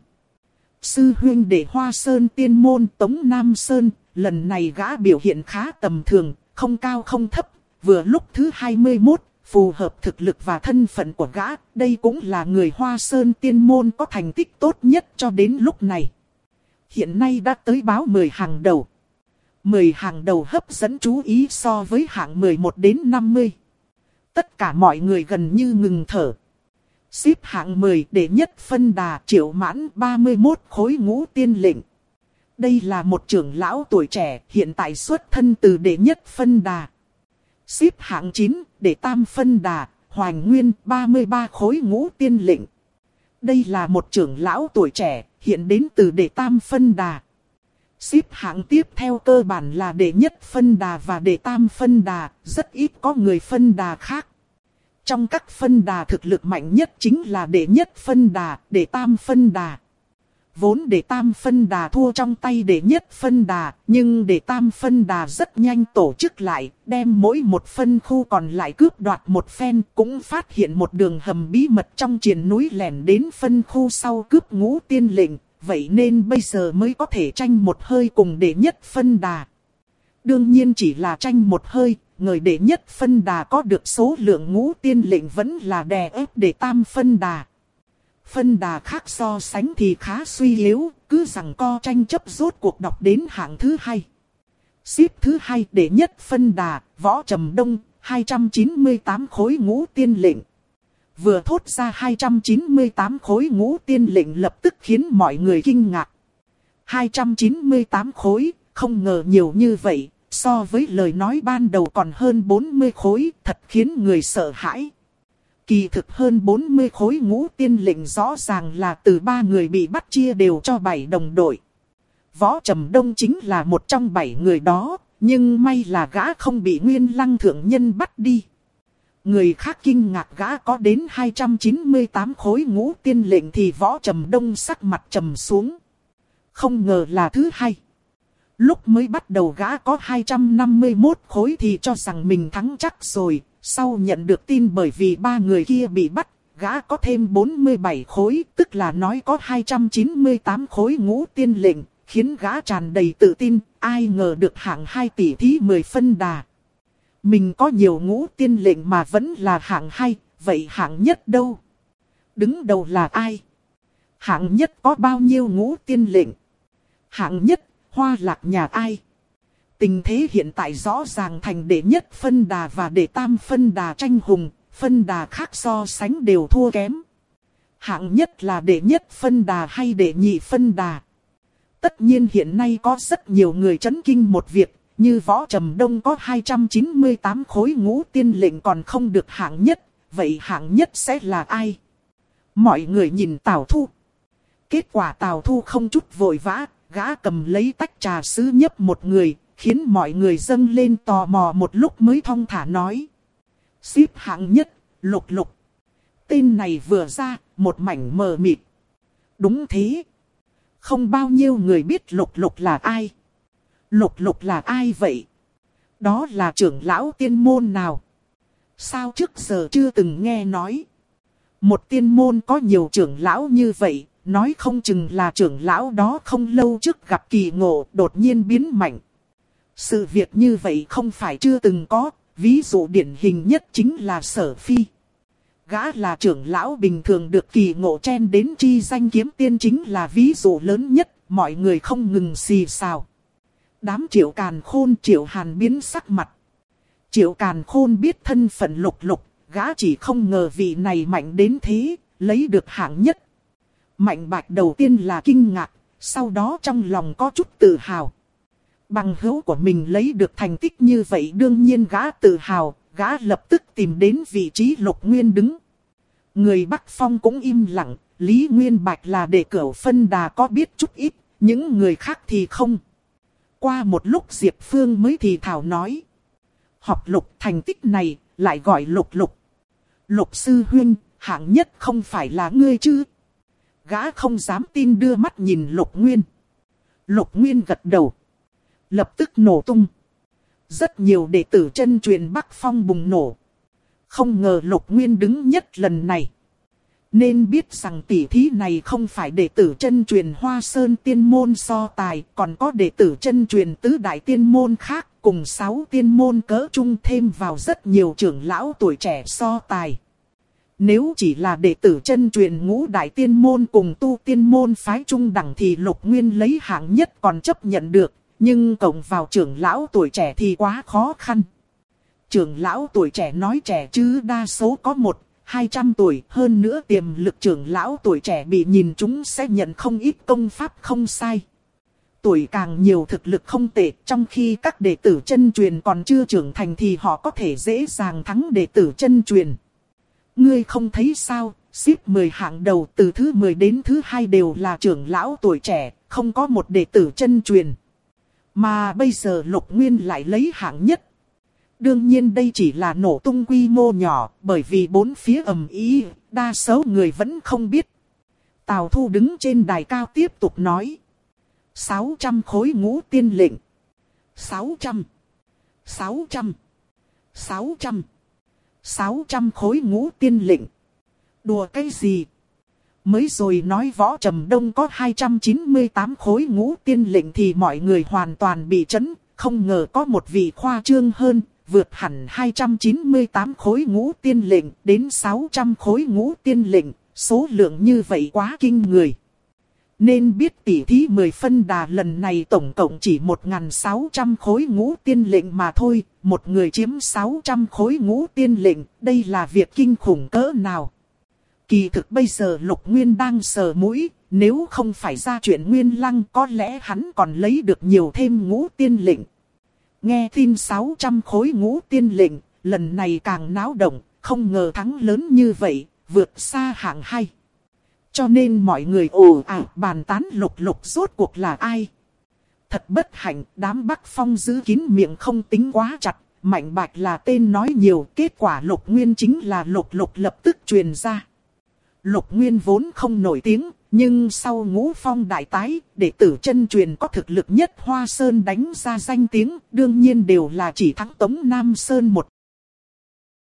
Sư huynh đệ Hoa Sơn tiên môn Tống Nam Sơn, lần này gã biểu hiện khá tầm thường, không cao không thấp, vừa lúc thứ 21, phù hợp thực lực và thân phận của gã, đây cũng là người Hoa Sơn tiên môn có thành tích tốt nhất cho đến lúc này. Hiện nay đã tới báo 10 hàng đầu. 10 hàng đầu hấp dẫn chú ý so với hạng 11 đến 50. Tất cả mọi người gần như ngừng thở. Xếp hạng 10 đệ nhất phân đà Triệu Mãn 31 khối ngũ tiên lệnh. Đây là một trưởng lão tuổi trẻ hiện tại xuất thân từ đệ nhất phân đà. Xếp hạng 9 đệ tam phân đà Hoành Nguyên 33 khối ngũ tiên lệnh. Đây là một trưởng lão tuổi trẻ hiện đến từ đệ tam phân đà. Xếp hạng tiếp theo cơ bản là đệ nhất phân đà và đệ tam phân đà, rất ít có người phân đà khác. Trong các phân đà thực lực mạnh nhất chính là đệ nhất phân đà, đệ tam phân đà. Vốn đệ tam phân đà thua trong tay đệ nhất phân đà, nhưng đệ tam phân đà rất nhanh tổ chức lại, đem mỗi một phân khu còn lại cướp đoạt một phen, cũng phát hiện một đường hầm bí mật trong triền núi lẻn đến phân khu sau cướp ngũ tiên lệnh, vậy nên bây giờ mới có thể tranh một hơi cùng đệ nhất phân đà. Đương nhiên chỉ là tranh một hơi, người đệ nhất phân đà có được số lượng ngũ tiên lệnh vẫn là đè ép đệ tam phân đà. Phân đà khác so sánh thì khá suy yếu, cứ rằng co tranh chấp rốt cuộc đọc đến hạng thứ 2. Xếp thứ 2 đệ nhất phân đà, Võ Trầm Đông, 298 khối ngũ tiên lệnh. Vừa thốt ra 298 khối ngũ tiên lệnh lập tức khiến mọi người kinh ngạc. 298 khối, không ngờ nhiều như vậy, so với lời nói ban đầu còn hơn 40 khối, thật khiến người sợ hãi. Kỳ thực hơn 40 khối ngũ tiên lệnh rõ ràng là từ 3 người bị bắt chia đều cho 7 đồng đội. Võ Trầm Đông chính là một trong 7 người đó, nhưng may là gã không bị Nguyên Lăng thượng nhân bắt đi. Người khác kinh ngạc gã có đến 298 khối ngũ tiên lệnh thì Võ Trầm Đông sắc mặt trầm xuống. Không ngờ là thứ 2. Lúc mới bắt đầu gã có 251 khối thì cho rằng mình thắng chắc rồi. Sau nhận được tin bởi vì 3 người kia bị bắt, gã có thêm 47 khối, tức là nói có 298 khối ngũ tiên lệnh, khiến gã tràn đầy tự tin, ai ngờ được hạng 2 tỷ thí 10 phân đà. Mình có nhiều ngũ tiên lệnh mà vẫn là hạng 2, vậy hạng nhất đâu? Đứng đầu là ai? Hạng nhất có bao nhiêu ngũ tiên lệnh? Hạng nhất, Hoa Lạc nhà ai? Tình thế hiện tại rõ ràng thành đệ nhất phân đà và đệ tam phân đà tranh hùng, phân đà khác so sánh đều thua kém. Hạng nhất là đệ nhất phân đà hay đệ nhị phân đà? Tất nhiên hiện nay có rất nhiều người chấn kinh một việc, như Võ Trầm Đông có 298 khối ngũ tiên lệnh còn không được hạng nhất, vậy hạng nhất sẽ là ai? Mọi người nhìn Tào Thu. Kết quả Tào Thu không chút vội vã, gã cầm lấy tách trà sứ nhấp một người, khiến mọi người dâng lên tò mò một lúc mới thong thả nói. Xếp hạng nhất, Lục Lục. Tên này vừa ra, một mảnh mờ mịt. Đúng thế. Không bao nhiêu người biết Lục Lục là ai. Lục Lục là ai vậy? Đó là trưởng lão tiên môn nào? Sao trước giờ chưa từng nghe nói? Một tiên môn có nhiều trưởng lão như vậy, nói không chừng là trưởng lão đó không lâu trước gặp kỳ ngộ đột nhiên biến mạnh. Sự việc như vậy không phải chưa từng có, ví dụ điển hình nhất chính là Sở Phi. Gã là trưởng lão bình thường được kỳ ngộ chen đến chi danh kiếm tiên chính là ví dụ lớn nhất, mọi người không ngừng xì xào. Đám Triệu Càn Khôn Triệu Hàn biến sắc mặt. Triệu Càn Khôn biết thân phận Lục Lục, gã chỉ không ngờ vị này mạnh đến thế, lấy được hạng nhất. Mạnh Bạch đầu tiên là kinh ngạc, sau đó trong lòng có chút tự hào. Bằng hữu của mình lấy được thành tích như vậy đương nhiên gã tự hào, gã lập tức tìm đến vị trí Lục Nguyên đứng. Người Bắc Phong cũng im lặng, Lý Nguyên Bạch là đệ cửu phân đà có biết chút ít, những người khác thì không. Qua một lúc Diệp Phương mới thì thảo nói. Học Lục thành tích này, lại gọi Lục Lục. Lục sư huynh, hạng nhất không phải là ngươi chứ? Gã không dám tin đưa mắt nhìn Lục Nguyên. Lục Nguyên gật đầu. Lập tức nổ tung. Rất nhiều đệ tử chân truyền Bắc Phong bùng nổ. Không ngờ Lục Nguyên đứng nhất lần này. Nên biết rằng tỷ thí này không phải đệ tử chân truyền Hoa Sơn tiên môn so tài, còn có đệ tử chân truyền tứ đại tiên môn khác, cùng 6 tiên môn cỡ trung thêm vào rất nhiều trưởng lão tuổi trẻ so tài. Nếu chỉ là đệ tử chân truyền ngũ đại tiên môn cùng tu tiên môn phái trung đẳng thì Lục Nguyên lấy hạng nhất còn chấp nhận được, nhưng cộng vào trưởng lão tuổi trẻ thì quá khó khăn. Trưởng lão tuổi trẻ nói trẻ chứ đa số có 100-200 tuổi, hơn nữa tiềm lực trưởng lão tuổi trẻ bị nhìn chúng sẽ nhận không ít công pháp không sai. Tuổi càng nhiều thực lực không tệ, trong khi các đệ tử chân truyền còn chưa trưởng thành thì họ có thể dễ dàng thắng đệ tử chân truyền. Ngươi không thấy sao, xếp 10 hạng đầu từ thứ 10 đến thứ 2 đều là trưởng lão tuổi trẻ, không có một đệ tử chân truyền. Mà bây giờ Lục Nguyên lại lấy hạng nhất. Đương nhiên đây chỉ là nổ tung quy mô nhỏ, bởi vì bốn phía ầm ĩ, đa số người vẫn không biết. Tào Thu đứng trên đài cao tiếp tục nói. 600 khối ngũ tiên lệnh. 600 khối ngũ tiên lệnh. Đùa cái gì? Mới rồi nói Võ Trầm Đông có 298 khối ngũ tiên lệnh thì mọi người hoàn toàn bị chấn. Không ngờ có một vị khoa trương hơn, vượt hẳn 298 khối ngũ tiên lệnh đến 600 khối ngũ tiên lệnh. Số lượng như vậy quá kinh người. Nên biết tỷ thí 10 phân đà lần này tổng cộng chỉ 1.600 khối ngũ tiên lệnh mà thôi. Một người chiếm 600 khối ngũ tiên lệnh, đây là việc kinh khủng cỡ nào. Kỳ thực bây giờ Lục Nguyên đang sờ mũi, nếu không phải ra chuyện Nguyên Lăng có lẽ hắn còn lấy được nhiều thêm ngũ tiên lệnh. Nghe tin 600 khối ngũ tiên lệnh, lần này càng náo động, không ngờ thắng lớn như vậy, vượt xa hạng 2. Cho nên mọi người ồ ạt bàn tán Lục Lục rốt cuộc là ai. Thật bất hạnh, đám Bắc Phong giữ kín miệng không tính quá chặt, Mạnh Bạch là tên nói nhiều, kết quả Lục Nguyên chính là Lục Lục lập tức truyền ra. Lục Nguyên vốn không nổi tiếng, nhưng sau Ngũ Phong đại tái, đệ tử chân truyền có thực lực nhất Hoa Sơn đánh ra danh tiếng, đương nhiên đều là chỉ thắng Tống Nam Sơn một